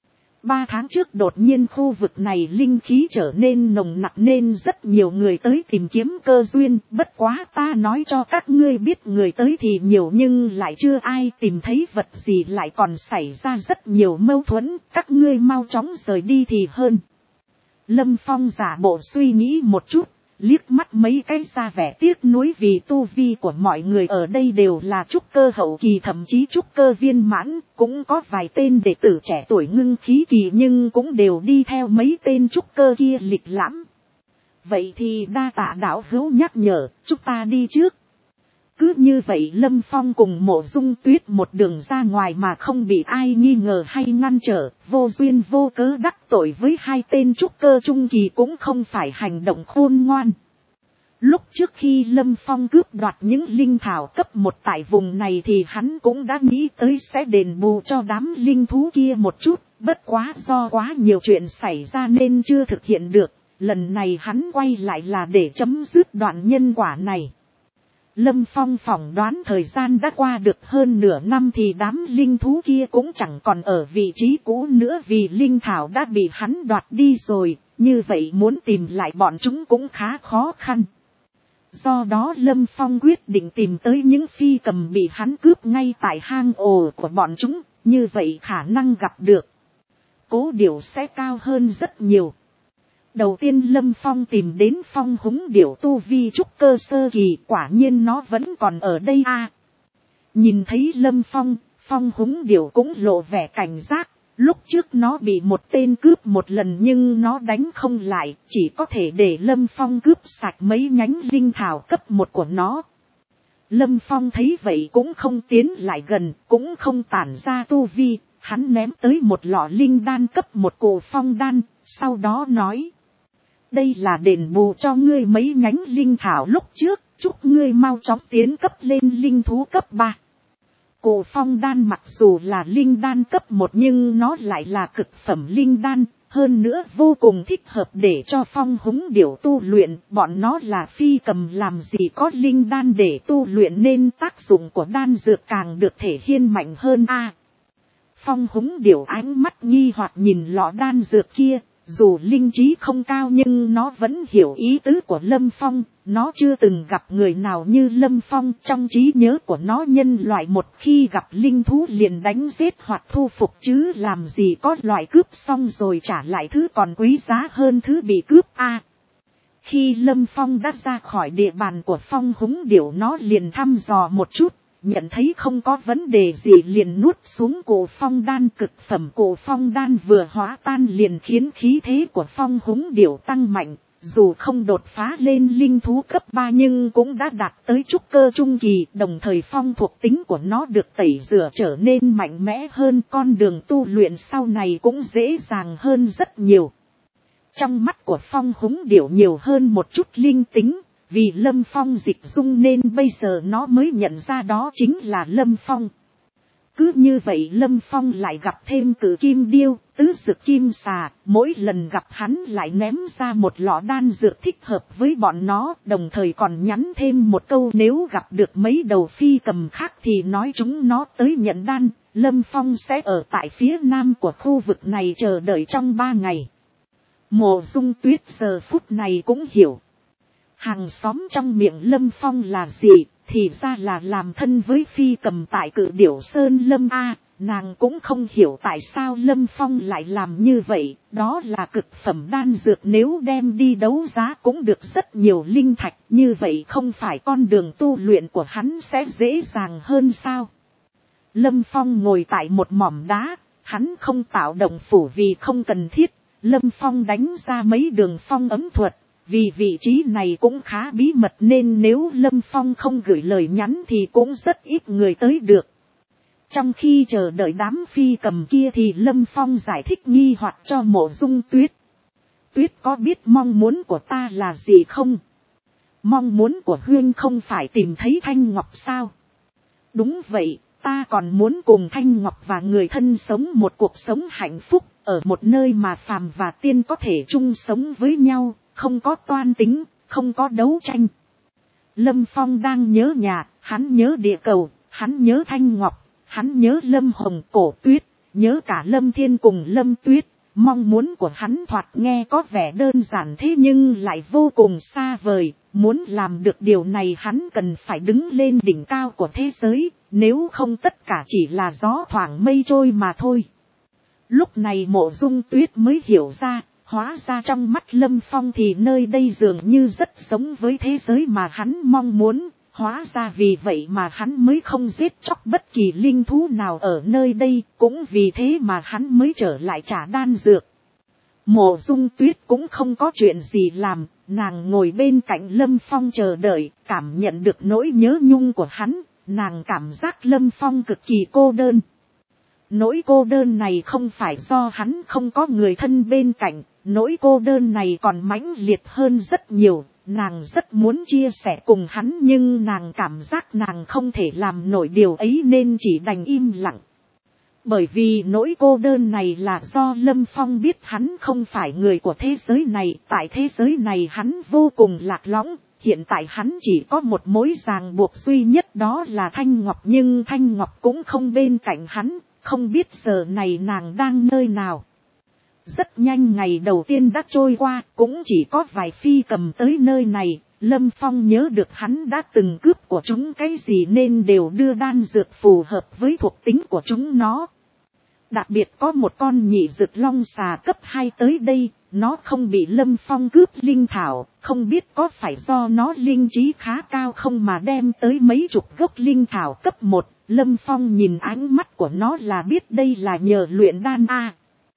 A: 3 tháng trước đột nhiên khu vực này linh khí trở nên nồng nặc nên rất nhiều người tới tìm kiếm cơ duyên, bất quá ta nói cho các ngươi biết người tới thì nhiều nhưng lại chưa ai tìm thấy vật gì, lại còn xảy ra rất nhiều mâu thuẫn, các ngươi mau chóng rời đi thì hơn. Lâm Phong giả bộ suy nghĩ một chút, liếc mắt mấy cái ra vẻ tiếc nuối vì tu vi của mọi người ở đây đều là trúc cơ hậu kỳ thậm chí trúc cơ viên mãn, cũng có vài tên đệ tử trẻ tuổi ngưng khí kỳ nhưng cũng đều đi theo mấy tên trúc cơ kia lịch lãm. Vậy thì đa tạ đạo hữu nhắc nhở, chúng ta đi trước. Cứ như vậy Lâm Phong cùng Mộ Dung Tuyết một đường ra ngoài mà không bị ai nghi ngờ hay ngăn trở, vô duyên vô cớ đắc tội với hai tên trúc cơ trung kỳ cũng không phải hành động khôn ngoan. Lúc trước khi Lâm Phong cướp đoạt những linh thảo cấp 1 tại vùng này thì hắn cũng đã nghĩ tới sẽ đền bù cho đám linh thú kia một chút, bất quá do quá nhiều chuyện xảy ra nên chưa thực hiện được, lần này hắn quay lại là để chấm dứt đoạn nhân quả này. Lâm Phong phỏng đoán thời gian đã qua được hơn nửa năm thì đám linh thú kia cũng chẳng còn ở vị trí cũ nữa vì linh thảo đã bị hắn đoạt đi rồi, như vậy muốn tìm lại bọn chúng cũng khá khó khăn. Do đó Lâm Phong quyết định tìm tới những phi cầm bị hắn cướp ngay tại hang ổ của bọn chúng, như vậy khả năng gặp được Cố Điểu sẽ cao hơn rất nhiều. Đầu tiên Lâm Phong tìm đến Phong Húng Điểu tu vi trúc cơ sơ kỳ, quả nhiên nó vẫn còn ở đây a. Nhìn thấy Lâm Phong, Phong Húng Điểu cũng lộ vẻ cảnh giác, lúc trước nó bị một tên cướp một lần nhưng nó đánh không lại, chỉ có thể để Lâm Phong cướp sạch mấy nhánh linh thảo cấp 1 của nó. Lâm Phong thấy vậy cũng không tiến lại gần, cũng không tản ra tu vi, hắn ném tới một lọ linh đan cấp 1 cổ phong đan, sau đó nói. Đây là đền bù cho ngươi mấy nhánh linh thảo lúc trước, chúc ngươi mau chóng tiến cấp lên linh thú cấp 3. Cổ phong đan mặc dù là linh đan cấp 1 nhưng nó lại là cực phẩm linh đan, hơn nữa vô cùng thích hợp để cho Phong Húng Điểu tu luyện, bọn nó là phi cầm làm gì có linh đan để tu luyện nên tác dụng của đan dược càng được thể hiện mạnh hơn a. Phong Húng Điểu ánh mắt nghi hoặc nhìn lọ đan dược kia, dù linh trí không cao nhưng nó vẫn hiểu ý tứ của Lâm Phong, nó chưa từng gặp người nào như Lâm Phong, trong trí nhớ của nó nhân loại một khi gặp linh thú liền đánh giết hoặc thu phục chứ làm gì có loại cướp xong rồi trả lại thứ còn quý giá hơn thứ bị cướp a. Khi Lâm Phong đã ra khỏi địa bàn của Phong Húng Điểu nó liền thăm dò một chút, nhận thấy không có vấn đề gì liền nuốt xuống cổ phong đan. Cực phẩm cổ phong đan vừa hóa tan liền khiến khí thế của Phong Húng Điểu tăng mạnh, dù không đột phá lên linh thú cấp 3 nhưng cũng đã đạt tới trúc cơ trung kỳ, đồng thời phong thuộc tính của nó được tẩy rửa trở nên mạnh mẽ hơn, con đường tu luyện sau này cũng dễ dàng hơn rất nhiều. Trong mắt của Phong Húng Điểu nhiều hơn một chút linh tính, vì Lâm Phong dịch dung nên bây giờ nó mới nhận ra đó chính là Lâm Phong. Cứ như vậy Lâm Phong lại gặp thêm cử kim điêu, tứ dược kim xà, mỗi lần gặp hắn lại ném ra một lọ đan dược thích hợp với bọn nó, đồng thời còn nhắn thêm một câu nếu gặp được mấy đầu phi cầm khác thì nói chúng nó tới nhận đan, Lâm Phong sẽ ở tại phía nam của khu vực này chờ đợi trong 3 ngày. Mộ Dung Tuyết giờ phút này cũng hiểu. Hàng xóm trong miệng Lâm Phong là gì, thì ra là làm thân với phi cầm tại Cự Điểu Sơn Lâm a. Nàng cũng không hiểu tại sao Lâm Phong lại làm như vậy, đó là cực phẩm đan dược nếu đem đi đấu giá cũng được rất nhiều linh thạch, như vậy không phải con đường tu luyện của hắn sẽ dễ dàng hơn sao. Lâm Phong ngồi tại một mỏm đá, hắn không tạo động phủ vì không cần thiết, Lâm Phong đánh ra mấy đường phong ấm thuật. Vì vị trí này cũng khá bí mật nên nếu Lâm Phong không gửi lời nhắn thì cũng rất ít người tới được. Trong khi chờ đợi đám phi cầm kia thì Lâm Phong giải thích nghi hoặc cho Mộ Dung Tuyết. Tuyết có biết mong muốn của ta là gì không? Mong muốn của Huyên không phải tìm thấy Thanh Ngọc sao? Đúng vậy, ta còn muốn cùng Thanh Ngọc và người thân sống một cuộc sống hạnh phúc, ở một nơi mà phàm và tiên có thể chung sống với nhau. Không có toan tính, không có đấu tranh. Lâm Phong đang nhớ nhà, hắn nhớ địa cầu, hắn nhớ Thanh Ngọc, hắn nhớ Lâm Hồng Cổ Tuyết, nhớ cả Lâm Thiên cùng Lâm Tuyết. Mong muốn của hắn thoạt nghe có vẻ đơn giản thế nhưng lại vô cùng xa vời. Muốn làm được điều này hắn cần phải đứng lên đỉnh cao của thế giới, nếu không tất cả chỉ là gió thoảng mây trôi mà thôi. Lúc này Mộ Dung Tuyết mới hiểu ra. Hóa ra trong mắt Lâm Phong thì nơi đây dường như rất giống với thế giới mà hắn mong muốn, hóa ra vì vậy mà hắn mới không giết chóc bất kỳ linh thú nào ở nơi đây, cũng vì thế mà hắn mới trở lại trả đan dược. Mộ Dung Tuyết cũng không có chuyện gì làm, nàng ngồi bên cạnh Lâm Phong chờ đợi, cảm nhận được nỗi nhớ nhung của hắn, nàng cảm giác Lâm Phong cực kỳ cô đơn. Nỗi cô đơn này không phải do hắn không có người thân bên cạnh, nỗi cô đơn này còn mãnh liệt hơn rất nhiều, nàng rất muốn chia sẻ cùng hắn nhưng nàng cảm giác nàng không thể làm nổi điều ấy nên chỉ đành im lặng. Bởi vì nỗi cô đơn này là do Lâm Phong biết hắn không phải người của thế giới này, tại thế giới này hắn vô cùng lạc lõng, Hiện tại hắn chỉ có một mối ràng buộc duy nhất, đó là Thanh Ngọc, nhưng Thanh Ngọc cũng không bên cạnh hắn, không biết giờ này nàng đang nơi nào. Rất nhanh ngày đầu tiên đã trôi qua, cũng chỉ có vài phi cầm tới nơi này. Lâm Phong nhớ được hắn đã từng cướp của chúng cái gì nên đều đưa đan dược phù hợp với thuộc tính của chúng nó. Đặc biệt có một con nhị dực long xà cấp 2 tới đây, nó không bị Lâm Phong cướp linh thảo, không biết có phải do nó linh trí khá cao không mà đem tới mấy chục gốc linh thảo cấp 1. Lâm Phong nhìn ánh mắt của nó là biết đây là nhờ luyện đan a.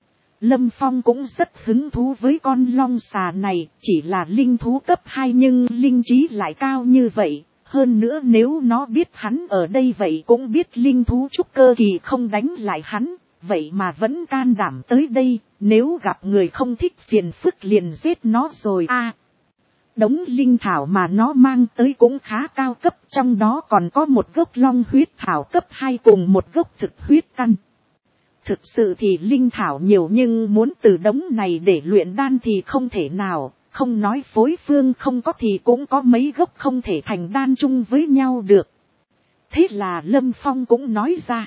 A: Lâm Phong cũng rất hứng thú với con long xà này, chỉ là linh thú cấp 2 nhưng linh trí lại cao như vậy. Hơn nữa nếu nó biết hắn ở đây vậy cũng biết linh thú trúc cơ kỳ không đánh lại hắn, vậy mà vẫn can đảm tới đây, nếu gặp người không thích phiền phức liền giết nó rồi a. Đống linh thảo mà nó mang tới cũng khá cao cấp, trong đó còn có một gốc long huyết thảo cấp 2 cùng một gốc thực huyết căn. Thực sự thì linh thảo nhiều nhưng muốn từ đống này để luyện đan thì không thể nào, không nói phối phương không có thì cũng có mấy gốc không thể thành đan chung với nhau được. Thế là Lâm Phong cũng nói ra,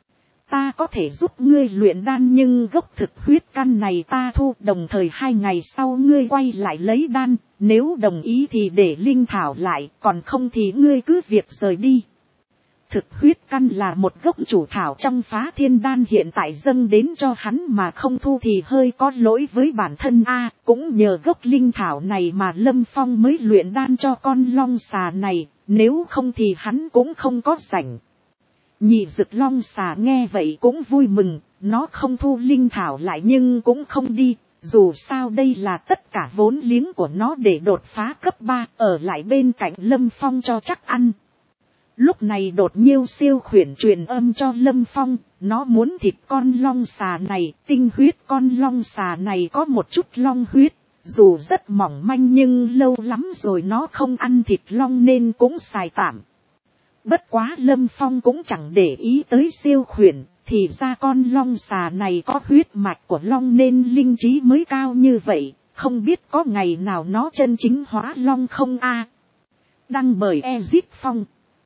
A: ta có thể giúp ngươi luyện đan nhưng gốc thực huyết căn này ta thu, đồng thời 2 ngày sau ngươi quay lại lấy đan, nếu đồng ý thì để linh thảo lại, còn không thì ngươi cứ việc rời đi. Thực huyết căn là một gốc chủ thảo trong Phá Thiên Đan, hiện tại dâng đến cho hắn mà không thu thì hơi có lỗi với bản thân a. Cũng nhờ gốc linh thảo này mà Lâm Phong mới luyện đan cho con long xà này, nếu không thì hắn cũng không có rảnh. Nhị dực long xà nghe vậy cũng vui mừng, nó không thu linh thảo lại nhưng cũng không đi, dù sao đây là tất cả vốn liếng của nó để đột phá cấp 3, ở lại bên cạnh Lâm Phong cho chắc ăn. Lúc này đột nhiêu siêu khuyển truyền âm cho Lâm Phong, nó muốn thịt con long xà này, tinh huyết con long xà này có một chút long huyết, dù rất mỏng manh nhưng lâu lắm rồi nó không ăn thịt long nên cũng xài tạm. Bất quá Lâm Phong cũng chẳng để ý tới siêu khuyển, thì ra con long xà này có huyết mạch của long nên linh trí mới cao như vậy, không biết có ngày nào nó chân chính hóa long không a. Đăng bởi Ezip Phong.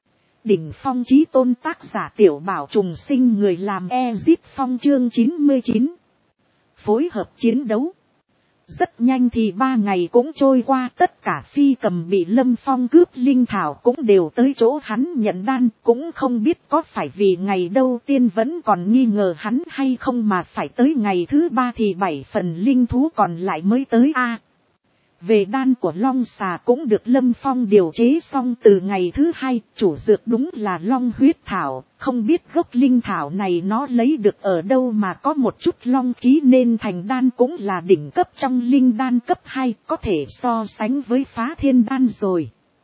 A: Đỉnh Phong Chí Tôn, tác giả Tiểu Bảo Trùng Sinh, người làm Ezip Phong, chương 99. Phối hợp chiến đấu. Rất nhanh thì 3 ngày cũng trôi qua, tất cả phi cầm bị Lâm Phong cướp linh thảo cũng đều tới chỗ hắn nhận đan, cũng không biết có phải vì ngày đầu tiên vẫn còn nghi ngờ hắn hay không mà phải tới ngày thứ 3 thì 7 phần linh thú còn lại mới tới a. Về đan của long xà cũng được Lâm Phong điều chế xong từ ngày thứ 2, chủ dược đúng là long huyết thảo, không biết gốc linh thảo này nó lấy được ở đâu mà có một chút long khí nên thành đan cũng là đỉnh cấp trong linh đan cấp 2, có thể so sánh với Phá Thiên Đan rồi.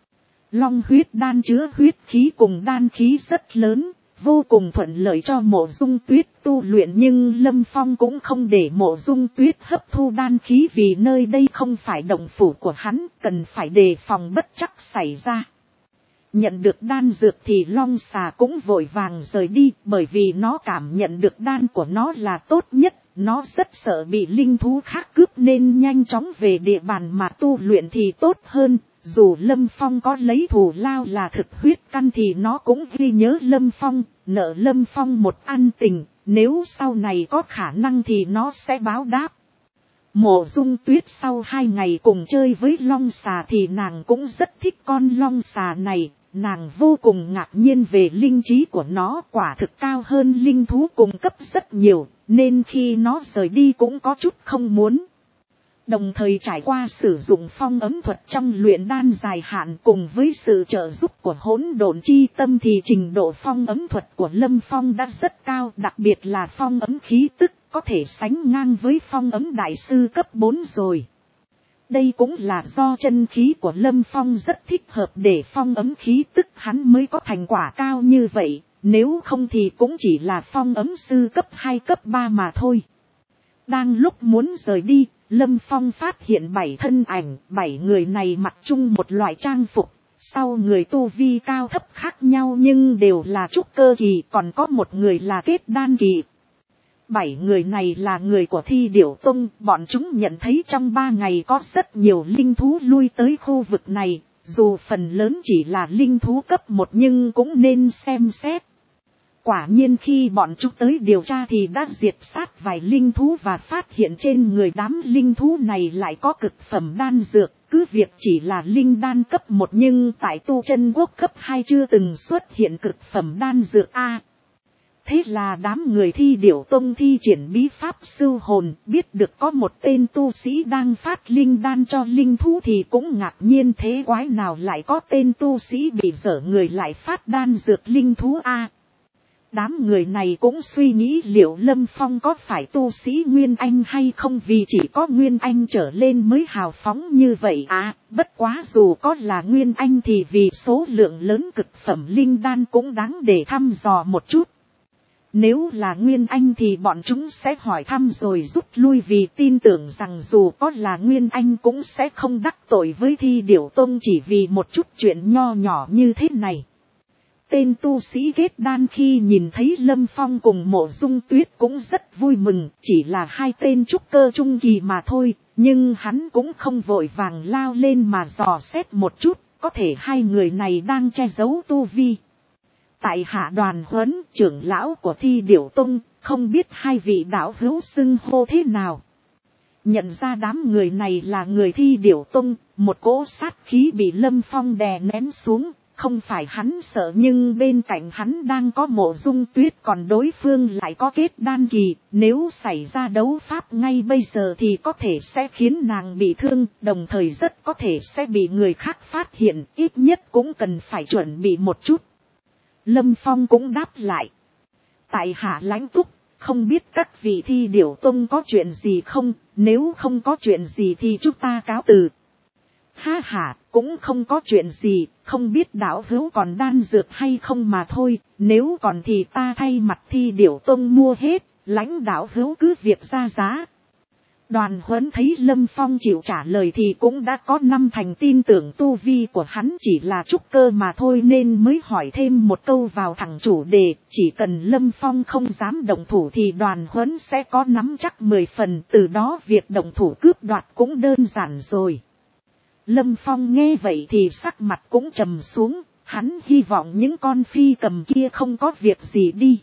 A: Long huyết đan chứa huyết khí cùng đan khí rất lớn, vô cùng thuận lợi cho Mộ Dung Tuyết tu luyện, nhưng Lâm Phong cũng không để Mộ Dung Tuyết hấp thu đan khí vì nơi đây không phải động phủ của hắn, cần phải đề phòng bất trắc xảy ra. Nhận được đan dược thì long xà cũng vội vàng rời đi, bởi vì nó cảm nhận được đan của nó là tốt nhất, nó rất sợ bị linh thú khác cướp nên nhanh chóng về địa bàn mà tu luyện thì tốt hơn. Dù Lâm Phong có lấy thù lao là thực huyết căn thì nó cũng ghi nhớ Lâm Phong, nợ Lâm Phong một ân tình, nếu sau này có khả năng thì nó sẽ báo đáp. Mộ Dung Tuyết sau 2 ngày cùng chơi với long xà thì nàng cũng rất thích con long xà này, nàng vô cùng ngạc nhiên về linh trí của nó, quả thực cao hơn linh thú cùng cấp rất nhiều, nên khi nó rời đi cũng có chút không muốn. Đồng thời trải qua sử dụng phong ấm thuật trong luyện đan dài hạn cùng với sự trợ giúp của hỗn độn chi tâm thì trình độ phong ấm thuật của Lâm Phong đã rất cao, đặc biệt là phong ấm khí tức có thể sánh ngang với phong ấm đại sư cấp 4 rồi. Đây cũng là do chân khí của Lâm Phong rất thích hợp để phong ấm khí tức hắn mới có thành quả cao như vậy, nếu không thì cũng chỉ là phong ấm sư cấp 2 cấp 3 mà thôi. Đang lúc muốn rời đi, Lâm Phong phát hiện 7 thân ảnh, 7 người này mặc chung một loại trang phục, sau người tu vi cao thấp khác nhau nhưng đều là trúc cơ kỳ, còn có một người là kết đan kỳ. 7 người này là người của Thi Điểu Tông, bọn chúng nhận thấy trong 3 ngày có rất nhiều linh thú lui tới khu vực này, Dù phần lớn chỉ là linh thú cấp 1 nhưng cũng nên xem xét. Quả nhiên khi bọn chúng tới điều tra thì đã diệt sát vài linh thú và phát hiện trên người đám linh thú này lại có cực phẩm đan dược. Cứ việc chỉ là linh đan cấp 1 nhưng tại tu chân quốc cấp 2 chưa từng xuất hiện cực phẩm đan dược A. Thế là đám người Thi Điểu Tông thi triển bí pháp sưu hồn, biết được có một tên tu sĩ đang phát linh đan cho linh thú thì cũng ngạc nhiên, thế quái nào lại có tên tu sĩ bị dở người lại phát đan dược linh thú A. Đám người này cũng suy nghĩ liệu Lâm Phong có phải tu sĩ Nguyên Anh hay không, vì chỉ có Nguyên Anh trở lên mới hào phóng như vậy à. Bất quá dù có là Nguyên Anh thì vì số lượng lớn cực phẩm linh đan cũng đáng để thăm dò một chút. Nếu là Nguyên Anh thì bọn chúng sẽ hỏi thăm rồi rút lui, vì tin tưởng rằng dù có là Nguyên Anh cũng sẽ không đắc tội với Thi Điểu Tông chỉ vì một chút chuyện nho nhỏ như thế này. Tên tu sĩ kết đan khi nhìn thấy Lâm Phong cùng Mộ Dung Tuyết cũng rất vui mừng, chỉ là hai tên trúc cơ trung kỳ mà thôi, nhưng hắn cũng không vội vàng lao lên mà dò xét một chút, có thể hai người này đang che giấu tu vi. Tại hạ Đoàn Huấn, trưởng lão của Thi Điểu Tông, không biết hai vị đạo hữu xưng hô thế nào. Nhận ra đám người này là người Thi Điểu Tông, một cỗ sát khí bị Lâm Phong đè nén xuống. Không phải hắn sợ nhưng bên cạnh hắn đang có Mộ Dung Tuyết, còn đối phương lại có kết đan kỳ. Nếu xảy ra đấu pháp ngay bây giờ thì có thể sẽ khiến nàng bị thương, đồng thời rất có thể sẽ bị người khác phát hiện, ít nhất cũng cần phải chuẩn bị một chút. Lâm Phong cũng đáp lại. Tại hạ Lãnh Túc, không biết các vị Thi Điểu Tông có chuyện gì không, nếu không có chuyện gì thì chúng ta cáo từ. Ha ha, cũng không có chuyện gì, không biết đạo hữu còn đan dược hay không mà thôi, nếu còn thì ta thay mặt Thi Điểu Tông mua hết, lãnh đạo hữu cứ việc ra giá. Đoàn Huấn thấy Lâm Phong chịu trả lời thì cũng đã có 5 thành tin tưởng tu vi của hắn chỉ là trúc cơ mà thôi, nên mới hỏi thêm một câu vào thẳng chủ đề, chỉ cần Lâm Phong không dám động thủ thì Đoàn Huấn sẽ có nắm chắc 10 phần, từ đó việc động thủ cướp đoạt cũng đơn giản rồi. Lâm Phong nghe vậy thì sắc mặt cũng trầm xuống, hắn hy vọng những con phi cầm kia không có việc gì đi.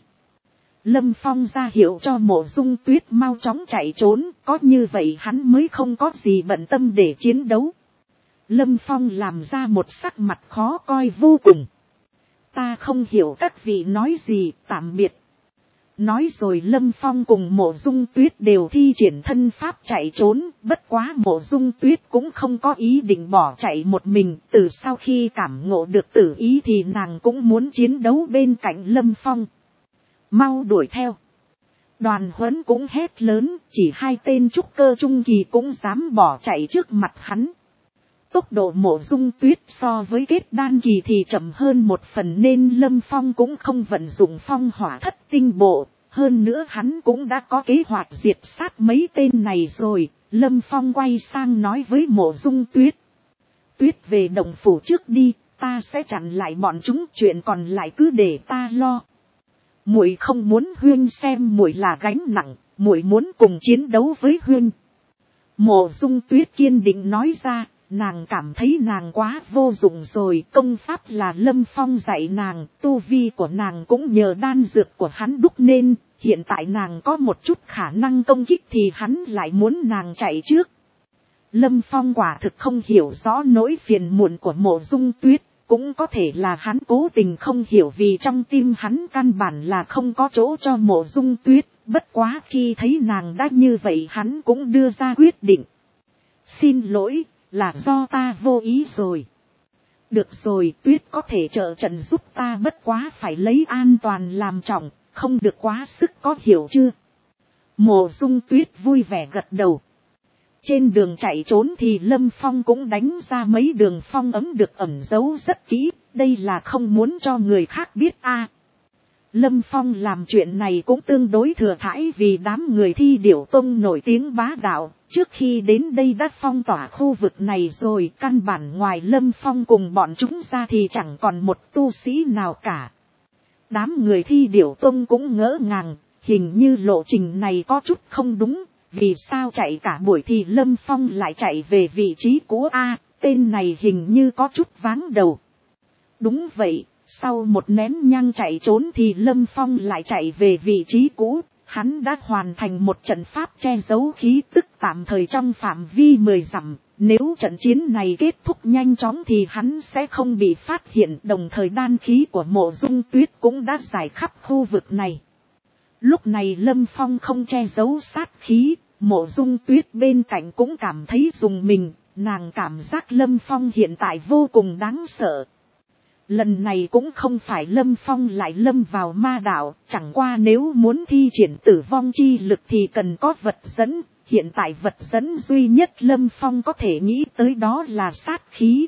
A: Lâm Phong ra hiệu cho Mộ Dung Tuyết mau chóng chạy trốn, có như vậy hắn mới không có gì bận tâm để chiến đấu. Lâm Phong làm ra một sắc mặt khó coi vô cùng. Ta không hiểu các vị nói gì, tạm biệt. Nói rồi Lâm Phong cùng Mộ Dung Tuyết đều thi triển thân pháp chạy trốn, bất quá Mộ Dung Tuyết cũng không có ý định bỏ chạy một mình, từ sau khi cảm ngộ được tử ý thì nàng cũng muốn chiến đấu bên cạnh Lâm Phong. Mau đuổi theo. Đoàn Huấn cũng hét lớn, chỉ hai tên trúc cơ trung kỳ cũng dám bỏ chạy trước mặt hắn. Tốc độ Mộ Dung Tuyết so với kết đan kỳ thì chậm hơn một phần nên Lâm Phong cũng không vận dụng phong hỏa thất tinh bộ. Hơn nữa hắn cũng đã có kế hoạch diệt sát mấy tên này rồi. Lâm Phong quay sang nói với Mộ Dung Tuyết. Tuyết về động phủ trước đi, ta sẽ chặn lại bọn chúng, chuyện còn lại cứ để ta lo. Muội không muốn Huynh xem muội là gánh nặng, muội muốn cùng chiến đấu với Huynh. Mộ Dung Tuyết kiên định nói ra. Nàng cảm thấy nàng quá vô dụng rồi, công pháp là Lâm Phong dạy nàng, tu vi của nàng cũng nhờ đan dược của hắn đúc nên, hiện tại nàng có một chút khả năng công kích thì hắn lại muốn nàng chạy trước. Lâm Phong quả thực không hiểu rõ nỗi phiền muộn của Mộ Dung Tuyết, cũng có thể là hắn cố tình không hiểu vì trong tim hắn căn bản là không có chỗ cho Mộ Dung Tuyết, bất quá khi thấy nàng đã như vậy hắn cũng đưa ra quyết định. Xin lỗi. Là do ta vô ý rồi. Được rồi, Tuyết có thể trợ trận giúp ta, bất quá phải lấy an toàn làm trọng, không được quá sức, có hiểu chưa? Mộ Dung Tuyết vui vẻ gật đầu. Trên đường chạy trốn thì Lâm Phong cũng đánh ra mấy đường phong ấm được ẩn giấu rất kỹ, đây là không muốn cho người khác biết a. Lâm Phong làm chuyện này cũng tương đối thừa thãi vì đám người Thi Điểu Tông nổi tiếng bá đạo, trước khi đến đây đã phong tỏa khu vực này rồi, căn bản ngoài Lâm Phong cùng bọn chúng ra thì chẳng còn một tu sĩ nào cả. Đám người Thi Điểu Tông cũng ngỡ ngàng, hình như lộ trình này có chút không đúng, vì sao chạy cả buổi thì Lâm Phong lại chạy về vị trí cũ a, tên này hình như có chút váng đầu. Đúng vậy, sau một nén nhang chạy trốn thì Lâm Phong lại chạy về vị trí cũ. Hắn đã hoàn thành một trận pháp che giấu khí tức tạm thời trong phạm vi 10 dặm. Nếu trận chiến này kết thúc nhanh chóng thì hắn sẽ không bị phát hiện. Đồng thời đan khí của Mộ Dung Tuyết cũng đã giải khắp khu vực này. Lúc này Lâm Phong không che giấu sát khí. Mộ Dung Tuyết bên cạnh cũng cảm thấy rùng mình. Nàng cảm giác Lâm Phong hiện tại vô cùng đáng sợ. Lần này cũng không phải Lâm Phong lại lâm vào ma đạo, chẳng qua nếu muốn thi triển tử vong chi lực thì cần có vật dẫn, hiện tại vật dẫn duy nhất Lâm Phong có thể nghĩ tới đó là sát khí.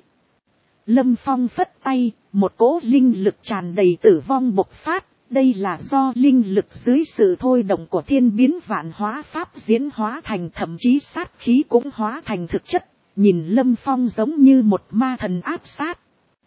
A: Lâm Phong phất tay, một cỗ linh lực tràn đầy tử vong bộc phát, đây là do linh lực dưới sự thôi động của thiên biến vạn hóa pháp diễn hóa thành, thậm chí sát khí cũng hóa thành thực chất, nhìn Lâm Phong giống như một ma thần áp sát.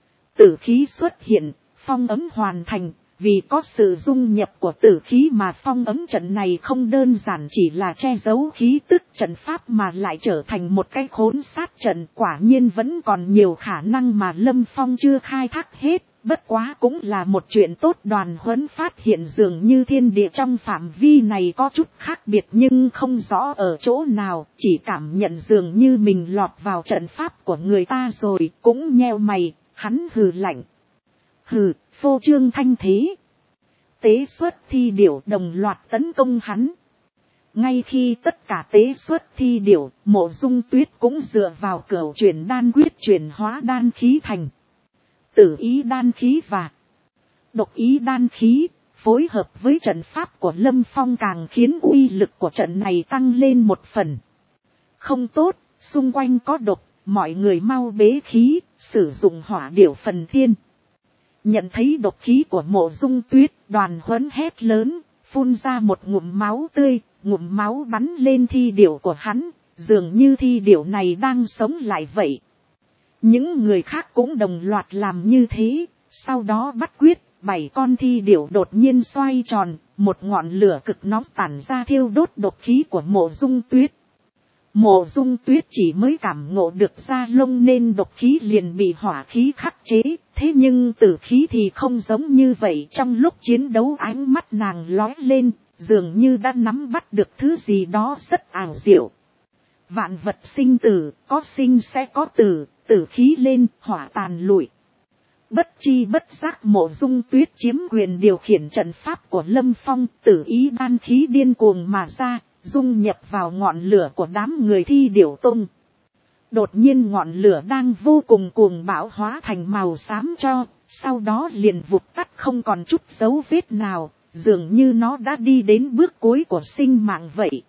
A: Tử khí xuất hiện, phong ấm hoàn thành, vì có sự dung nhập của tử khí mà phong ấm trận này không đơn giản chỉ là che giấu khí tức trận pháp mà lại trở thành một cái khốn sát trận. Quả nhiên vẫn còn nhiều khả năng mà Lâm Phong chưa khai thác hết, bất quá cũng là một chuyện tốt. Đoàn huấn phát hiện dường như thiên địa trong phạm vi này có chút khác biệt nhưng không rõ ở chỗ nào, chỉ cảm nhận dường như mình lọt vào trận pháp của người ta rồi, cũng nheo mày. Hắn hừ lạnh. Hừ, phô trương thanh thế. Tế xuất thi điểu đồng loạt tấn công hắn. Ngay khi tất cả tế xuất thi điểu, Mộ Dung Tuyết cũng dựa vào cửu chuyển đan quyết chuyển hóa đan khí thành tử ý đan khí và độc ý đan khí, phối hợp với trận pháp của Lâm Phong càng khiến uy lực của trận này tăng lên một phần. Không tốt, xung quanh có độc. Mọi người mau bế khí, sử dụng hỏa điểu phần thiên. Nhận thấy độc khí của Mộ Dung Tuyết, Đoàn huấn hét lớn, phun ra một ngụm máu tươi, ngụm máu bắn lên thi điểu của hắn, dường như thi điểu này đang sống lại vậy. Những người khác cũng đồng loạt làm như thế, sau đó bắt quyết, 7 con thi điểu đột nhiên xoay tròn, một ngọn lửa cực nóng tản ra thiêu đốt độc khí của Mộ Dung Tuyết. Mộ Dung Tuyết chỉ mới cảm ngộ được da lông nên độc khí liền bị hỏa khí khắc chế, thế nhưng tử khí thì không giống như vậy. Trong lúc chiến đấu ánh mắt nàng lóe lên, dường như đã nắm bắt được thứ gì đó rất ảo diệu. Vạn vật sinh tử, có sinh sẽ có tử, tử khí lên, hỏa tàn lụi. Bất chi bất giác Mộ Dung Tuyết chiếm quyền điều khiển trận pháp của Lâm Phong, tử ý đan khí điên cuồng mà ra, dung nhập vào ngọn lửa của đám người thi điểu tung. Đột nhiên ngọn lửa đang vô cùng cuồng bão hóa thành màu xám cho, sau đó liền vụt tắt không còn chút dấu vết nào, dường như nó đã đi đến bước cuối của sinh mạng vậy.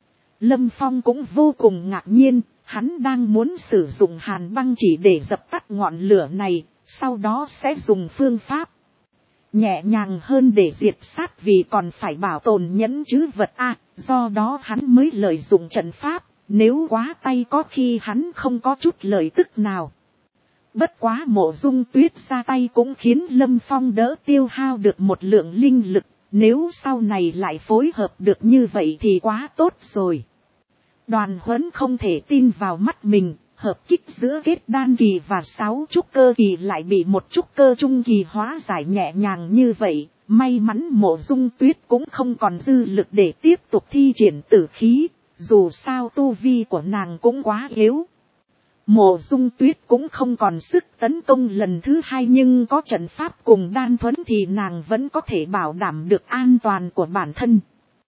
A: Lâm Phong cũng vô cùng ngạc nhiên, hắn đang muốn sử dụng hàn băng chỉ để dập tắt ngọn lửa này, sau đó sẽ dùng phương pháp nhẹ nhàng hơn để diệt sát vì còn phải bảo tồn nhẫn chữ vật do đó hắn mới lợi dụng trận pháp, nếu quá tay có khi hắn không có chút lợi tức nào. Bất quá Mộ Dung Tuyết ra tay cũng khiến Lâm Phong đỡ tiêu hao được một lượng linh lực, nếu sau này lại phối hợp được như vậy thì quá tốt rồi. Đoàn huấn không thể tin vào mắt mình, hợp kích giữa kết đan kỳ và 6 trúc cơ kỳ lại bị một trúc cơ trung kỳ hóa giải nhẹ nhàng như vậy. May mắn Mộ Dung Tuyết cũng không còn dư lực để tiếp tục thi triển tử khí, dù sao tu vi của nàng cũng quá yếu. Mộ Dung Tuyết cũng không còn sức tấn công lần thứ hai, nhưng có trận pháp cùng đan thuẫn thì nàng vẫn có thể bảo đảm được an toàn của bản thân.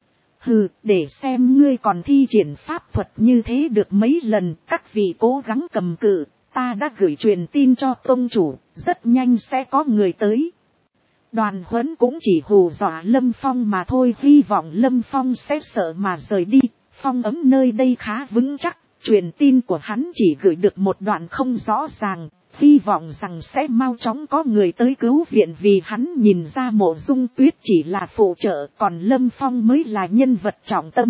A: Hừ, để xem ngươi còn thi triển pháp thuật như thế được mấy lần, các vị cố gắng cầm cự, ta đã gửi truyền tin cho tông chủ, rất nhanh sẽ có người tới. Đoàn huấn cũng chỉ hù dọa Lâm Phong mà thôi, hy vọng Lâm Phong sẽ sợ mà rời đi, phong ấm nơi đây khá vững chắc, truyền tin của hắn chỉ gửi được một đoạn không rõ ràng, hy vọng rằng sẽ mau chóng có người tới cứu viện vì hắn nhìn ra Mộ Dung Tuyết chỉ là phụ trợ, còn Lâm Phong mới là nhân vật trọng tâm.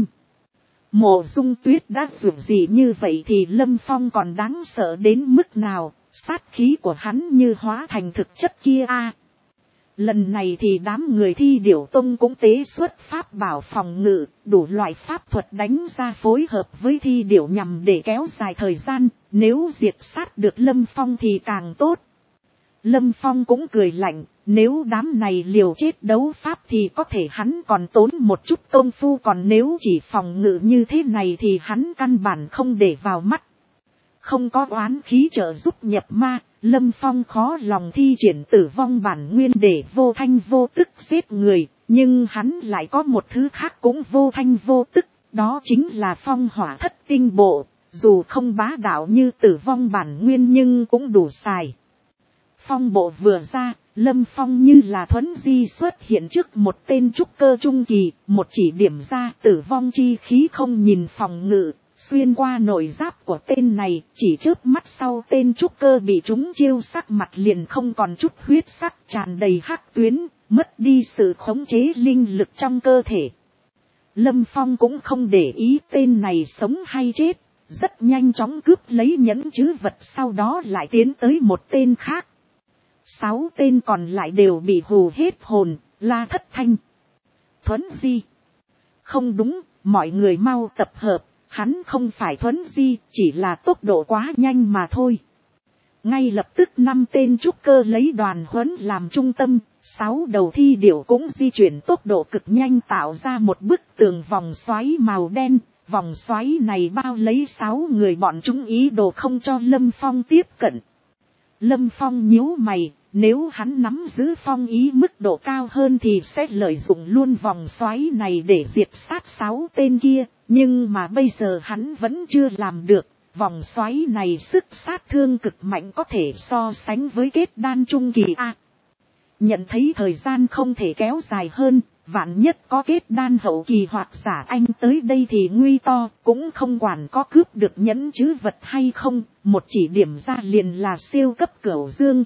A: Mộ Dung Tuyết đã dù gì như vậy thì Lâm Phong còn đáng sợ đến mức nào, sát khí của hắn như hóa thành thực chất kia Lần này thì đám người thi điểu tông cũng tế xuất pháp bảo phòng ngự, đủ loại pháp thuật đánh ra phối hợp với thi điểu nhằm để kéo dài thời gian, nếu diệt sát được Lâm Phong thì càng tốt. Lâm Phong cũng cười lạnh, nếu đám này liều chết đấu pháp thì có thể hắn còn tốn một chút công phu, còn nếu chỉ phòng ngự như thế này thì hắn căn bản không để vào mắt. Không có oán khí trợ giúp nhập ma, Lâm Phong khó lòng thi triển tử vong bản nguyên để vô thanh vô tức giết người, nhưng hắn lại có một thứ khác cũng vô thanh vô tức, đó chính là phong hỏa thất tinh bộ, dù không bá đạo như tử vong bản nguyên nhưng cũng đủ xài. Phong bộ vừa ra, Lâm Phong như là thuấn di xuất hiện trước một tên trúc cơ trung kỳ, một chỉ điểm ra tử vong chi khí không nhìn phòng ngự, xuyên qua nội giáp của tên này, chỉ chớp mắt sau tên trúc cơ bị trúng chiêu sắc mặt liền không còn chút huyết sắc, tràn đầy hắc tuyến, mất đi sự khống chế linh lực trong cơ thể. Lâm Phong cũng không để ý tên này sống hay chết, rất nhanh chóng cướp lấy nhẫn chữ vật, sau đó lại tiến tới một tên khác. 6 tên còn lại đều bị hù hết hồn, La Thất Thanh, Thuấn Di. Không đúng, mọi người mau tập hợp, hắn không phải thuấn di, chỉ là tốc độ quá nhanh mà thôi. Ngay lập tức 5 tên trúc cơ lấy đoàn huấn làm trung tâm, 6 đầu thi điểu cũng di chuyển tốc độ cực nhanh tạo ra một bức tường vòng xoáy màu đen. Vòng xoáy này bao lấy 6 người bọn chúng, ý đồ không cho Lâm Phong tiếp cận. Lâm Phong nhíu mày, nếu hắn nắm giữ phong ý mức độ cao hơn thì sẽ lợi dụng luôn vòng xoáy này để diệt sát 6 tên kia, nhưng mà bây giờ hắn vẫn chưa làm được. Vòng xoáy này sức sát thương cực mạnh, có thể so sánh với kết đan trung kỳ A. Nhận thấy thời gian không thể kéo dài hơn, vạn nhất có kết đan hậu kỳ hoặc giả anh tới đây thì nguy to, cũng không quản có cướp được nhẫn chữ vật hay không, một chỉ điểm ra liền là siêu cấp cửu dương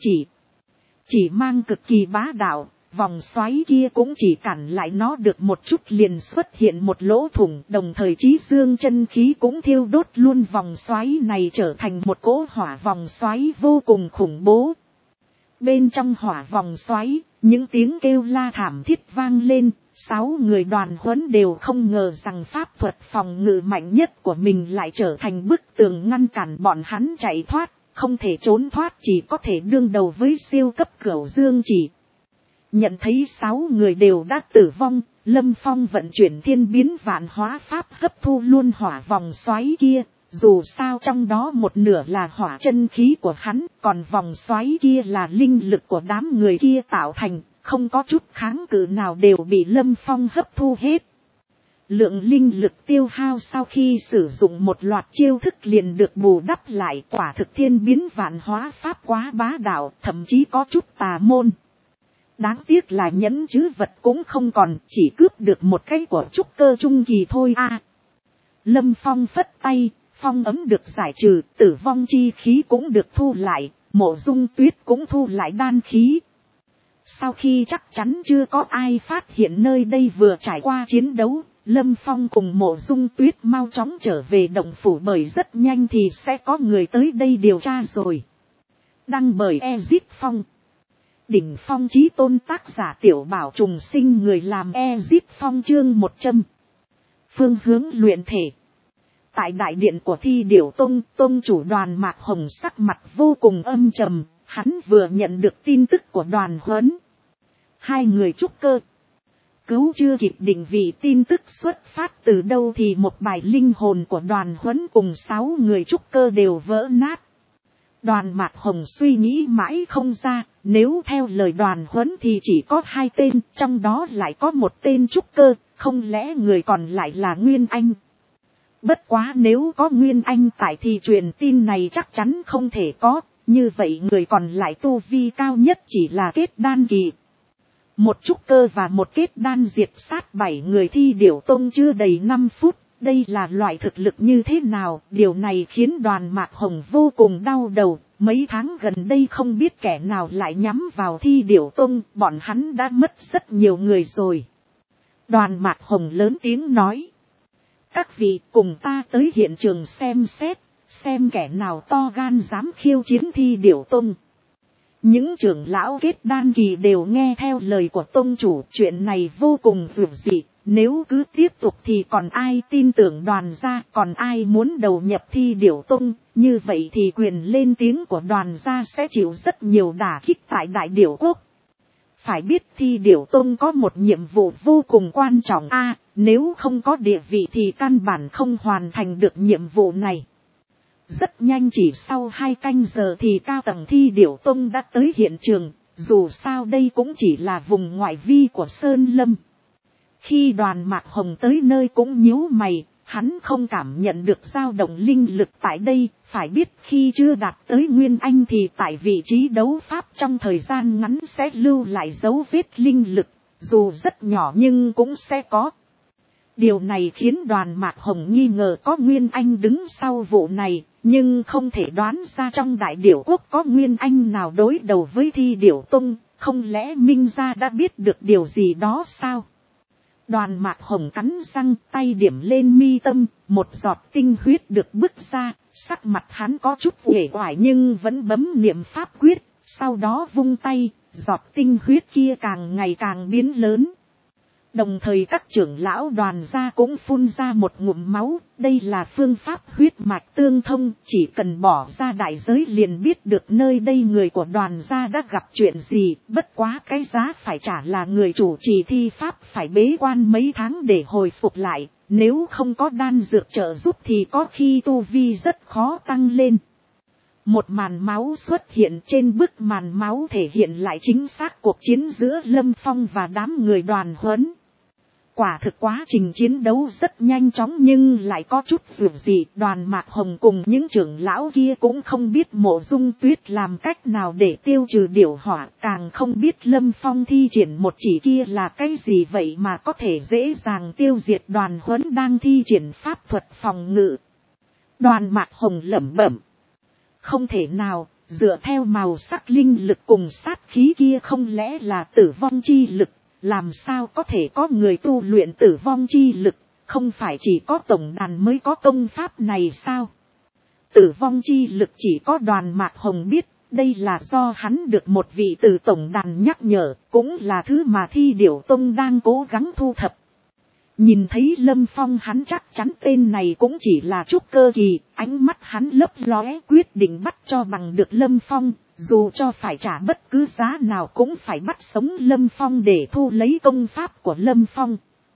A: chỉ mang cực kỳ bá đạo. Vòng xoáy kia cũng chỉ cản lại nó được một chút liền xuất hiện một lỗ thủng, đồng thời chí dương chân khí cũng thiêu đốt luôn vòng xoáy này, trở thành một cỗ hỏa vòng xoáy vô cùng khủng bố. Bên trong hỏa vòng xoáy, những tiếng kêu la thảm thiết vang lên, 6 người đoàn huấn đều không ngờ rằng pháp thuật phòng ngự mạnh nhất của mình lại trở thành bức tường ngăn cản bọn hắn chạy thoát, không thể trốn thoát, chỉ có thể đương đầu với siêu cấp cửu dương chỉ. Nhận thấy 6 người đều đã tử vong, Lâm Phong vận chuyển thiên biến vạn hóa pháp hấp thu luôn hỏa vòng xoáy kia. Dù sao trong đó một nửa là hỏa chân khí của hắn, còn vòng xoáy kia là linh lực của đám người kia tạo thành, không có chút kháng cự nào đều bị Lâm Phong hấp thu hết. Lượng linh lực tiêu hao sau khi sử dụng một loạt chiêu thức liền được bù đắp lại, quả thực thiên biến vạn hóa pháp quá bá đạo, thậm chí có chút tà môn. Đáng tiếc là nhẫn chữ vật cũng không còn, chỉ cướp được một cái của trúc cơ trung kỳ thôi a. Lâm Phong phất tay, phong ấm được giải trừ, tử vong chi khí cũng được thu lại, Mộ Dung Tuyết cũng thu lại đan khí. Sau khi chắc chắn chưa có ai phát hiện nơi đây vừa trải qua chiến đấu, Lâm Phong cùng Mộ Dung Tuyết mau chóng trở về động phủ, bởi rất nhanh thì sẽ có người tới đây điều tra rồi. Đăng bởi Ezip Phong. Đỉnh phong chí tôn, tác giả Tiểu Bảo Trùng Sinh, người làm Ezip Phong. Chương 100. Phương hướng luyện thể. Tại đại điện của Thi Điểu Tông, tông chủ Đoàn Mạc Hồng sắc mặt vô cùng âm trầm, hắn vừa nhận được tin tức của đoàn huấn. 2 người trúc cơ. Cứu chưa kịp định vị tin tức xuất phát từ đâu thì một bài linh hồn của đoàn huấn cùng 6 người trúc cơ đều vỡ nát. Đoàn Mạc Hồng suy nghĩ mãi không ra, nếu theo lời đoàn huấn thì chỉ có 2 tên, trong đó lại có một tên trúc cơ, không lẽ người còn lại là Nguyên Anh? Bất quá nếu có Nguyên Anh tại thì truyền tin này chắc chắn không thể có, như vậy người còn lại tu vi cao nhất chỉ là kết đan kỳ. Một trúc cơ và một kết đan diệt sát 7 người Thi Điểu Tông chưa đầy 5 phút, đây là loại thực lực như thế nào? Điều này khiến Đoàn Mạc Hồng vô cùng đau đầu, mấy tháng gần đây không biết kẻ nào lại nhắm vào Thi Điểu Tông, bọn hắn đã mất rất nhiều người rồi. Đoàn Mạc Hồng lớn tiếng nói. Các vị cùng ta tới hiện trường xem xét, xem kẻ nào to gan dám khiêu chiến Thi Điểu Tông. Những trưởng lão kết đan kỳ đều nghe theo lời của tông chủ, chuyện này vô cùng dữ dị. Nếu cứ tiếp tục thì còn ai tin tưởng Đoàn gia, còn ai muốn đầu nhập Thi Điểu Tông, như vậy thì quyền lên tiếng của Đoàn gia sẽ chịu rất nhiều đả kích tại Đại Điểu Quốc. Phải biết Thi Điểu Tông có một nhiệm vụ vô cùng quan trọng nếu không có địa vị thì căn bản không hoàn thành được nhiệm vụ này. Rất nhanh, chỉ sau 2 canh giờ thì cao tầng Thi Điểu Tông đã tới hiện trường, dù sao đây cũng chỉ là vùng ngoại vi của Sơn Lâm. Khi Đoàn Mạc Hồng tới nơi cũng nhíu mày, hắn không cảm nhận được dao động linh lực tại đây. Phải biết khi chưa đạt tới Nguyên Anh thì tại vị trí đấu pháp trong thời gian ngắn sẽ lưu lại dấu vết linh lực, dù rất nhỏ nhưng cũng sẽ có. Điều này khiến Đoàn Mạc Hồng nghi ngờ có Nguyên Anh đứng sau vụ này, nhưng không thể đoán ra trong Đại Điểu Quốc có Nguyên Anh nào đối đầu với Thi Điểu Tông. Không lẽ Minh gia đã biết được điều gì đó sao? Đoàn Mạc Hồng cắn răng, tay điểm lên mi tâm, một giọt tinh huyết được bứt ra, sắc mặt hắn có chút uể oải nhưng vẫn bấm niệm pháp quyết, sau đó vung tay, giọt tinh huyết kia càng ngày càng biến lớn. Đồng thời các trưởng lão Đoàn gia cũng phun ra một ngụm máu, đây là phương pháp huyết mạch tương thông, chỉ cần bỏ ra đại giới liền biết được nơi đây người của Đoàn gia đã gặp chuyện gì, bất quá cái giá phải trả là người chủ trì thi pháp phải bế quan mấy tháng để hồi phục lại, nếu không có đan dược trợ giúp thì có khi tu vi rất khó tăng lên. Một màn máu xuất hiện, trên bức màn máu thể hiện lại chính xác cuộc chiến giữa Lâm Phong và đám người Đoàn Huấn. Quả thực quá trình chiến đấu rất nhanh chóng nhưng lại có chút dữ dị. Đoàn Mạc Hồng cùng những trưởng lão kia cũng không biết Mộ Dung Tuyết làm cách nào để tiêu trừ điểu hỏa, càng không biết Lâm Phong thi triển một chỉ kia là cái gì vậy mà có thể dễ dàng tiêu diệt Đoàn Huấn đang thi triển pháp thuật phòng ngự. Đoàn Mạc Hồng lẩm bẩm. Không thể nào, dựa theo màu sắc linh lực cùng sát khí kia không lẽ là tử vong chi lực. Làm sao có thể có người tu luyện tử vong chi lực, không phải chỉ có tổng đàn mới có công pháp này sao? Tử vong chi lực chỉ có Đoàn Mạc Hồng biết, đây là do hắn được một vị từ tổng đàn nhắc nhở, cũng là thứ mà Thi Điểu Tông đang cố gắng thu thập. Nhìn thấy Lâm Phong hắn chắc chắn tên này cũng chỉ là trúc cơ kỳ, ánh mắt hắn lấp lóe quyết định bắt cho bằng được Lâm Phong. Dù cho phải trả bất cứ giá nào cũng phải bắt sống Lâm Phong để thu lấy công pháp của Lâm Phong.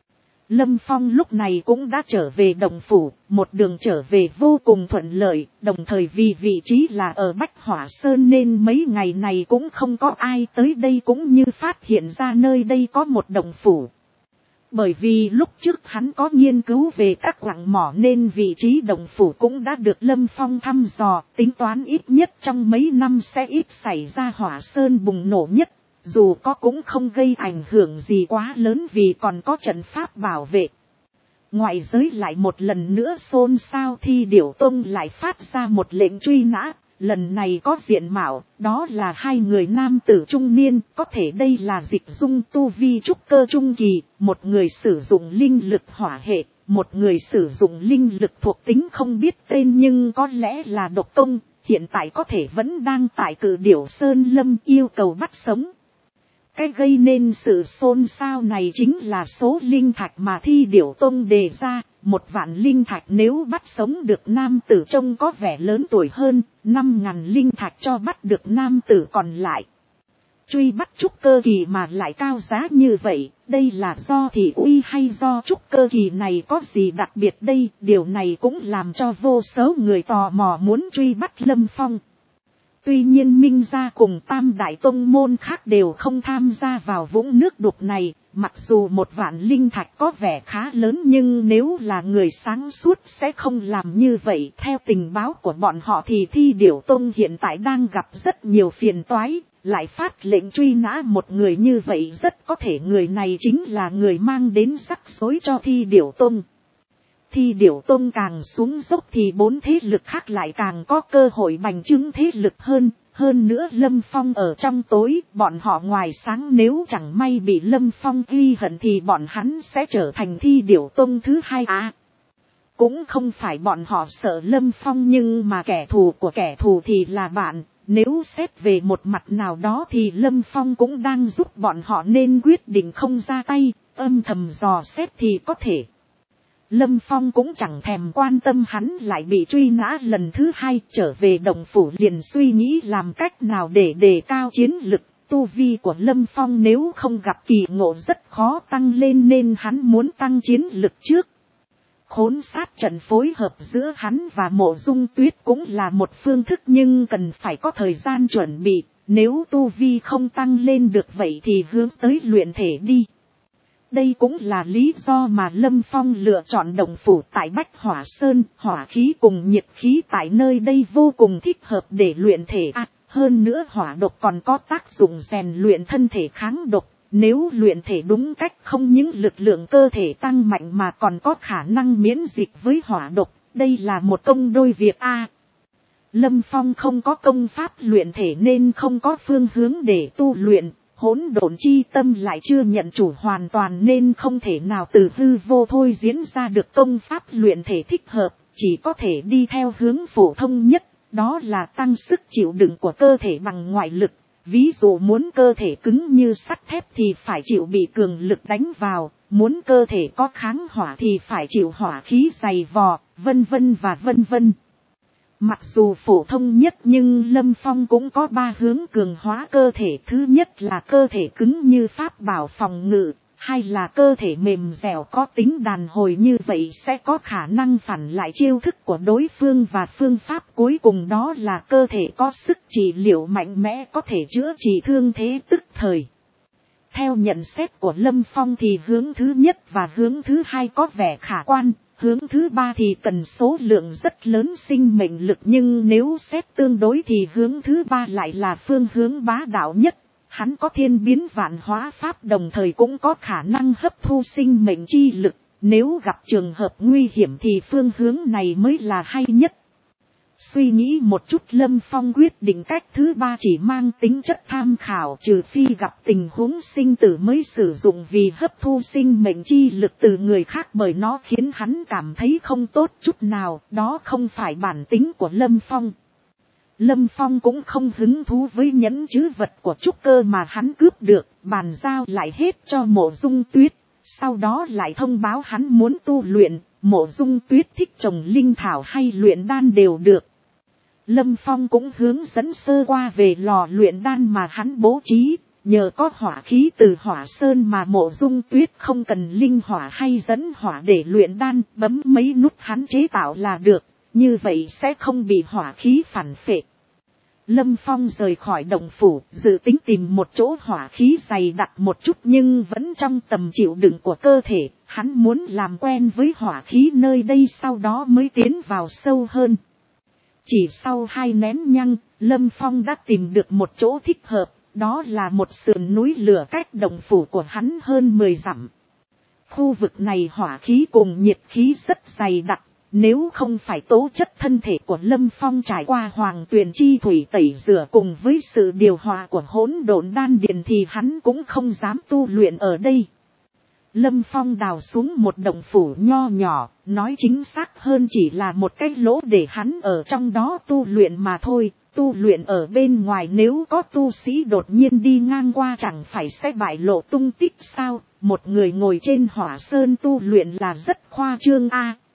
A: Lâm Phong lúc này cũng đã trở về động phủ, một đường trở về vô cùng thuận lợi, đồng thời vì vị trí là ở Bách Hỏa Sơn nên mấy ngày này cũng không có ai tới đây, cũng như phát hiện ra nơi đây có một động phủ. Bởi vì lúc trước hắn có nghiên cứu về các quặng mỏ nên vị trí động phủ cũng đã được Lâm Phong thăm dò, tính toán ít nhất trong mấy năm sẽ ít xảy ra hỏa sơn bùng nổ nhất, dù có cũng không gây ảnh hưởng gì quá lớn vì còn có trận pháp bảo vệ. Ngoại giới lại một lần nữa xôn xao, Thi Điểu Tông lại phát ra một lệnh truy nã. Lần này có diện mạo, đó là 2 người nam tử trung niên, có thể đây là Dịch Dung tu vi trúc cơ trung kỳ, một người sử dụng linh lực hỏa hệ, một người sử dụng linh lực thuộc tính không biết tên nhưng có lẽ là độc công, hiện tại có thể vẫn đang tại Cự Điểu Sơn Lâm yêu cầu bắt sống. Cái gây nên sự xôn xao này chính là số linh thạch mà Thi Điểu Tông đề ra, 1.000 linh thạch nếu bắt sống được nam tử trông có vẻ lớn tuổi hơn, 5.000 linh thạch cho bắt được nam tử còn lại. Truy bắt trúc cơ kỳ mà lại cao giá như vậy, đây là do thị uy hay do trúc cơ kỳ này có gì đặc biệt đây, điều này cũng làm cho vô số người tò mò muốn truy bắt Lâm Phong. Tuy nhiên Minh gia cùng Tam Đại Tông môn khác đều không tham gia vào vũng nước đục này, mặc dù 1.000 linh thạch có vẻ khá lớn nhưng nếu là người sáng suốt sẽ không làm như vậy. Theo tình báo của bọn họ thì Thi Điểu Tông hiện tại đang gặp rất nhiều phiền toái, lại phát lệnh truy nã một người như vậy rất có thể người này chính là người mang đến rắc rối cho Thi Điểu Tông. Thi Điểu Tông càng xuống dốc thì 4 thế lực khác lại càng có cơ hội bành trướng thế lực hơn. Hơn nữa Lâm Phong ở trong tối, bọn họ ngoài sáng nếu chẳng may bị Lâm Phong ghi hận thì bọn hắn sẽ trở thành Thi Điểu Tông thứ 2 Cũng không phải bọn họ sợ Lâm Phong nhưng mà kẻ thù của kẻ thù thì là bạn, Nếu xét về một mặt nào đó thì Lâm Phong cũng đang giúp bọn họ nên quyết định không ra tay, âm thầm dò xét thì có thể. Lâm Phong cũng chẳng thèm quan tâm hắn lại bị truy nã lần thứ hai, trở về động phủ liền suy nghĩ làm cách nào để đề cao chiến lực. Tu vi của Lâm Phong nếu không gặp kỳ ngộ rất khó tăng lên nên hắn muốn tăng chiến lực trước. Khốn sát trận phối hợp giữa hắn và Mộ Dung Tuyết cũng là một phương thức nhưng cần phải có thời gian chuẩn bị. Nếu tu vi không tăng lên được vậy thì hướng tới luyện thể đi. Đây cũng là lý do mà Lâm Phong lựa chọn động phủ tại Bách Hỏa Sơn. Hỏa khí cùng nhiệt khí tại nơi đây vô cùng thích hợp để luyện thể. Hơn nữa hỏa độc còn có tác dụng rèn luyện thân thể kháng độc. Nếu luyện thể đúng cách không những lực lượng cơ thể tăng mạnh mà còn có khả năng miễn dịch với hỏa độc. Đây là một công đôi việc Lâm Phong không có công pháp luyện thể nên không có phương hướng để tu luyện. Hỗn độn chi tâm lại chưa nhận chủ hoàn toàn nên không thể nào từ hư vô thôi diễn ra được công pháp luyện thể thích hợp. Chỉ có thể đi theo hướng phổ thông nhất. Đó là tăng sức chịu đựng của cơ thể bằng ngoại lực. Ví dụ muốn cơ thể cứng như sắt thép thì phải chịu bị cường lực đánh vào. Muốn cơ thể có kháng hỏa thì phải chịu hỏa khí dày vò, vân vân và vân vân. Mặc dù phổ thông nhất nhưng Lâm Phong cũng có 3 hướng cường hóa cơ thể. Thứ nhất là cơ thể cứng như pháp bảo phòng ngự. Hay là cơ thể mềm dẻo có tính đàn hồi, như vậy sẽ có khả năng phản lại chiêu thức của đối phương. Và phương pháp cuối cùng đó là cơ thể có sức trị liệu mạnh mẽ có thể chữa trị thương thế tức thời. Theo nhận xét của Lâm Phong thì hướng thứ nhất và hướng thứ hai có vẻ khả quan. Hướng thứ ba thì cần số lượng rất lớn sinh mệnh lực, nhưng nếu xét tương đối thì hướng thứ ba lại là phương hướng bá đạo nhất. Hắn có thiên biến vạn hóa pháp đồng thời cũng có khả năng hấp thu sinh mệnh chi lực. Nếu gặp trường hợp nguy hiểm thì phương hướng này mới là hay nhất. Suy nghĩ một chút Lâm Phong quyết định cách thứ ba chỉ mang tính chất tham khảo, trừ phi gặp tình huống sinh tử mới sử dụng, vì hấp thu sinh mệnh chi lực từ người khác bởi nó khiến hắn cảm thấy không tốt chút nào, đó không phải bản tính của Lâm Phong. Lâm Phong cũng không hứng thú với nhẫn trữ vật của trúc cơ mà hắn cướp được, bàn giao lại hết cho Mộ Dung Tuyết, sau đó lại thông báo hắn muốn tu luyện. Mộ Dung Tuyết thích trồng linh thảo hay luyện đan đều được. Lâm Phong cũng hướng dẫn sơ qua về lò luyện đan mà hắn bố trí, nhờ có hỏa khí từ hỏa sơn mà Mộ Dung Tuyết không cần linh hỏa hay dẫn hỏa để luyện đan, bấm mấy nút hắn chế tạo là được, như vậy sẽ không bị hỏa khí phản phệ. Lâm Phong rời khỏi động phủ, dự tính tìm một chỗ hỏa khí dày đặc một chút nhưng vẫn trong tầm chịu đựng của cơ thể. Hắn muốn làm quen với hỏa khí nơi đây sau đó mới tiến vào sâu hơn. Chỉ sau 2 nén nhang, Lâm Phong đã tìm được một chỗ thích hợp, đó là một sườn núi lửa cách động phủ của hắn hơn 10 dặm. Khu vực này hỏa khí cùng nhiệt khí rất dày đặc. Nếu không phải tố chất thân thể của Lâm Phong trải qua hoàng tuyền chi thủy tẩy rửa cùng với sự điều hòa của hỗn độn đan điền thì hắn cũng không dám tu luyện ở đây. Lâm Phong đào xuống một động phủ nho nhỏ, nói chính xác hơn chỉ là một cái lỗ để hắn ở trong đó tu luyện mà thôi. Tu luyện ở bên ngoài nếu có tu sĩ đột nhiên đi ngang qua chẳng phải sẽ bại lộ tung tích sao? Một người ngồi trên hỏa sơn tu luyện là rất khoa trương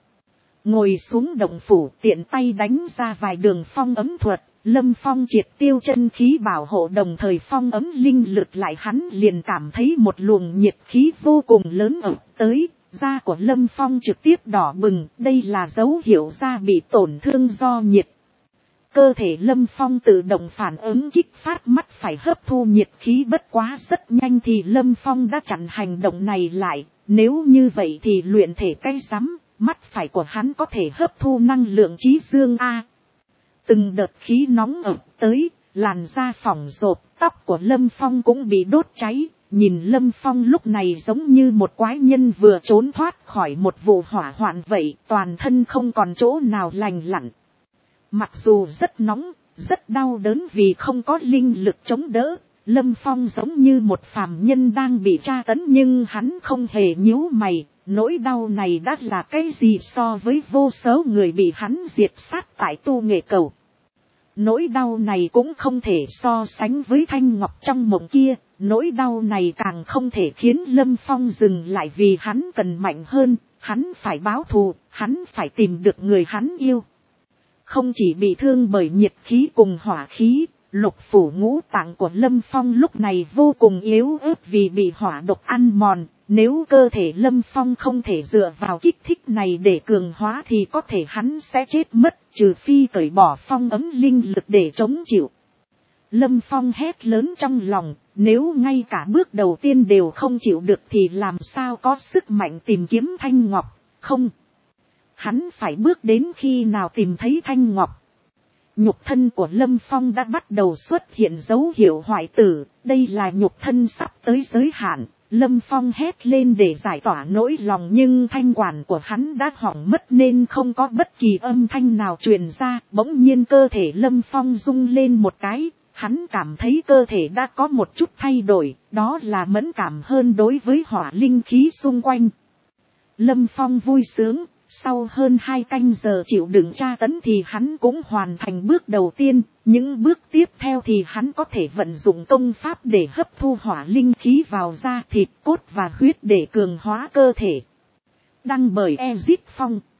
A: Ngồi xuống động phủ tiện tay đánh ra vài đường phong ấm thuật, Lâm Phong triệt tiêu chân khí bảo hộ đồng thời phong ấm linh lực lại, hắn liền cảm thấy một luồng nhiệt khí vô cùng lớn ập tới, da của Lâm Phong trực tiếp đỏ bừng, đây là dấu hiệu da bị tổn thương do nhiệt. Cơ thể Lâm Phong tự động phản ứng kích phát mắt phải hấp thu nhiệt khí, bất quá rất nhanh thì Lâm Phong đã chặn hành động này lại, nếu như vậy thì luyện thể cái rắm. Mắt phải của hắn có thể hấp thu năng lượng chí dương Từng đợt khí nóng ập tới, làn da phỏng rộp, tóc của Lâm Phong cũng bị đốt cháy. Nhìn Lâm Phong lúc này giống như một quái nhân vừa trốn thoát khỏi một vụ hỏa hoạn vậy, toàn thân không còn chỗ nào lành lặn. Mặc dù rất nóng, rất đau đớn vì không có linh lực chống đỡ, Lâm Phong giống như một phàm nhân đang bị tra tấn nhưng hắn không hề nhíu mày. Nỗi đau này đã là cái gì so với vô số người bị hắn diệt sát tại Tu Nghệ Cầu. Nỗi đau này cũng không thể so sánh với thanh ngọc trong mộng kia, nỗi đau này càng không thể khiến Lâm Phong dừng lại vì hắn cần mạnh hơn, hắn phải báo thù, hắn phải tìm được người hắn yêu. Không chỉ bị thương bởi nhiệt khí cùng hỏa khí, lục phủ ngũ tạng của Lâm Phong lúc này vô cùng yếu ớt vì bị hỏa độc ăn mòn. Nếu cơ thể Lâm Phong không thể dựa vào kích thích này để cường hóa thì có thể hắn sẽ chết mất, trừ phi cởi bỏ phong ấm linh lực để chống chịu. Lâm Phong hét lớn trong lòng, nếu ngay cả bước đầu tiên đều không chịu được thì làm sao có sức mạnh tìm kiếm thanh ngọc, không. Hắn phải bước đến khi nào tìm thấy thanh ngọc. Nhục thân của Lâm Phong đã bắt đầu xuất hiện dấu hiệu hoại tử, đây là nhục thân sắp tới giới hạn. Lâm Phong hét lên để giải tỏa nỗi lòng nhưng thanh quản của hắn đã hỏng mất nên không có bất kỳ âm thanh nào truyền ra. Bỗng nhiên cơ thể Lâm Phong rung lên một cái, hắn cảm thấy cơ thể đã có một chút thay đổi, đó là mẫn cảm hơn đối với hỏa linh khí xung quanh. Lâm Phong vui sướng, sau hơn 2 canh giờ chịu đựng tra tấn thì hắn cũng hoàn thành bước đầu tiên, những bước tiếp theo thì hắn có thể vận dụng công pháp để hấp thu hỏa linh khí vào da thịt cốt và huyết để cường hóa cơ thể. Đăng bởi Ezip Phong.